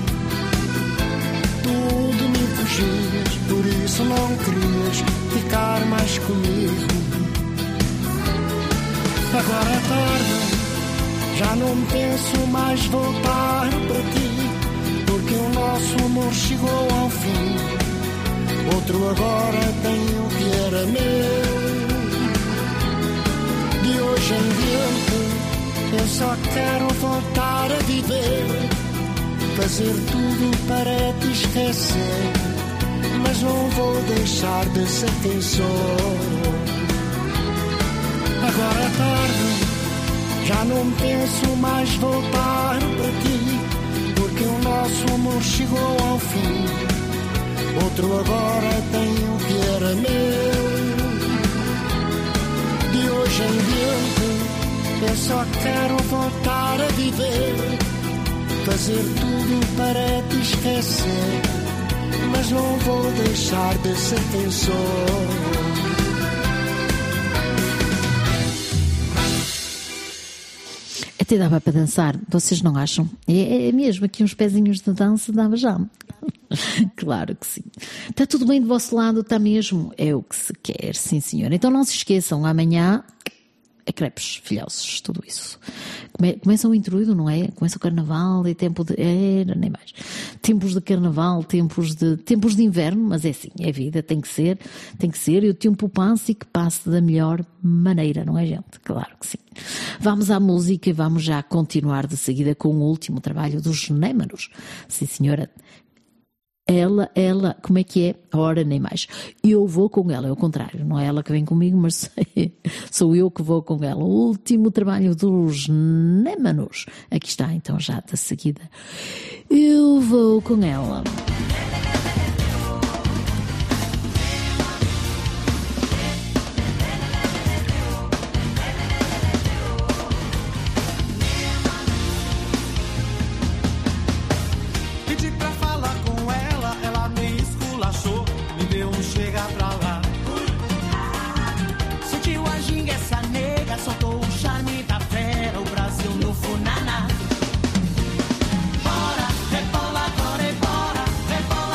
Tudo me fugias, por isso não querias ficar mais comigo. Agora é tarde, já não penso mais voltar para ti, porque o nosso amor chegou ao fim. Outro agora tem o que era meu. De hoje em diante eu só quero voltar a viver, fazer tudo para te esquecer, mas não vou deixar de ser quem sou. Agora é tarde, já não penso mais voltar para ti, porque o nosso amor chegou ao fim. Outro agora tem o que era meu. De hoje em diante eu só quero voltar a viver, fazer tudo para te esquecer, mas não vou deixar de ser quem sou. Até dava para dançar, vocês não acham? É mesmo, aqui uns pezinhos de dança dava já. Claro que sim. Está tudo bem do vosso lado, está mesmo? É o que se quer, sim senhor. Então não se esqueçam, amanhã é crepes, filhosos, tudo isso. Começa o intruído, não é? Começa o carnaval e tempo de... nem mais. Tempos de carnaval, tempos de inverno, mas é assim, é vida, tem que ser, e o tempo passa e que passe da melhor maneira, não é, gente? Claro que sim. Vamos à música e vamos já continuar de seguida com o último trabalho dos Némanos. Sim, senhora. Ela, como é que é? Ora, nem mais. Eu vou com ela, é o contrário, não é ela que vem comigo, mas sou eu que vou com ela. O último trabalho dos Némanos. Aqui está, então, já de seguida. Eu vou com ela. Soltou o charme da fera, o Brasil no funaná. Bora, rebola, agora e bora, rebola.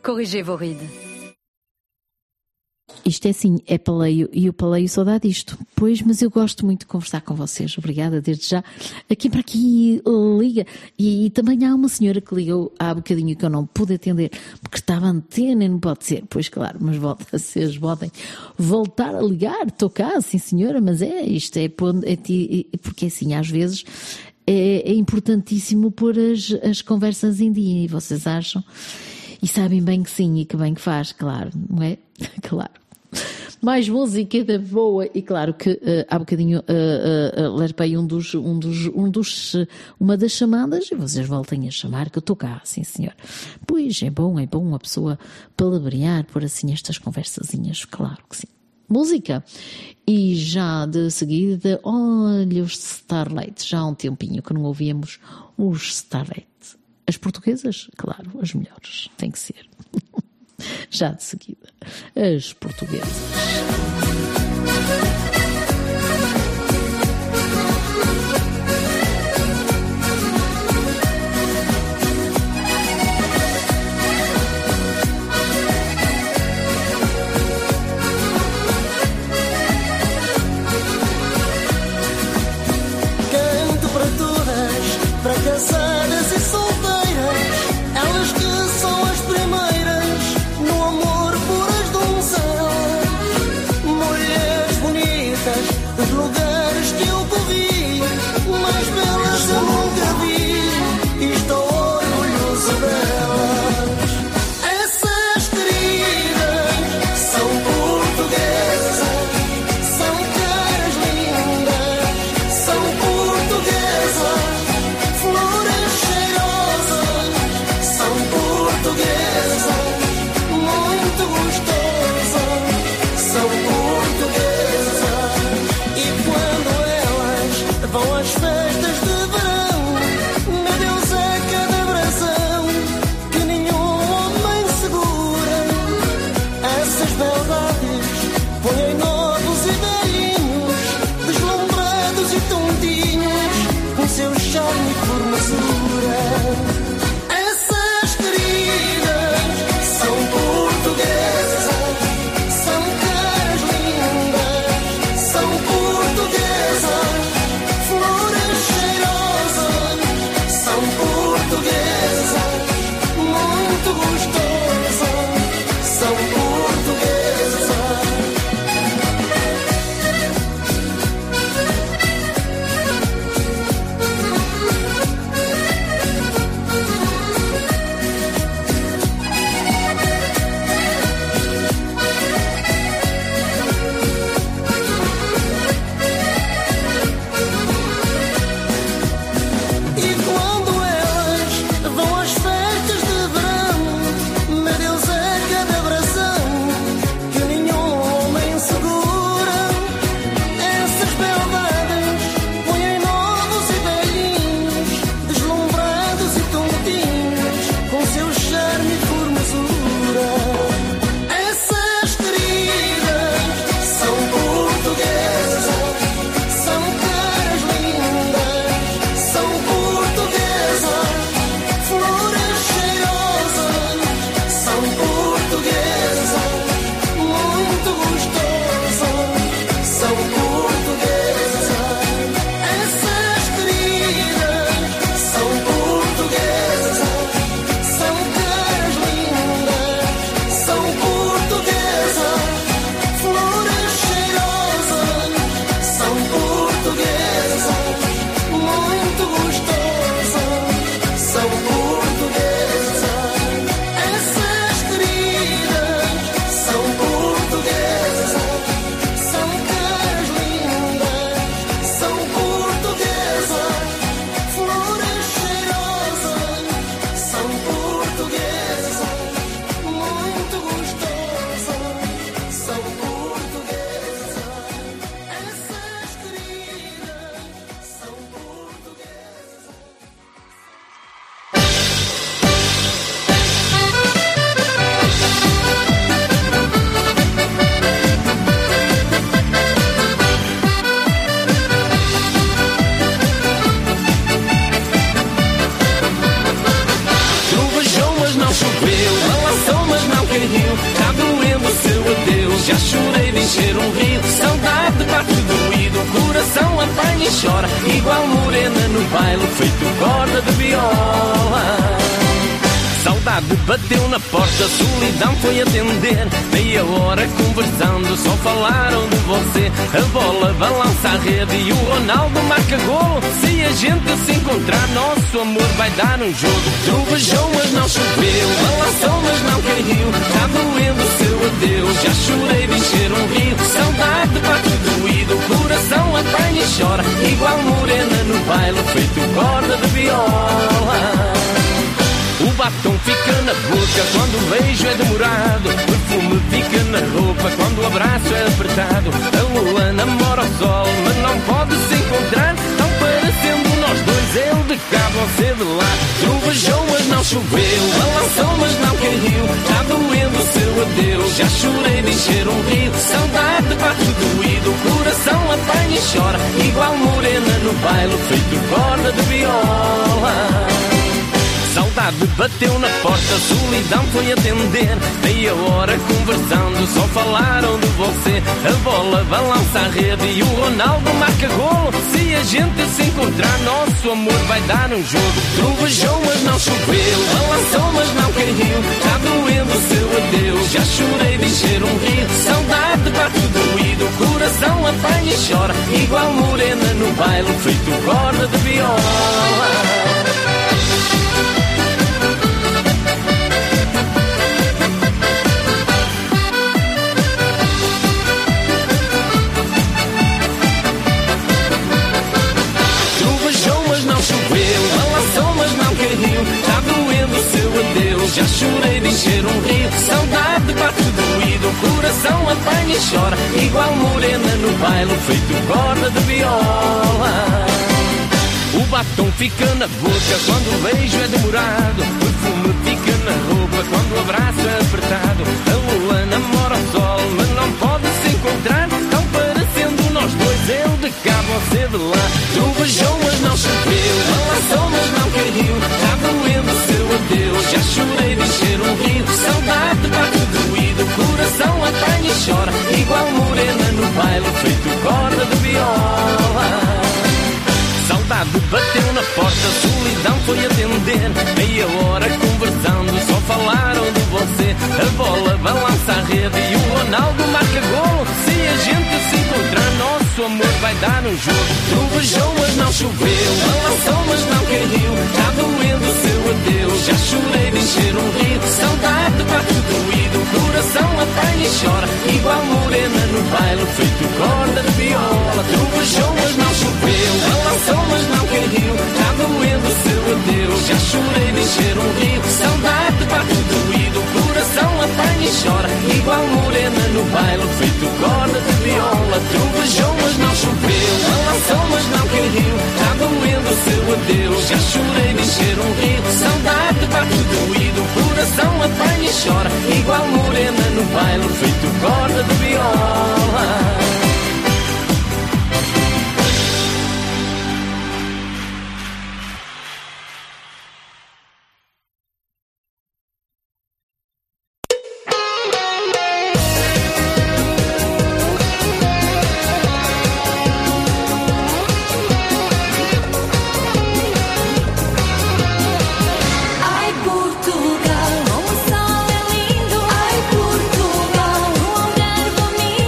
corriger vos rides. Isto é assim, é paleio e o paleio só dá disto. Pois, mas eu gosto muito de conversar com vocês. Obrigada desde já. Aqui para aqui liga. E também há uma senhora que ligou há bocadinho que eu não pude atender porque estava a antena e não pode ser. Pois claro, mas vocês podem voltar a ligar. Estou cá, sim senhora, mas isto é porque assim, às vezes é importantíssimo pôr as conversas em dia. E vocês acham? E sabem bem que sim e que bem que faz, claro, não é? Claro. Mais música da boa e claro que há bocadinho lerpei uma das chamadas e vocês voltem a chamar que eu estou cá, sim senhor. Pois é bom uma pessoa palavrear por assim estas conversazinhas, claro que sim. Música e já de seguida, olha os Starlight, já há um tempinho que não ouvíamos os Starlight. As portuguesas, claro, as melhores, tem que ser. Já de seguida, as portuguesas. Canto para todas, fracassadas e solteiras, elas que são as primeiras no amor puras de um céu. Mulheres bonitas tá doendo o seu adeus. Já chorei de encher um rio, saudade bate doído, o coração apanha e chora, igual morena no baile, feito corda de viola. Saudade bateu na porta, solidão foi atender. Meia hora conversando, só falaram de você. A bola balança a rede e o Ronaldo marca golo. Se a gente se encontrar, nosso amor vai dar um jogo. Trovejou, mas não choveu, balançou, mas não caiu. Tá doendo o seu adeus, já chorei de encher um rio. Saudade bate doído, o coração apanha e chora, igual morena no baile, feito corda de viola. O batom fica na boca quando o beijo é demorado, o perfume fica na roupa quando o abraço é apertado. A lua namora o sol, mas não pode se encontrar, tão parecendo nós dois, ele de cá, você de lá. Trovejou, mas não choveu, balançou, mas não caiu. Tá doendo o seu adeus, já chorei de encher um rio. Saudade bate doído, o coração apanha e chora, igual morena no baile, feito corda de viola. Saudade bateu na porta, solidão foi atender. Meia hora conversando, só falaram de você. A bola balança a rede e o Ronaldo marca golo. Se a gente se encontrar, nosso amor vai dar um jogo. Trovejou, mas não choveu, balançou, mas não caiu. Tá doendo o seu adeus, já chorei de encher um rio. Saudade bate doído, o coração apanha e chora, igual morena no baile, feito corda de viola. Tá doendo o seu adeus, já chorei de encher um rio. Saudade bate doído, o coração apanha e chora, igual morena no baile, feito corda de viola. O batom fica na boca quando o beijo é demorado, o perfume fica na roupa quando o abraço é apertado. A lua namora o sol, mas não pode se encontrar, tão parecendo nós dois, ele de cá, você de lá. Trovejou, mas não choveu, balançou, mas não caiu. Tá doendo o seu adeus, já chorei de encher um rio. Saudade bate doído, o coração apanha e chora, igual morena no baile, feito corda de viola. Saudade bateu na porta, solidão foi atender. Meia hora conversando, só falaram de você. A bola balança a rede e o Ronaldo marca golo. Se a gente se encontrar, nosso amor vai dar um jogo. Trovejou, mas não choveu, balançou, mas não caiu. Tá doendo o seu adeus, já chorei de encher um rio. Saudade bate doído, o coração apanha e chora, igual morena no baile, feito corda de viola. Trovejou, mas não choveu, balançou, mas não caiu. Tá doendo o seu adeus, já chorei de encher um rio. Saudade bate doído, o coração apanha e chora, igual morena no baile, feito corda de viola. Trovejou, mas não choveu, balançou, mas não caiu. Tá doendo o seu adeus, já chorei de encher um rio. Saudade bate doído, o coração apanha e chora, igual morena no baile, feito corda de viola. Portugal, o sol é lindo. Ai, Portugal, o Algarve amigo.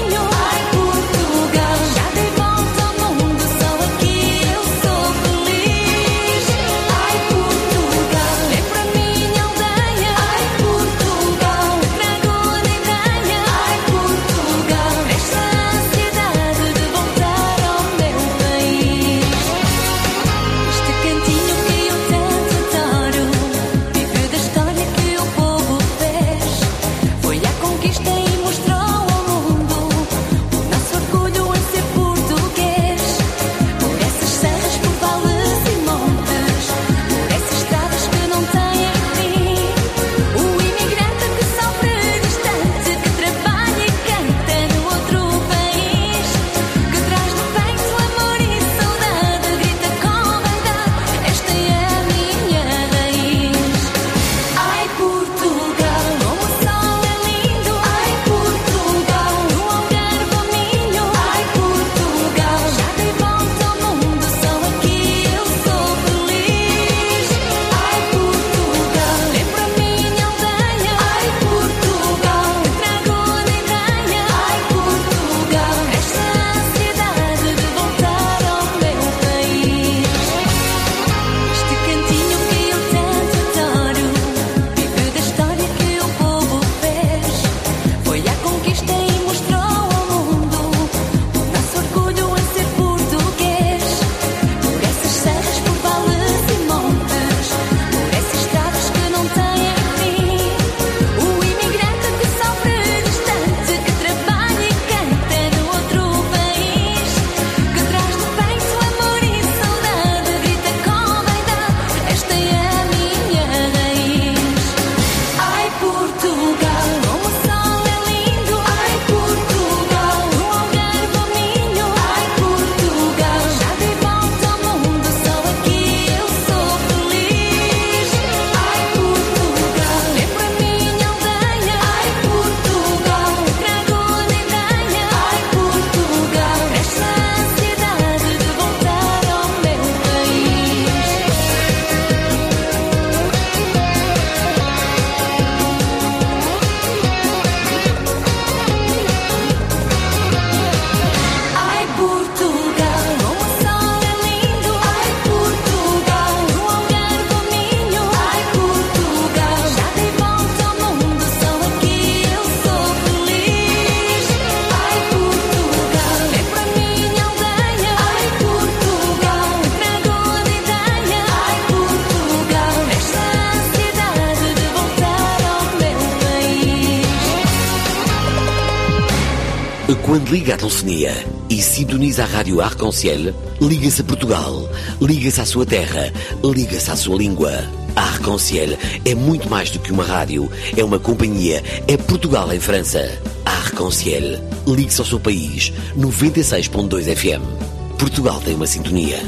Quando liga a telefonia e sintoniza a rádio Arc-en-Ciel, liga-se a Portugal, liga-se à sua terra, liga-se à sua língua. A Arc-en-Ciel é muito mais do que uma rádio, é uma companhia, é Portugal em França. A Arc-en-Ciel, ligue-se ao seu país, 96.2 FM. Portugal tem uma sintonia.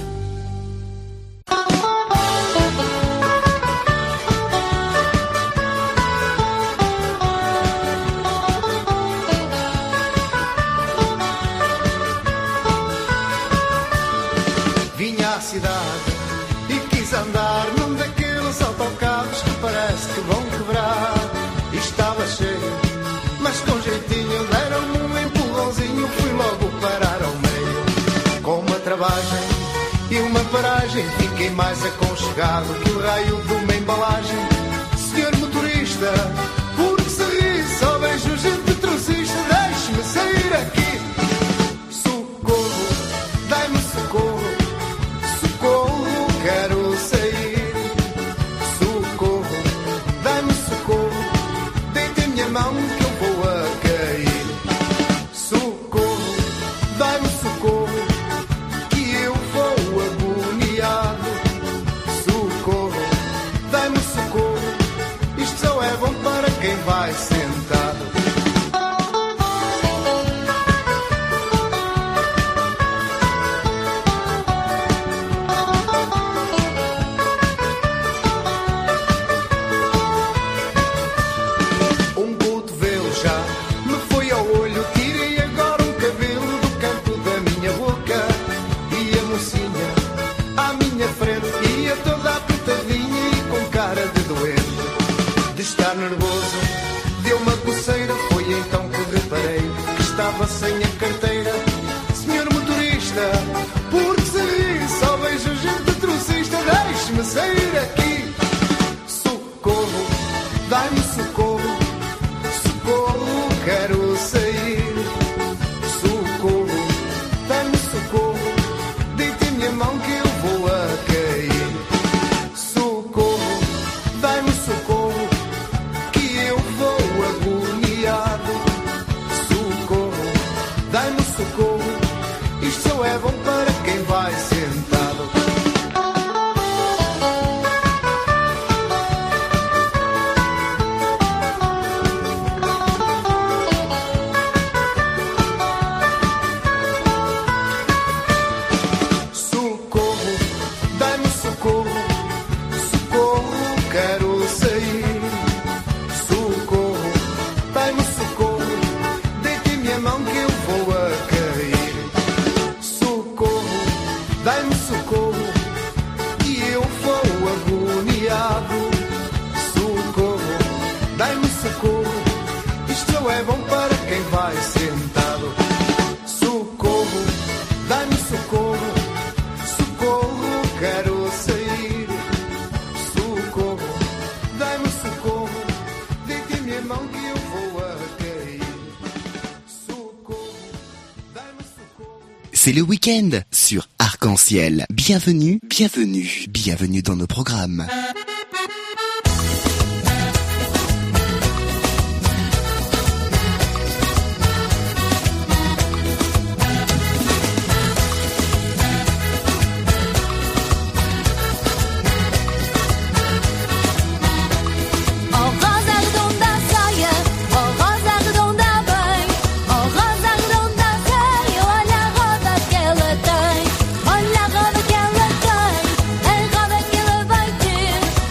E uma paragem, fiquei mais aconchegado que o raio de uma embalagem. Senhor motorista, porque se ri, só vejo gente trocista. Deixe-me sair aqui. Socorro, dai-me socorro. Socorro, quero sair. Socorro, dai-me socorro. Deite a minha mão que eu vou a cair. Socorro, dai-me socorro. Quem vai sentado. Um cotovelo já me foi ao olho, tirei agora um cabelo do canto da minha boca. E a mocinha à minha frente ia toda apertadinha e com cara de doente. De estar nervoso, deu uma coceira, foi então que reparei que estava sem a carteira. Senhor motorista, porque se ri, só vejo gente trocista. Deixe-me sair aqui. Socorro, dai-me socorro. Socorro, quero sair. Socorro, dai-me socorro. Deite a minha mão que eu vou a cair. Socorro, dai-me socorro. Dai-me socorro, isto só é bom para quem vai sentado. Socorro, dai-me socorro. Socorro, quero sair. Socorro, dai-me socorro. Deite a minha mão que eu vou a cair. Socorro, dai-me socorro, que eu vou agoniado. Socorro, dai-me socorro, isto só é bom para quem vai sentado. Socorro, dai-me socorro. Socorro, quero sair. Socorro, dai-me socorro. Deite a minha mão que eu vou a cair. C'est le week-end sur Arc-en-Ciel. Bienvenue, bienvenue, bienvenue dans nos programmes. Olha a roda que ela tem, a roda que ela vai ter.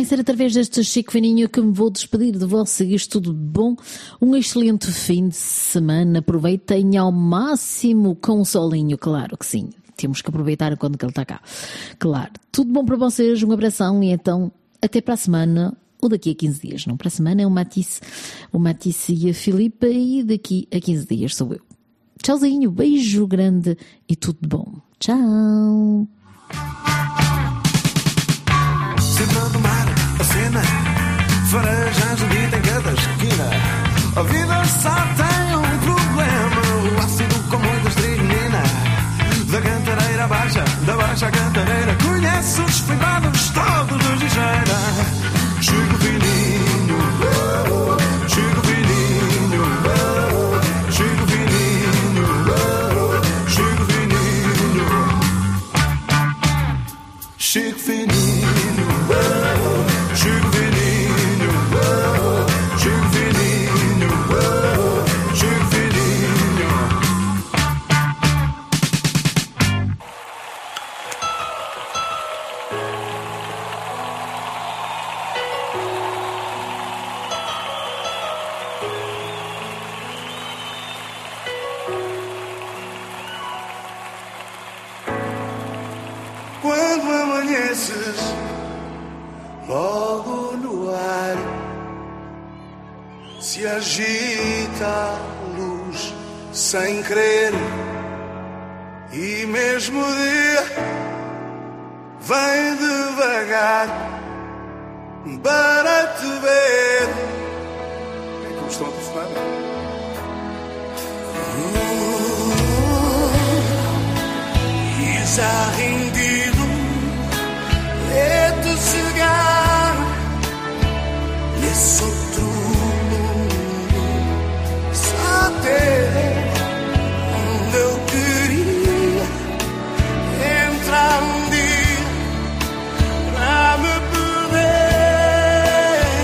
vai ser através deste Chico Fininho que me vou despedir de vocês. Tudo de bom? Um excelente fim de semana. Aproveitem ao máximo com o solinho, claro que sim. Temos que aproveitar enquanto que ele está cá. Claro. Tudo bom para vocês, um abração e então até para a semana ou daqui a 15 dias. Não, para a semana é o Matisse e a Filipa e daqui a 15 dias sou eu. Tchauzinho, beijo grande e tudo de bom. Tchau. Sempre do mar, a cena, farejas de vida em cada esquina. A vida só tem um problema, o ácido com muita estricnina. Da cantareira baixa, da baixa cantareira, conhece os privados todos de ligeira. Chico Fininho, Chico Fininho, Chico Fininho, Chico Fininho, Chico Fininho. Quando amanheces, logo no ar se agita a luz sem querer, e mesmo o dia vem devagar para te ver. É como estão a telefonar. E já rendido é-te chegar nesse outro mundo, só ter onde eu queria entrar um dia pra me perder,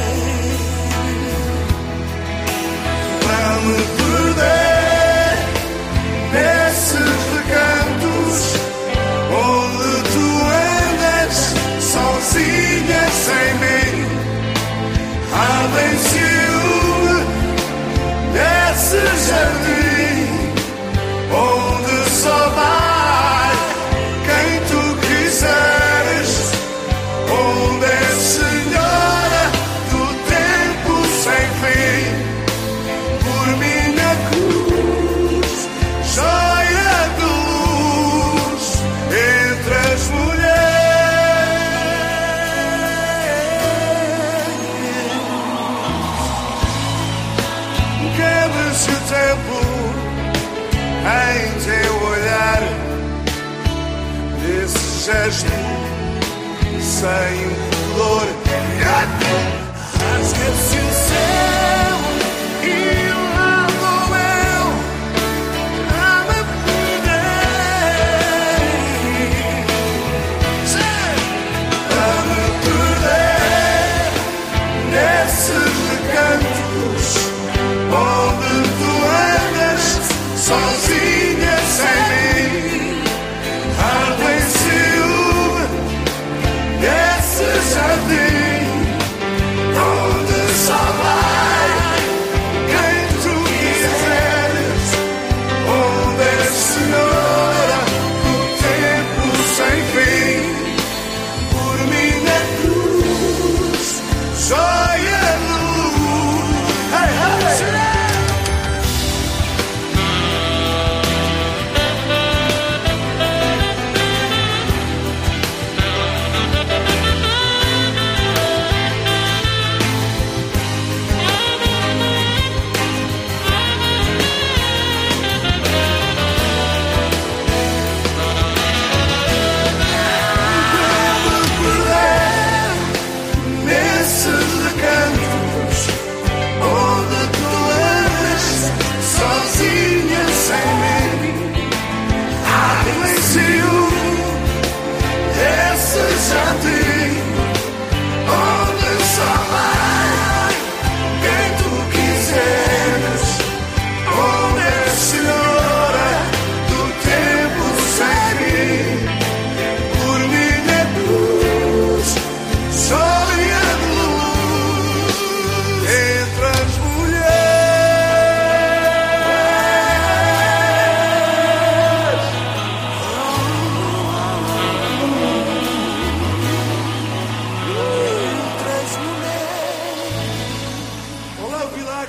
pra me perder nesses recantos onde tu andas sozinha sem mim. Além ciúme desse jardim onde só vai quem tu quiseres, onde é senhora do tempo sem fim. Por minha cruz, joia de luz entre as mulheres. Quebra-se o tempo em teu olhar, nesse gesto sem pudor. Rasga-se o céu e lá vou eu a me perder, a me perder nesses recantos onde tu andas sozinha sem mim. Arde em ciúme desse jardim onde só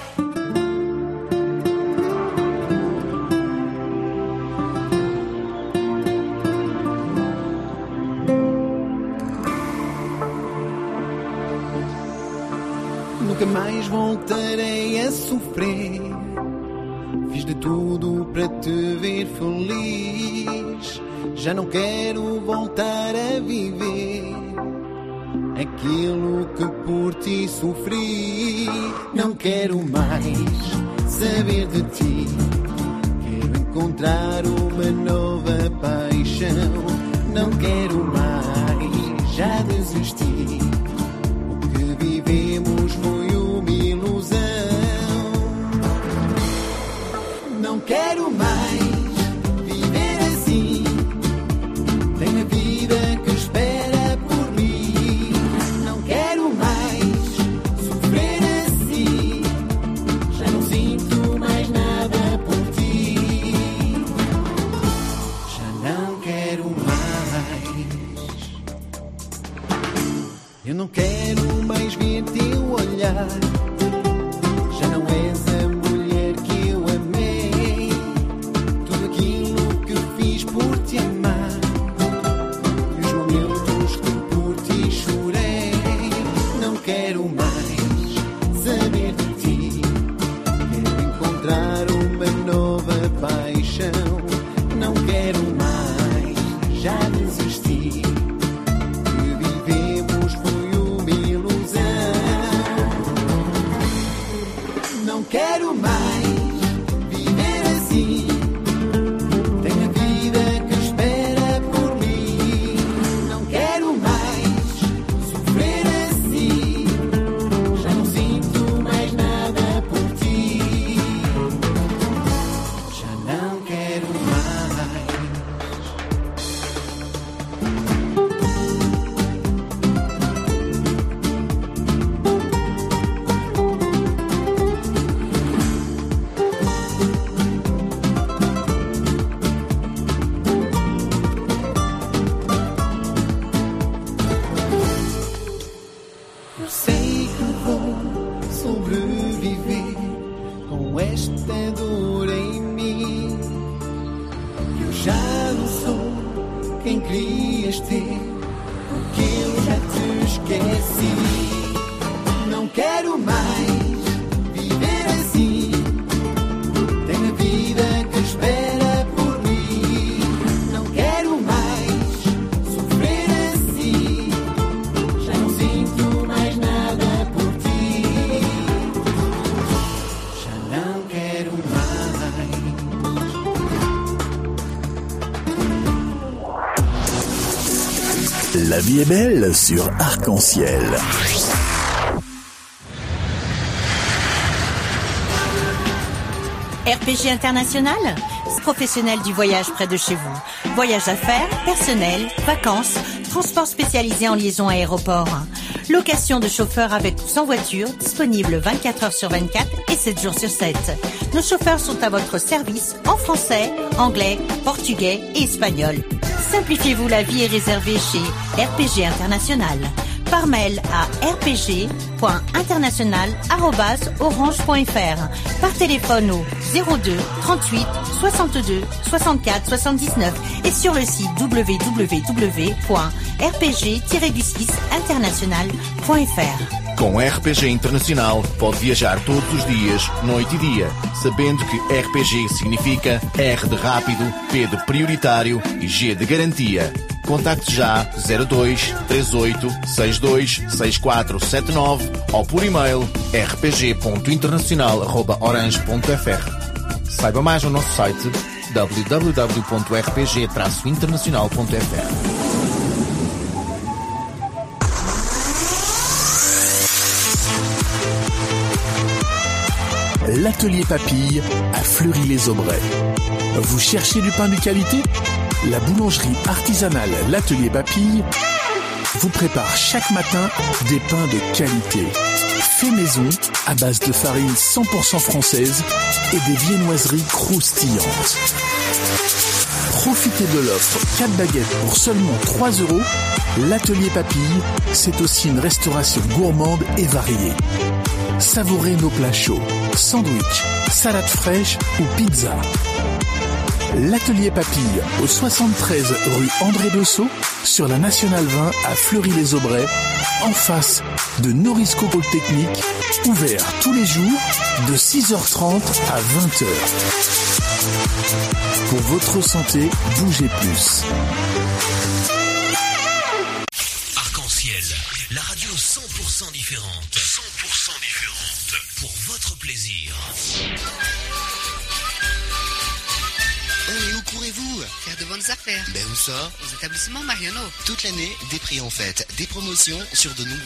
Nunca mais voltarei a sofrer. Fiz de tudo para te ver feliz. Já não quero voltar a viver aquilo que por ti sofri. Não quero mais saber de ti. Quero encontrar uma nova paixão. Não quero mais, já desisti. O que vivemos foi uma ilusão. Não quero mais viver assim. Tenho a vida que espera por mim. Não quero mais sofrer assim. Já não sinto mais nada por ti. Já não quero mais. Eu não quero mais ver teu olhar. Já não és a mulher que eu amei. Tudo aquilo que fiz por te amar e os momentos que por ti chorei. Não quero mais saber de ti. Quero encontrar uma nova paixão. Não quero mais, já desisti. O que vivemos foi uma ilusão. Não quero mais viver assim. Tenho a vida que espera por mim. Não quero mais sofrer assim. Já não sinto mais nada por ti. Já não quero mais. Eu sei que vou sobreviver com esta dor em mim. Eu já não sou quem querias ter, porque eu já te esqueci. Não quero mais viver assim. Tenho a vida que espera por mim. Não quero mais sofrer assim. Já não sinto mais nada por ti. Já não quero mais. La vie est belle sur Arc-en-Ciel. RPG International, professionnel du voyage près de chez vous. Voyage d'affaires, personnel, vacances, transport spécialisé en liaison aéroport. Location de chauffeurs avec ou sans voiture, disponible 24 heures sur 24 et 7 jours sur 7. Nos chauffeurs sont à votre service en français, anglais, portugais et espagnol. Simplifiez-vous la vie et réservez chez RPG International. Par mail à rpg.international@orange.fr. Par téléphone au 02 38 62 64 79 et sur le site www.rpg-international.fr. Com RPG Internacional pode viajar todos os dias, noite e dia, sabendo que RPG significa R de rápido, P de prioritário e G de garantia. Contacte já 02 38 62 6479 ou por e-mail rpg.internacional@orange.fr. Saiba mais no nosso site www.rpg-internacional.fr. L'atelier Papille à Fleury-les-Aubrais. Vous cherchez du pain de qualité? La boulangerie artisanale L'atelier Papille vous prépare chaque matin des pains de qualité. Fait maison à base de farine 100% française et des viennoiseries croustillantes. Profitez de l'offre 4 baguettes pour seulement 3 €. L'atelier Papille, c'est aussi une restauration gourmande et variée. Savourez nos plats chauds, sandwich, salade fraîche ou pizza. L'Atelier Papille, au 73 rue André Bessot, sur la Nationale 20 à Fleury-les-Aubrais, en face de Norisco Polytechnique, ouvert tous les jours de 6h30 à 20h. Pour votre santé, bougez plus. Arc-en-ciel, la radio 100% différente. 100% différente. Pour votre plaisir. Et où courez-vous? Faire de bonnes affaires. Ben où ça? Aux établissements Mariano. Toute l'année, des prix en fête, des promotions sur de nombreux